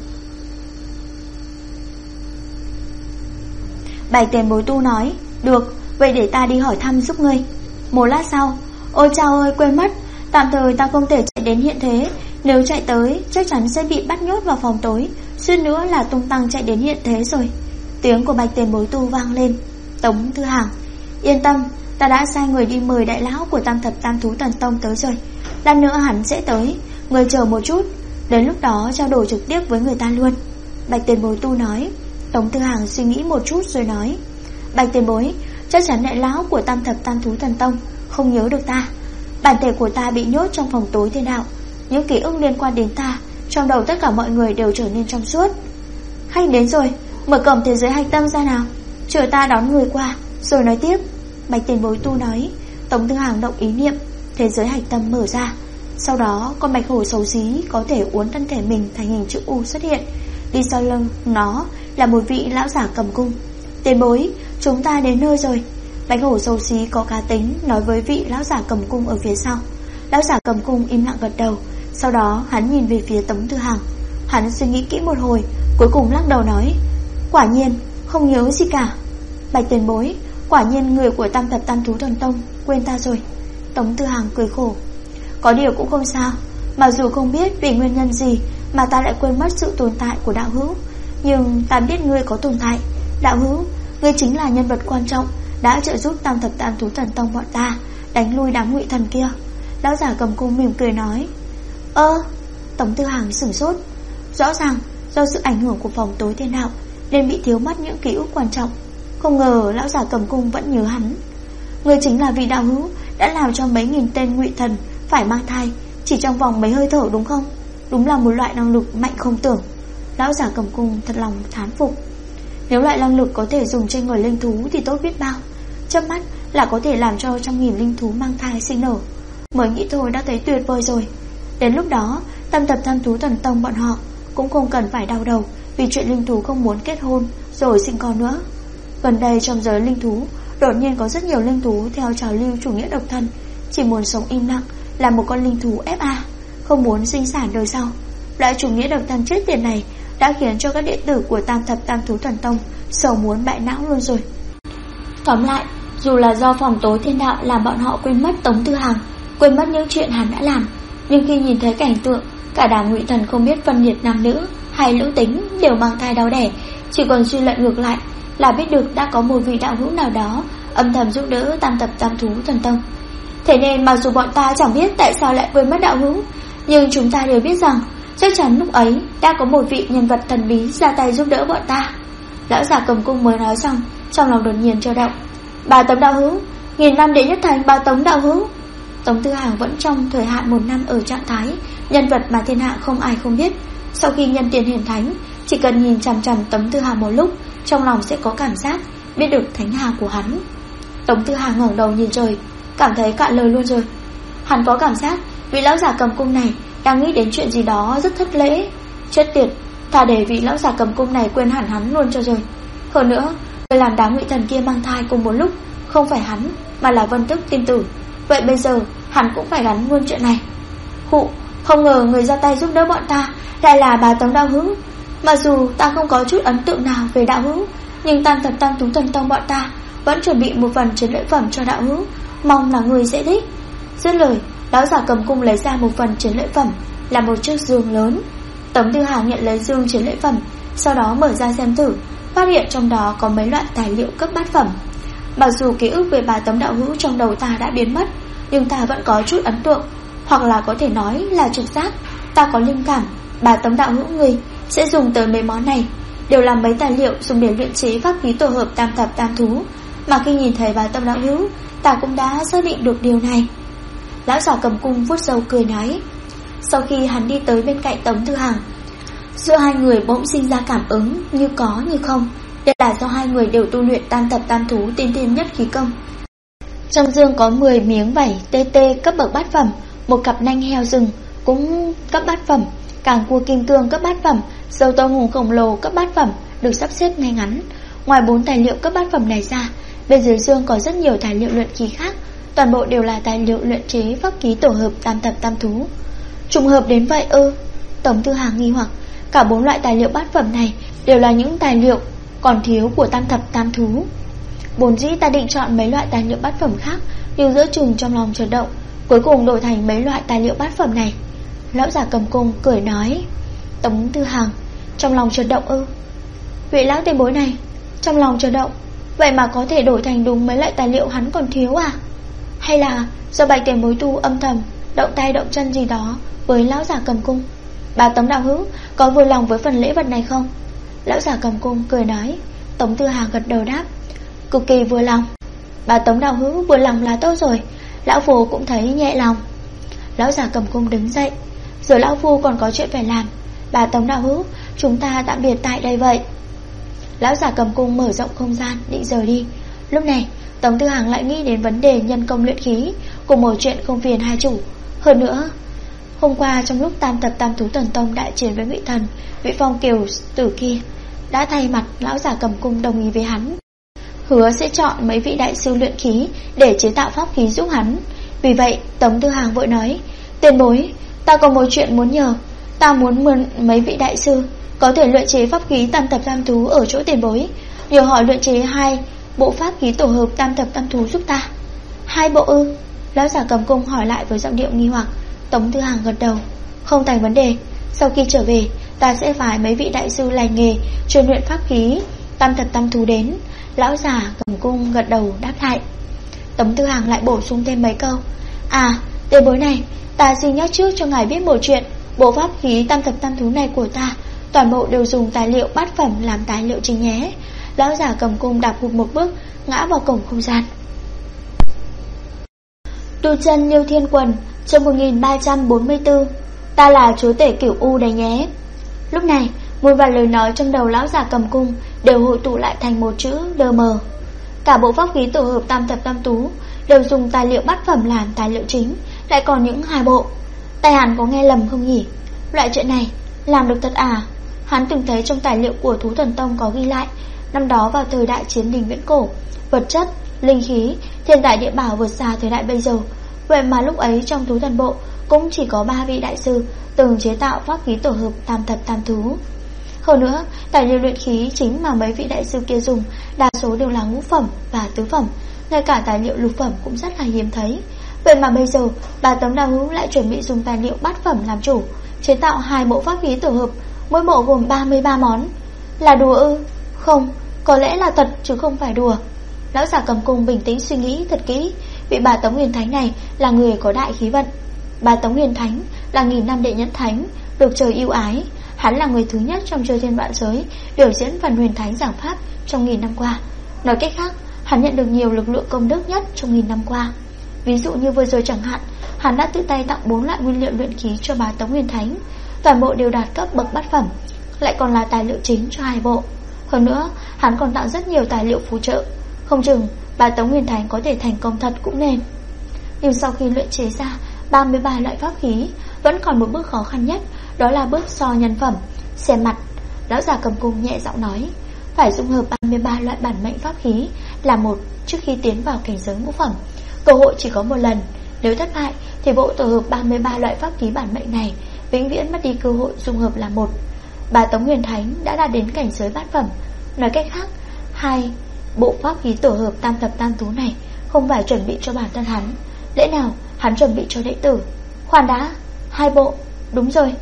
Bạch Tiền Bối tu nói. Được, vậy để ta đi hỏi thăm giúp ngươi. Một lát sau. Ôi chao ơi, quên mất, tạm thời ta không thể chạy đến hiện thế. Nếu chạy tới chắc chắn sẽ bị bắt nhốt vào phòng tối, suýt nữa là tung tăng chạy đến hiện thế rồi. Tiếng của Bạch Tiền Bối tu vang lên. Tống Tư Hàng. Yên tâm, ta đã sai người đi mời đại lão của tam thập tam thú thần tông tới rồi. Lát nữa hắn sẽ tới, người chờ một chút. Đến lúc đó trao đổi trực tiếp với người ta luôn. Bạch Tiền Bối tu nói. Tống Tư Hàng suy nghĩ một chút rồi nói. Bạch Tiền Bối, chắc chắn đại lão của tam thập tam thú thần tông không nhớ được ta. Bản thể của ta bị nhốt trong phòng tối thiên đạo. Những ký ức liên quan đến ta trong đầu tất cả mọi người đều trở nên trong suốt. Khách đến rồi, mở cổng thế giới hạch tâm ra nào. Chờ ta đón người qua rồi nói tiếp. Bạch Tiền Bối tu nói. Tống Tư Hàng động ý niệm, thế giới hạch tâm mở ra. Sau đó con bạch hổ xấu xí có thể uốn thân thể mình thành hình chữ U xuất hiện. Đi sau lưng nó là một vị lão giả cầm cung. Tiền bối, chúng ta đến nơi rồi. Bạch hổ xấu xí có cá tính nói với vị lão giả cầm cung ở phía sau. Lão giả cầm cung im lặng gật đầu. Sau đó hắn nhìn về phía Tống Tư Hàng. Hắn suy nghĩ kỹ một hồi, cuối cùng lắc đầu nói. Quả nhiên không nhớ gì cả. Bạch Tiền Bối, quả nhiên người của tam thập tam thú thần tông quên ta rồi. Tống Tư Hàng cười khổ. Có điều cũng không sao. Mặc dù không biết vì nguyên nhân gì mà ta lại quên mất sự tồn tại của đạo hữu, Nhưng ta biết ngươi có tồn tại. Đạo hữu, ngươi chính là nhân vật quan trọng, đã trợ giúp Tam Thập Tam Thú Thần Tông bọn ta đánh lui đám ngụy thần kia. Lão giả cầm cung mỉm cười nói. Tống Tư Hằng sửng sốt. Rõ ràng do sự ảnh hưởng của phòng tối thiên đạo nên bị thiếu mất những ký ức quan trọng. Không ngờ lão giả cầm cung vẫn nhớ hắn. Ngươi chính là vị đạo hữu đã làm cho mấy nghìn tên ngụy thần phải mang thai chỉ trong vòng mấy hơi thở đúng không? Đúng là một loại năng lực mạnh không tưởng. Lão giả cầm cung thật lòng thán phục. Nếu loại năng lực có thể dùng trên người linh thú thì tốt biết bao. Chớp mắt là có thể làm cho 100.000 linh thú mang thai sinh nở. Mới nghĩ thôi đã thấy tuyệt vời rồi. Đến lúc đó Tam Thập Tam Thú Thần Tông bọn họ cũng không cần phải đau đầu vì chuyện linh thú không muốn kết hôn rồi sinh con nữa. Gần đây trong giới linh thú đột nhiên có rất nhiều linh thú theo trào lưu chủ nghĩa độc thân, chỉ muốn sống im lặng, là một con linh thú FA, không muốn sinh sản đời sau. Loại chủ nghĩa độc thân chết tiệt này đã khiến cho các đệ tử của Tam Thập Tam Thú Thần Tông sầu muốn bại não luôn rồi. Tóm lại, dù là do phòng tối thiên đạo làm bọn họ quên mất Tống Tư Hằng, quên mất những chuyện hắn đã làm, nhưng khi nhìn thấy cảnh tượng cả đám ngụy thần không biết phân biệt nam nữ hay nữ tính đều mang thai đau đẻ, chỉ còn suy luận ngược lại là biết được đã có một vị đạo hữu nào đó âm thầm giúp đỡ Tam Thập Tam Thú Thần Tông. Thế nên mặc dù bọn ta chẳng biết tại sao lại quên mất đạo hữu, nhưng chúng ta đều biết rằng chắc chắn lúc ấy đã có một vị nhân vật thần bí ra tay giúp đỡ bọn ta. Lão giả cầm cung mới nói xong, trong lòng đột nhiên chợt động. Bà Tống đạo hữu, 1000 năm đệ nhất thành bà Tống đạo hữu. Tống Tư Hằng vẫn trong thời hạn 1 năm ở trạng thái nhân vật mà thiên hạ không ai không biết. Sau khi nhân tiền hiển thánh, chỉ cần nhìn chằm chằm Tống Tư Hằng một lúc, trong lòng sẽ có cảm giác biết được thánh hà của hắn. Tống Tư Hằng ngẩng đầu nhìn trời, cảm thấy cạn lời luôn rồi. Hắn có cảm giác vị lão giả cầm cung này đang nghĩ đến chuyện gì đó rất thất lễ. Chết tiệt, thà để vị lão giả cầm cung này quên hẳn hắn luôn cho rồi. Hơn nữa, người làm đám ngụy thần kia mang thai cùng một lúc không phải hắn mà là Vân Tức tiên tử. Vậy bây giờ hắn cũng phải gắn luôn chuyện này. Không ngờ người ra tay giúp đỡ bọn ta lại là bà Tống đạo hữu. Mặc dù ta không có chút ấn tượng nào về đạo hữu, nhưng Tam Thập Tam Thú Thần Tông bọn ta vẫn chuẩn bị một phần chiến lợi phẩm cho đạo hữu, mong là người sẽ thích. Dứt lời, lão giả cầm cung lấy ra một phần chiến lợi phẩm, là một chiếc giường lớn. Tống Tư Hằng nhận lấy giường chiến lợi phẩm, sau đó mở ra xem thử, phát hiện trong đó có mấy loại tài liệu cấp bát phẩm. Mặc dù ký ức về bà Tống đạo hữu trong đầu ta đã biến mất, nhưng ta vẫn có chút ấn tượng, hoặc là có thể nói là trực giác. Ta có linh cảm bà Tống đạo hữu người sẽ dùng tới mấy món này, đều là mấy tài liệu dùng để luyện chế pháp khí tổ hợp Tam Thập Tam Thú. Mà khi nhìn thấy bà Tống đạo hữu, ta cũng đã xác định được điều này. Lão giả cầm cung vuốt râu cười nói. Sau khi hắn đi tới bên cạnh Tống Tư Hằng, giữa hai người bỗng sinh ra cảm ứng như có như không. Đây là do hai người đều tu luyện Tam Thập Tam Thú tiên thiên nhất khí công. Trong dương có 10 miếng vảy TT cấp bậc bát phẩm, một cặp nanh heo rừng cũng cấp bát phẩm, càng cua kim cương cấp bát phẩm, dầu tôm hùm khổng lồ cấp bát phẩm được sắp xếp ngay ngắn. Ngoài 4 tài liệu cấp bát phẩm này ra, bên dưới dương có rất nhiều tài liệu luyện khí khác, toàn bộ đều là tài liệu luyện chế pháp khí tổ hợp Tam Thập Tam Thú. Trùng hợp đến vậy ư? Tống Tư Hằng nghi hoặc, cả 4 loại tài liệu bát phẩm này đều là những tài liệu còn thiếu của Tam Thập Tam Thú. Vốn dĩ ta định chọn mấy loại tài liệu bát phẩm khác, nhưng giữa chừng trong lòng chợt động, cuối cùng đổi thành mấy loại tài liệu bát phẩm này. Lão giả cầm cung cười nói. Tống Tư Hằng trong lòng chợt động ư? Vị lão tiền bối này trong lòng chợt động, vậy mà có thể đổi thành đúng mấy loại tài liệu hắn còn thiếu à? Hay là do bạch tiền bối tu âm thầm động tay động chân gì đó với lão giả cầm cung? Bà Tống đạo hữu có vừa lòng với phần lễ vật này không? Lão giả cầm cung cười nói. Tống Tư Hằng gật đầu đáp. Cực kỳ vừa lòng. Bà Tống đạo hữu vừa lòng là tốt rồi, lão phu cũng thấy nhẹ lòng. Lão giả cầm cung đứng dậy. Rồi lão phu còn có chuyện phải làm. Bà Tống đạo hữu, chúng ta tạm biệt tại đây vậy. Lão giả cầm cung mở rộng không gian định rời đi. Lúc này Tống Tư Hằng lại nghĩ đến vấn đề nhân công luyện khí, cùng một chuyện không phiền hai chủ. Hơn nữa, hôm qua trong lúc Tam Thập Tam Thú Thần Tông đại chiến với vị thần, vị phong kiều tử kia đã thay mặt lão giả cầm cung đồng ý với hắn, hứa sẽ chọn mấy vị đại sư luyện khí để chế tạo pháp khí giúp hắn. Vì vậy Tống Tư Hằng vội nói. Tiền bối, ta có một chuyện muốn nhờ. Ta muốn mượn mấy vị đại sư có thể luyện chế pháp khí Tam Thập Tam Thú ở chỗ tiền bối, nhờ họ luyện chế 2 bộ pháp khí tổ hợp Tam Thập Tam Thú giúp ta. 2 bộ ư? Lão giả cầm cung hỏi lại với giọng điệu nghi hoặc. Tống Tư Hằng gật đầu. Không thành vấn đề. Sau khi trở về, ta sẽ phái mấy vị đại sư lành nghề truyền luyện pháp khí tam thập tam thú đến. Lão già cầm cung gật đầu đáp lại. Tống Tư Hằng lại bổ sung thêm mấy câu. Tiền bối này, ta xin nhắc trước cho ngài biết một chuyện. Bộ pháp khí tam thập tam thú này của ta toàn bộ đều dùng tài liệu bát phẩm làm tài liệu chính nhé. Lão già cầm cung đạp hụt một bước, ngã vào cổng không gian. Tu chân Liêu Thiên Quần, chương 1344. Ta là chúa tể Cửu U đấy nhé. Lúc này, muôn vàn lời nói trong đầu lão già cầm cung đều hội tụ lại thành một chữ đờ mờ. Cả bộ pháp khí tổ hợp tam thập tam tú đều dùng tài liệu bát phẩm làm tài liệu chính, lại còn những 2 bộ. Tai hắn có nghe lầm không nhỉ? Loại chuyện này làm được thật à? Hắn từng thấy trong tài liệu của Thú Thần Tông có ghi lại, năm đó vào thời đại chiến đình viễn cổ, vật chất, linh khí, thiên tài địa bảo vượt xa thời đại bây giờ. Vậy mà lúc ấy trong Thú Thần Bộ cũng chỉ có 3 vị đại sư từng chế tạo pháp khí tổ hợp tam thập tam thú. Hơn nữa, tài liệu luyện khí chính mà mấy vị đại sư kia dùng đa số đều là ngũ phẩm và tứ phẩm, ngay cả tài liệu lục phẩm cũng rất là hiếm thấy. Vậy mà bây giờ bà Tống Đào Hữu lại chuẩn bị dùng tài liệu bát phẩm làm chủ, chế tạo 2 bộ pháp khí tổ hợp, mỗi bộ gồm 33 món. Là đùa ư? Không, có lẽ là thật chứ không phải đùa. Lão già cầm cung bình tĩnh suy nghĩ thật kỹ. Vị bà Tống Huyền Thánh này là người có đại khí vận. Bà Tống Huyền Thánh là 1000 năm đệ nhất thánh, được trời yêu ái. Hắn là người thứ nhất trong chư thiên vạn giới biểu diễn phần huyền thánh giảng pháp trong 1000 năm qua. Nói cách khác, hắn nhận được nhiều lực lượng công đức nhất trong 1000 năm qua. Ví dụ như vừa rồi chẳng hạn, hắn đã tự tay tặng 4 loại nguyên liệu luyện khí cho bà Tống Huyền Thánh, toàn bộ đều đạt cấp bậc bát phẩm, lại còn là tài liệu chính cho 2 bộ. Hơn nữa, hắn còn tặng rất nhiều tài liệu phù trợ, không chừng bà Tống Huyền Thánh có thể thành công thật cũng nên. Nhưng sau khi luyện chế ra 33 loại pháp khí, vẫn còn một bước khó khăn nhất, đó là bước so nhân phẩm, xem mặt. Lão già cầm cung nhẹ giọng nói, phải dung hợp 33 loại bản mệnh pháp khí là một trước khi tiến vào cảnh giới ngũ phẩm. Cơ hội chỉ có một lần, nếu thất bại thì bộ tổ hợp 33 loại pháp khí bản mệnh này vĩnh viễn mất đi cơ hội dung hợp là một. Bà Tống Huyền Thánh đã đạt đến cảnh giới bát phẩm. Nói cách khác, 2 bộ pháp khí tổ hợp tam thập tam thú này không phải chuẩn bị cho bản thân hắn, lẽ nào hắn chuẩn bị cho đệ tử? Khoan đã, 2 bộ, đúng rồi.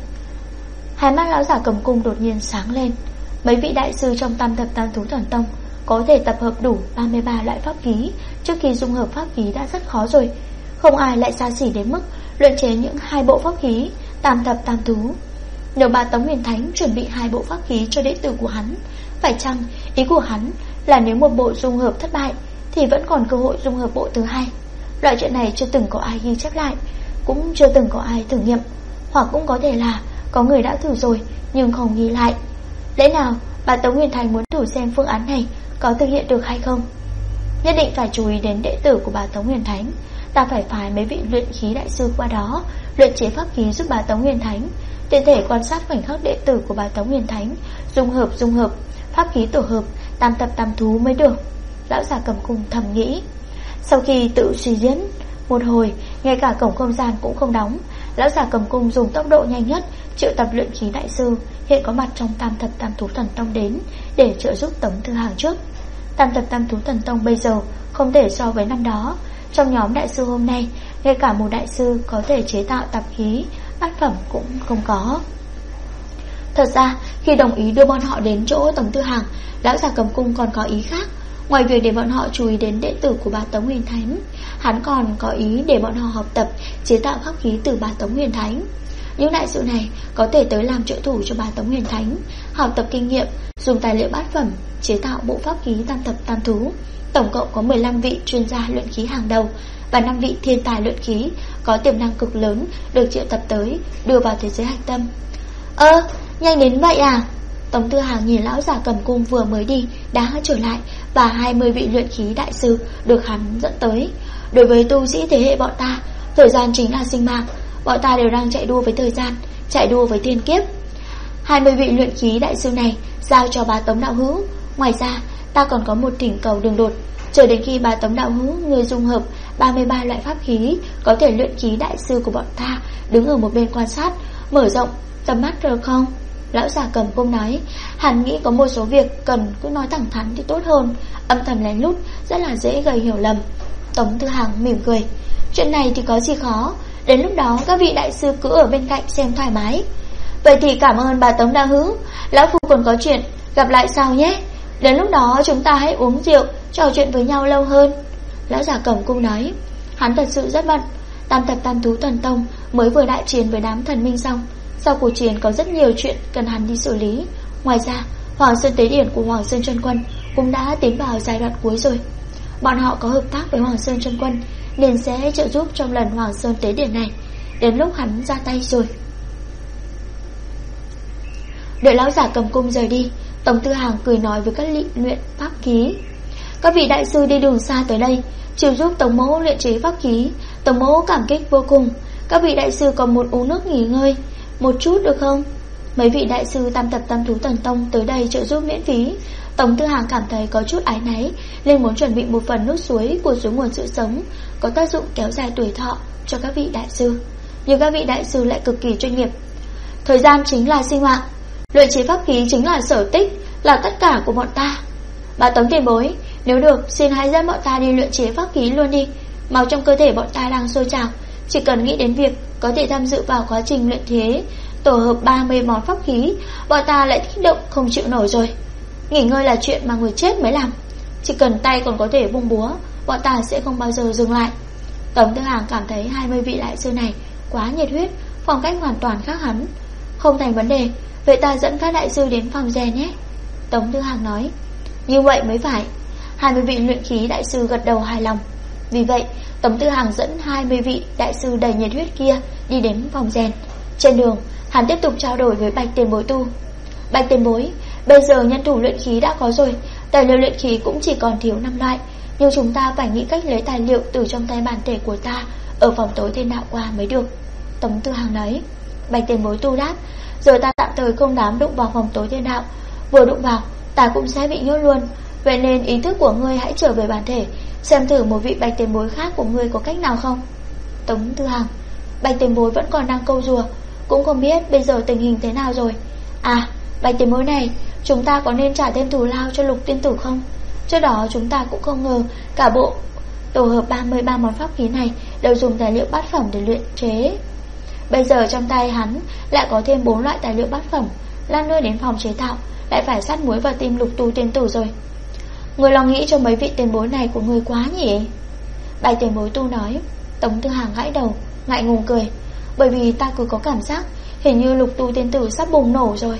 Hai mắt lão giả cầm cung đột nhiên sáng lên. Mấy vị đại sư trong tam thập tam thú thần tông có thể tập hợp đủ 33 loại pháp khí trước khi dung hợp pháp khí đã rất khó rồi. Không ai lại xa xỉ đến mức luyện chế những 2 bộ pháp khí tam thập tam thú. Nếu bà Tống Huyền Thánh chuẩn bị 2 bộ pháp khí cho đệ tử của hắn, phải chăng ý của hắn là nếu một bộ dung hợp thất bại thì vẫn còn cơ hội dung hợp bộ thứ 2? Loại chuyện này chưa từng có ai ghi chép lại, cũng chưa từng có ai thử nghiệm, hoặc cũng có thể là có người đã thử rồi nhưng không ghi lại. Lẽ nào bà Tống Huyền Thành muốn thử xem phương án này có thực hiện được hay không? Nhất định phải chú ý đến đệ tử của bà Tống Huyền Thánh. Ta phải phái mấy vị luyện khí đại sư qua đó luyện chế pháp khí giúp bà Tống Huyền Thánh, tiện thể quan sát khoảnh khắc đệ tử của bà Tống Huyền Thánh dung hợp pháp khí tổ hợp tam thập tam thú mới được. Lão già cầm cung thầm nghĩ. Sau khi tự suy diễn một hồi, ngay cả cổng không gian cũng không đóng, lão già cầm cung dùng tốc độ nhanh nhất triệu tập luyện khí đại sư hiện có mặt trong tam thập tam thú thần tông đến để trợ giúp Tống Thư Hàng trước. Tam thập tam thú thần tông bây giờ không thể so với năm đó. Trong nhóm đại sư hôm nay, ngay cả một đại sư có thể chế tạo tạp khí bát phẩm cũng không có. Thật ra khi đồng ý đưa bọn họ đến chỗ Tống Thư Hàng, lão già cầm cung còn có ý khác. Ngoài việc để bọn họ chú ý đến đệ tử của bà Tống Huyền Thánh, hắn còn có ý để bọn họ học tập chế tạo pháp khí từ bà Tống Huyền Thánh. Những đại sự này có thể tới làm trợ thủ cho bà Tống Huyền Thánh, học tập kinh nghiệm, dùng tài liệu bát phẩm chế tạo bộ pháp khí tam thập tam thú. Tổng cộng có 15 vị chuyên gia luyện khí hàng đầu và 5 vị thiên tài luyện khí có tiềm năng cực lớn được triệu tập tới đưa vào thế giới hạch tâm. Nhanh đến vậy à? Tống Thư Hàng nhìn lão già cầm cung vừa mới đi đã trở lại và 20 vị luyện khí đại sư được hắn dẫn tới. Đối với tu sĩ thế hệ bọn ta, thời gian chính là sinh mạng. Bọn ta đều đang chạy đua với thời gian, chạy đua với thiên kiếp. 20 vị luyện khí đại sư này giao cho bà Tống đạo hữu. Ngoài ra ta còn có một thỉnh cầu đường đột. Chờ đến khi bà Tống đạo hữu người dung hợp 33 loại pháp khí, có thể luyện khí đại sư của bọn ta đứng ở một bên quan sát, mở rộng tầm mắt được không? Lão già cầm cung nói. Hắn nghĩ có một số việc cần cứ nói thẳng thắn thì tốt hơn, âm thầm lén lút rất là dễ gây hiểu lầm. Tống Thư Hàng mỉm cười. Chuyện này thì có gì khó, đến lúc đó các vị đại sư cứ ở bên cạnh xem thoải mái. Vậy thì cảm ơn bà Tống Đa Hữu, lão phu còn có chuyện, gặp lại sau nhé. Đến lúc đó chúng ta hãy uống rượu, trò chuyện với nhau lâu hơn. Lão giả Cẩm Cung nói. Hắn thật sự rất bận. Tam thập tam thú thần tông mới vừa đại chiến với đám thần minh xong. Sau cuộc chiến có rất nhiều chuyện cần hắn đi xử lý. Ngoài ra Hoàng Sơn Tế Điển của Hoàng Sơn Chân Quân cũng đã tiến vào giai đoạn cuối rồi. Bọn họ có hợp tác với Hoàng Sơn Chân Quân nên sẽ trợ giúp trong lần Hoàng Sơn Tế Điển này. Đến lúc hắn ra tay rồi. Đợi lão giả Cầm Cung rời đi, Tống Tư Hàng cười nói với các luyện pháp khí. Các vị đại sư đi đường xa tới đây chịu giúp Tống mẫu luyện chế pháp khí, Tống mẫu cảm kích vô cùng. Các vị đại sư còn muốn uống nước nghỉ ngơi một chút được không? Mấy vị đại sư tam thập tam thú thần tông tới đây trợ giúp miễn phí. Tống Tư Hàng cảm thấy có chút áy náy, nên muốn chuẩn bị một phần nước suối của suối nguồn sự sống, có tác dụng kéo dài tuổi thọ cho các vị đại sư. Nhưng các vị đại sư lại cực kỳ chuyên nghiệp. Thời gian chính là sinh mạng, luyện chế pháp khí chính là sở thích, là tất cả của bọn ta. Bà Tống tiền bối, nếu được xin hãy dẫn bọn ta đi luyện chế pháp khí luôn đi. Máu trong cơ thể bọn ta đang sôi trào, chỉ cần nghĩ đến việc có thể tham dự vào quá trình luyện chế tổ hợp 30 món pháp khí, bọn ta lại kích động không chịu nổi rồi. Nghỉ ngơi là chuyện mà người chết mới làm. Chỉ cần tay còn có thể vung búa, bọn ta sẽ không bao giờ dừng lại. Tống Tư Hàng cảm thấy 20 vị đại sư này quá nhiệt huyết, phong cách hoàn toàn khác hắn. Không thành vấn đề, vậy ta dẫn các đại sư đến phòng rèn nhé. Tống Tư Hàng nói. Như vậy mới phải. 20 vị luyện khí đại sư gật đầu hài lòng. Vì vậy Tống Tư Hàng dẫn 20 vị đại sư đầy nhiệt huyết kia đi đến phòng rèn. Trên đường hắn tiếp tục trao đổi với Bạch Tiền Bối tu. Bạch Tiền Bối, bây giờ nhân thủ luyện khí đã có rồi, tài liệu luyện khí cũng chỉ còn thiếu 5 loại, nhưng chúng ta phải nghĩ cách lấy tài liệu từ trong tay bản thể của ta ở phòng tối thiên đạo qua mới được. Tống Tư Hàng nói. Bạch Tiền Bối tu đáp. Giờ ta tạm thời không dám đụng vào phòng tối thiên đạo, vừa đụng vào ta cũng sẽ bị nhốt luôn. Vậy nên ý thức của ngươi hãy trở về bản thể, xem thử một vị Bạch Tiền Bối khác của ngươi có cách nào không. Tống Tư Hàng. Bạch Tiền Bối vẫn còn đang câu rùa, cũng không biết bây giờ tình hình thế nào rồi. À, Bạch Tiền Bối này, chúng ta có nên trả thêm thù lao cho Lục tiên tử không? Trước đó chúng ta cũng không ngờ cả bộ tổ hợp 33 món pháp khí này đều dùng tài liệu bát phẩm để luyện chế. Bây giờ trong tay hắn lại có thêm 4 loại tài liệu bát phẩm, lát nữa đến phòng chế tạo lại phải sát muối vào tim Lục tu tiên tử rồi. Người lo nghĩ cho mấy vị tiền bối này của người quá nhỉ? Bạch Tiền Bối tu nói. Tống Tư Hàng gãi đầu, ngại ngùng cười. Bởi vì ta cứ có cảm giác hình như Lục tu tiên tử sắp bùng nổ rồi.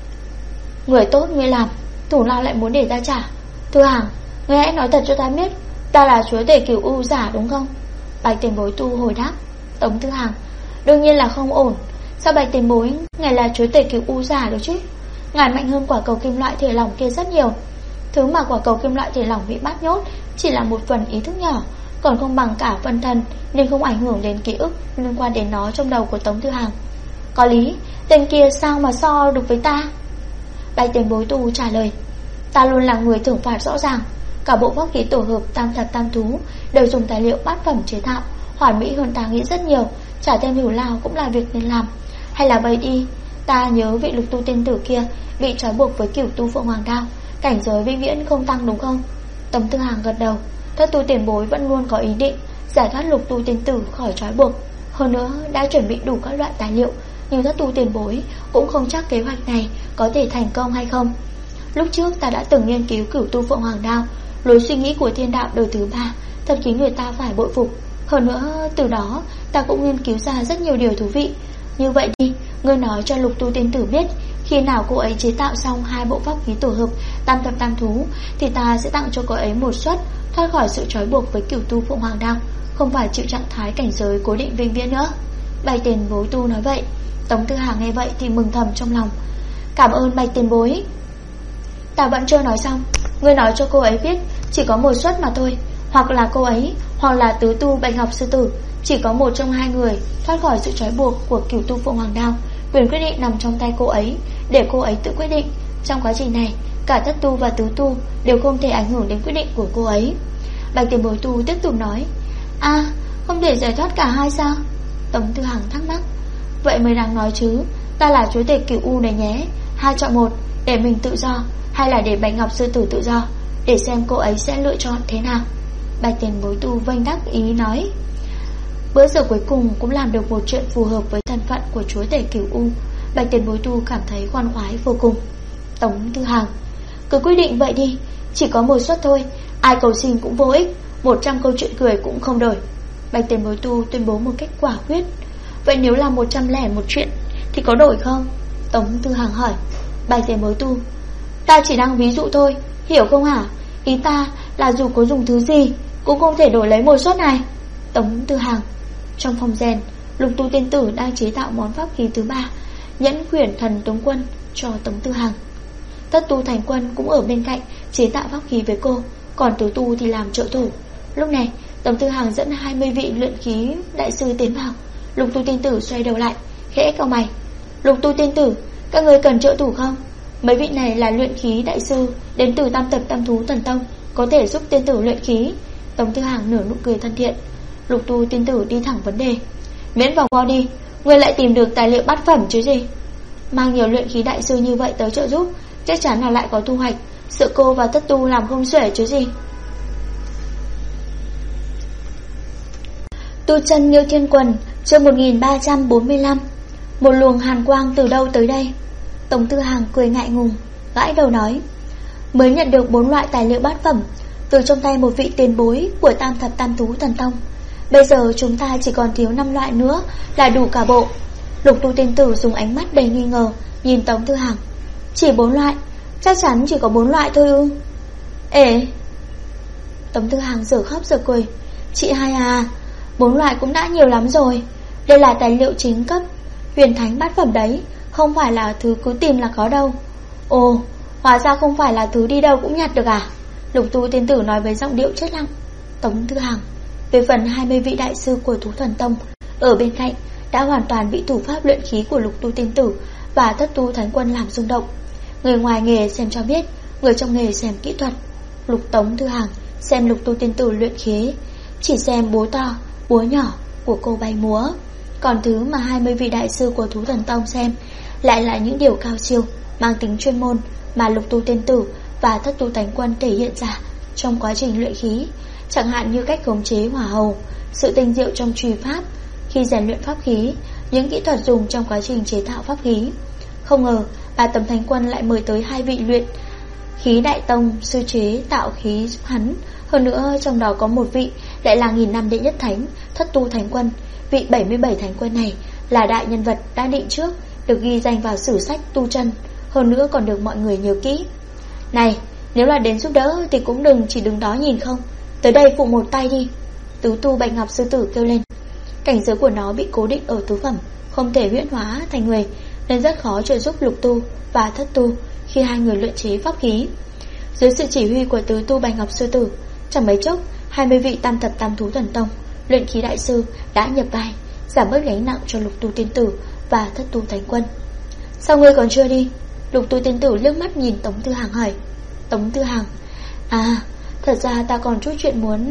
Người tốt ngươi làm, thủ lao lại muốn để ta trả. Tư Hàng, ngươi hãy nói thật cho ta biết, ta là chúa tể Cửu U giả đúng không? Bạch Tiền Bối tu hồi đáp. Tống Tư Hàng. Đương nhiên là không ổn. Sao Bạch Tiền Bối ngài là chúa tể Cửu U giả được chứ? Ngài mạnh hơn quả cầu kim loại thể lỏng kia rất nhiều. Thứ mà quả cầu kim loại thể lỏng bị bắt nhốt chỉ là một phần ý thức nhỏ, còn không bằng cả phân thân, nên không ảnh hưởng đến ký ức liên quan đến nó trong đầu của Tống Tư Hàng. Có lý, tên kia sao mà so được với ta? Bạch Tiền Bối tu trả lời. Ta luôn là người thưởng phạt rõ ràng. Cả bộ pháp khí tổ hợp tam thập tam thú đều dùng tài liệu bát phẩm chế tạo, hoàn mỹ hơn ta nghĩ rất nhiều. Trả thêm thù lao cũng là việc nên làm. Hay là vậy đi, ta nhớ vị Lục tu tiên tử kia bị trói buộc với Cửu tu Phượng Hoàng đao, cảnh giới vĩnh viễn không tăng đúng không? Tống Tư Hàng gật đầu. Thất tu tiền bối vẫn luôn có ý định giải thoát Lục tu tiên tử khỏi trói buộc, hơn nữa đã chuẩn bị đủ các loại tài liệu, nhưng thất tu tiền bối cũng không chắc kế hoạch này có thể thành công hay không. Lúc trước ta đã từng nghiên cứu Cửu tu Phượng Hoàng đao, lối suy nghĩ của thiên đạo đời thứ 3 thật khiến người ta phải bội phục. Hơn nữa từ đó ta cũng nghiên cứu ra rất nhiều điều thú vị. Như vậy đi, ngươi nói cho Lục tu tiên tử biết, khi nào cô ấy chế tạo xong 2 bộ pháp khí tổ hợp tam thập tam thú thì ta sẽ tặng cho cô ấy một suất thoát khỏi sự trói buộc với Cửu tu Phượng Hoàng đao, không phải chịu trạng thái cảnh giới cố định vĩnh viễn nữa. Bạch Tiền Bối tu nói vậy. Tống Tư Hàng nghe vậy thì mừng thầm trong lòng. Cảm ơn Bạch Tiền Bối. Ta vẫn chưa nói xong. Ngươi nói cho cô ấy biết chỉ có một suất mà thôi. Hoặc là cô ấy, hoặc là tứ tu Bạch Ngọc Sư Tử, chỉ có một trong hai người thoát khỏi sự trói buộc của Cửu tu Phượng Hoàng đao. Quyền quyết định nằm trong tay cô ấy, để cô ấy tự quyết định. Trong quá trình này, cả thất tu và tứ tu đều không thể ảnh hưởng đến quyết định của cô ấy. Bạch Tiền Bối tu tiếp tục nói. Không thể giải thoát cả hai sao? Tống Tư Hàng thắc mắc. Vậy mới đáng nói chứ. Ta là chúa tể Cửu U này nhé. Hai chọn một, để mình tự do hay là để Bạch Ngọc Sư Tử tự do, để xem cô ấy sẽ lựa chọn thế nào. Bạch Tiền Bối tu vênh đắc ý nói. Bữa giờ cuối cùng cũng làm được một chuyện phù hợp với thân phận của chúa tể Cửu U. Bạch tiền bối tu cảm thấy khoan khoái vô cùng. Tống Tư Hằng: cứ quyết định vậy đi, chỉ có một suất thôi, ai cầu xin cũng vô ích, 100 câu chuyện cười cũng không đổi. Bạch tiền bối tu tuyên bố một cách quả quyết. Vậy nếu là 101 chuyện thì có đổi không? Tống Tư Hằng hỏi. Bạch tiền bối tu: ta chỉ đang ví dụ thôi, hiểu không hả? Ý ta là dù có dùng thứ gì cũng không thể đổi lấy một suất này. Tống Tư Hằng: trong phòng rèn, Lục Tu tiên tử đang chế tạo món pháp khí thứ 3, Nhẫn Quyển Thần Tướng Quân, cho Tống Tư Hằng. Thất Tu Thành Quân cũng ở bên cạnh chế tạo pháp khí với cô, còn Tứ Tu thì làm trợ thủ. Lúc này Tống Tư Hằng dẫn 20 vị luyện khí đại sư tiến vào. Lục Tu tiên tử xoay đầu lại, khẽ cau mày. Lục Tu tiên tử, các người cần trợ thủ không? Mấy vị này là luyện khí đại sư đến từ Tam Tập Tam Thú Thần Tông, có thể giúp tiên tử luyện khí. Tống Tư Hằng nở nụ cười thân thiện. Lục Tu tiên tử đi thẳng vấn đề. Miễn vào go đi, ngươi lại tìm được tài liệu bát phẩm chứ gì? Mang nhiều luyện khí đại sư như vậy tới trợ giúp, chắc chắn là lại có thu hoạch. Sợ cô và Thất Tu làm không xuể chứ gì. Tu chân Nghiêu Thiên Quần, chương 1345. Một luồng hàn quang từ đâu tới đây? Tống Tư Hằng cười ngại ngùng, gãi đầu nói. Mới nhận được 4 loại tài liệu bát phẩm từ trong tay một vị tiền bối của Tam Thập Tam Thú Thần Tông. Bây giờ chúng ta chỉ còn thiếu 5 loại nữa là đủ cả bộ. Lục Tu tiên tử dùng ánh mắt đầy nghi ngờ nhìn Tống Tư Hằng. Chỉ 4 loại? Chắc chắn chỉ có 4 loại thôi ư? Ê! Tống Tư Hằng giờ khóc giờ cười. Chị hai à, 4 loại cũng đã nhiều lắm rồi. Đây là tài liệu chính cấp huyền thánh bát phẩm đấy, không phải là thứ cứ tìm là có đâu. Ồ, hóa ra không phải là thứ đi đâu cũng nhặt được à? Lục Tu tiên tử nói với giọng điệu chết lặng. Tống Tư Hằng: về phần 20 vị đại sư của Thú Thần Tông ở bên cạnh đã hoàn toàn bị thủ pháp luyện khí của Lục Tu tiên tử và Thất Tu Thánh Quân làm rung động. Người ngoài nghề xem cho biết, người trong nghề xem kỹ thuật. Lục Tống Tư Hằng xem Lục Tu tiên tử luyện khí, chỉ xem búa to, búa nhỏ của cô bay múa. Còn thứ mà 20 vị đại sư của Thú Thần Tông xem lại là những điều cao siêu, mang tính chuyên môn mà Lục Tu tiên tử và Thất Tu Thánh Quân thể hiện ra trong quá trình luyện khí. Chẳng hạn như cách khống chế hỏa hầu, sự tinh diệu trong truy pháp khi rèn luyện pháp khí, những kỹ thuật dùng trong quá trình chế tạo pháp khí. Không ngờ bà Tấm Thánh Quân lại mời tới 2 vị luyện khí đại tông sư chế tạo khí giúp hắn. Hơn nữa trong đó có một vị lại là 1000 năm đệ nhất thánh, Thất Tu Thánh Quân. Vị 77 thánh quân này là đại nhân vật đã định trước, được ghi danh vào sử sách tu chân, hơn nữa còn được mọi người nhớ kỹ. Này, nếu là đến giúp đỡ thì cũng chỉ đứng đó nhìn không, tới đây phụ một tay đi. Tứ Tu Bạch Ngọc sư tử kêu lên. Cảnh giới của nó bị cố định ở tứ phẩm, không thể huyễn hóa thành người, nên rất khó trợ giúp Lục Tu và Thất Tu khi hai người luyện chế pháp khí. Dưới sự chỉ huy của Tứ Tu Bạch Ngọc sư tử, chẳng mấy chốc 20 vị Tam Thập Tam Thú Thần Tông luyện khí đại sư đã nhập vai, giảm bớt gánh nặng cho Lục Tu tiên tử và Thất Tu Thánh Quân. Sao ngươi còn chưa đi? Lục Tu tiên tử liếc mắt nhìn Tống Tư Hằng hỏi. Tống Tư Hằng: à, thật ra ta còn chút chuyện muốn...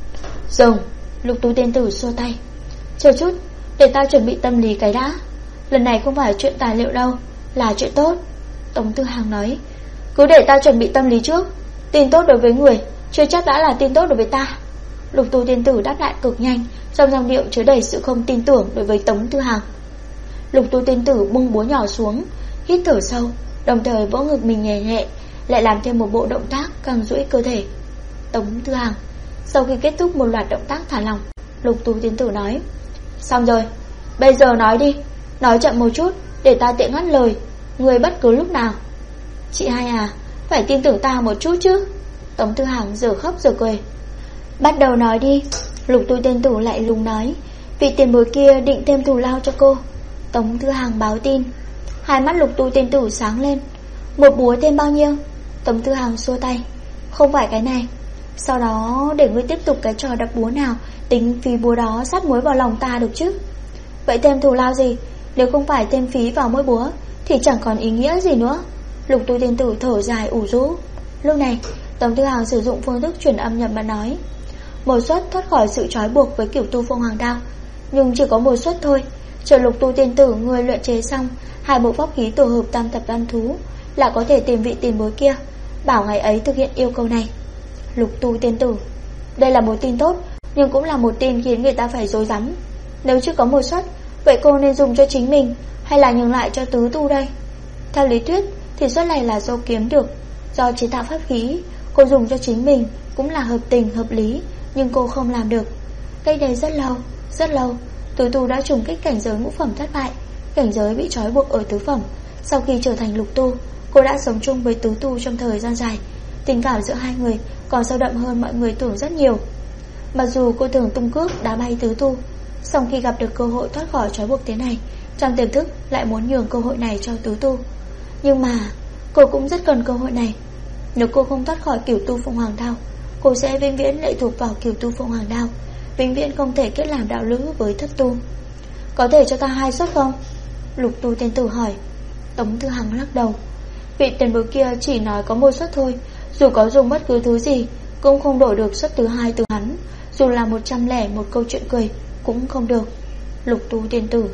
Rồng. Lục Tu tiên tử xua tay. Chờ chút, để ta chuẩn bị tâm lý cái đã. Lần này không phải chuyện tài liệu đâu, là chuyện tốt. Tống Tư Hằng nói. Cứ để ta chuẩn bị tâm lý trước. Tin tốt đối với người chưa chắc đã là tin tốt đối với ta. Lục Tu tiên tử đáp lại cực nhanh, trong giọng điệu chứa đầy sự không tin tưởng đối với Tống Tư Hằng. Lục Tu tiên tử buông búa nhỏ xuống, hít thở sâu, đồng thời vỗ ngực mình nhẹ nhẹ, lại làm thêm một bộ động tác căng duỗi cơ thể. Tống Tư Hằng sau khi kết thúc một loạt động tác thả lỏng, Lục Tu tiên tử nói. Xong rồi, bây giờ nói đi, nói chậm một chút để ta tiện ngắt lời người bất cứ lúc nào. Chị hai à, phải tin tưởng ta một chút chứ. Tống Tư Hằng giờ khóc giờ cười. Bắt đầu nói đi. Lục Tu tiên tử lại lùng nói. Vị tiền bối kia định thêm thù lao cho cô. Tống Tư Hằng báo tin. Hai mắt Lục Tu tiên tử sáng lên. Một búa thêm bao nhiêu? Tống Tư Hằng xua tay. Không phải cái này. Sau đó để ngươi tiếp tục cái trò đập búa nào, tính phí búa đó sát muối vào lòng ta được chứ. Vậy thêm thù lao gì? Nếu không phải thêm phí vào mỗi búa thì chẳng còn ý nghĩa gì nữa. Lục Tu tiên tử thở dài ủ rũ. Lúc này Tống Tư Hằng sử dụng phương thức truyền âm nhập mà nói. Một suất thoát khỏi sự trói buộc với kiểu tu Phong Hoàng Đao, nhưng chỉ có một suất thôi. Chờ Lục Tu tiên tử người luyện chế xong 2 bộ pháp khí tổ hợp Tam Thập Tam Thú là có thể tìm vị tiền bối kia, bảo ngày ấy thực hiện yêu cầu này. Lục Tu tiên tử: đây là một tin tốt, nhưng cũng là một tin khiến người ta phải rối rắm. Nếu chưa có một suất, vậy cô nên dùng cho chính mình hay là nhường lại cho tứ tu đây? Theo lý thuyết thì suất này là do kiếm được, do chế tạo pháp khí, cô dùng cho chính mình cũng là hợp tình hợp lý, nhưng cô không làm được. Cách đây rất lâu, tứ tu đã trùng kích cảnh giới ngũ phẩm thất bại, cảnh giới bị trói buộc ở tứ phẩm. Sau khi trở thành lục tu, cô đã sống chung với tứ tu trong thời gian dài. Tình cảm giữa hai người còn sâu đậm hơn mọi người tưởng rất nhiều. Mặc dù cô thường tung cước đá bay tứ tu, song khi gặp được cơ hội thoát khỏi trói buộc thế này, trong tiềm thức lại muốn nhường cơ hội này cho tứ tu. Nhưng mà cô cũng rất cần cơ hội này. Nếu cô không thoát khỏi cửu tu Phượng Hoàng Đao, cô sẽ vĩnh viễn lệ thuộc vào cửu tu Phượng Hoàng Đao, vĩnh viễn không thể kết làm đạo lữ với thất tu. Có thể cho ta 2 suất không? Lục tu tiên tử hỏi. Tống Thư Hằng lắc đầu. Vị tiền bối kia chỉ nói có 1 suất thôi, dù có dùng bất cứ thứ gì cũng không đổi được suất thứ 2 từ hắn. Dù là 101 câu chuyện cười cũng không được. Lục tu tiên tử: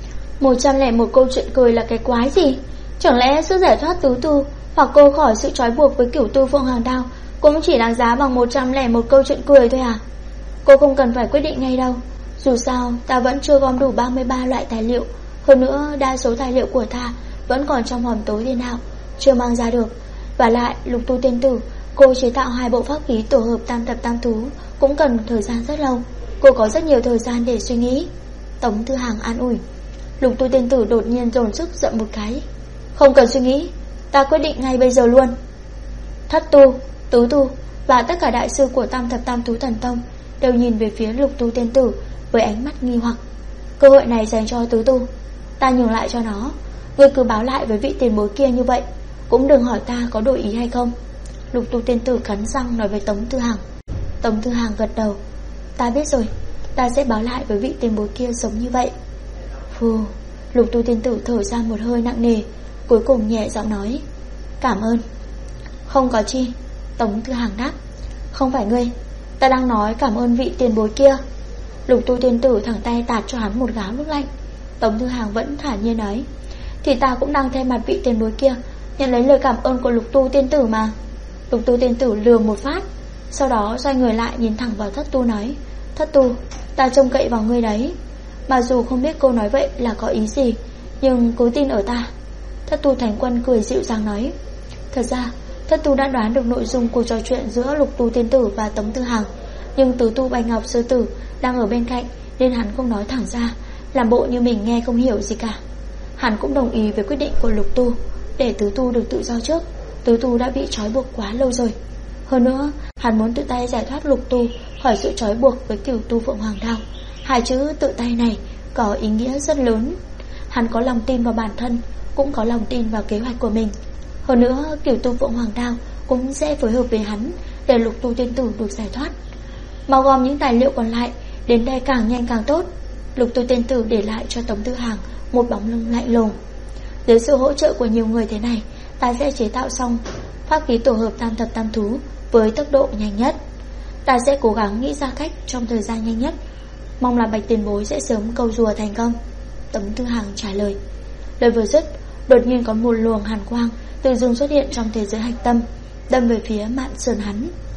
101 câu chuyện cười là cái quái gì? Chẳng lẽ sự giải thoát tứ tu hoặc cô khỏi sự trói buộc với cửu tu Phượng Hoàng Đao cũng chỉ đáng giá bằng 101 câu chuyện cười thôi à? Cô không cần phải quyết định ngay đâu. Dù sao ta vẫn chưa gom đủ 33 loại tài liệu. Hơn nữa đa số tài liệu của ta vẫn còn trong hòm tối thiên hạo, chưa mang ra được. Và lại lục tu tiên tử, cô chế tạo 2 bộ pháp khí tổ hợp tam thập tam thú cũng cần thời gian rất lâu. Cô có rất nhiều thời gian để suy nghĩ. Tống Thư Hàng an ủi. Lục tu tiên tử đột nhiên dồn sức giận một cái. Không cần suy nghĩ, ta quyết định ngay bây giờ luôn. Thất tu, tứ tu và tất cả đại sư của tam thập tam thú thần tông đều nhìn về phía lục tu tiên tử với ánh mắt nghi hoặc. Cơ hội này dành cho tứ tu, ta nhường lại cho nó. Ngươi cứ báo lại với vị tiền bối kia như vậy, cũng đừng hỏi ta có đổi ý hay không. Lục tu tiên tử cắn răng nói với Tống Thư Hàng. Tống Thư Hàng gật đầu. Ta biết rồi, ta sẽ báo lại với vị tiền bối kia giống như vậy. Phù. Lục tu tiên tử thở ra một hơi nặng nề, cuối cùng nhẹ giọng nói. Cảm ơn. Không có chi. Tống Thư Hàng đáp. Không phải ngươi, ta đang nói cảm ơn vị tiền bối kia. Lục tu tiên tử thẳng tay tạt cho hắn một gáo nước lạnh. Tống Thư Hàng vẫn thản nhiên nói. Thì ta cũng đang thay mặt vị tiền bối kia nhận lấy lời cảm ơn của lục tu tiên tử mà. Lục tu tiên tử lừa một phát, sau đó xoay người lại nhìn thẳng vào thất tu nói. Thất tu, ta trông cậy vào ngươi đấy. Mà dù không biết cô nói vậy là có ý gì, nhưng cứ tin ở ta. Thất tu Thánh Quân cười dịu dàng nói. Thật ra thất tu đã đoán được nội dung cuộc trò chuyện giữa lục tu tiên tử và Tống Thư Hàng, nhưng tứ tu Bạch Ngọc Sư Tử đang ở bên cạnh nên hắn không nói thẳng ra, làm bộ như mình nghe không hiểu gì cả. Hắn cũng đồng ý với quyết định của lục tu, để tứ tu được tự do trước. Tứ tu đã bị trói buộc quá lâu rồi. Hơn nữa hắn muốn tự tay giải thoát lục tu khỏi sự trói buộc với cửu tu Phượng Hoàng Đao. 2 chữ tự tay này có ý nghĩa rất lớn. Hắn có lòng tin vào bản thân, cũng có lòng tin vào kế hoạch của mình. Hơn nữa cửu tu Phượng Hoàng Đao cũng sẽ phối hợp với hắn để lục tu tiên tử được giải thoát. Mau gom những tài liệu còn lại, đến đây càng nhanh càng tốt. Lục tu tiên tử để lại cho Tống Thư Hàng một bóng lưng lạnh lùng. Dưới sự hỗ trợ của nhiều người thế này, ta sẽ chế tạo xong pháp khí tổ hợp tam thập tam thú với tốc độ nhanh nhất. Ta sẽ cố gắng nghĩ ra cách trong thời gian nhanh nhất. Mong là Bạch tiền bối sẽ sớm câu rùa thành công. Tống Thư Hàng trả lời. Lời vừa dứt, đột nhiên có một luồng hàn quang từ dương xuất hiện trong thế giới hạch tâm, đâm về phía Mạn Sơn hắn.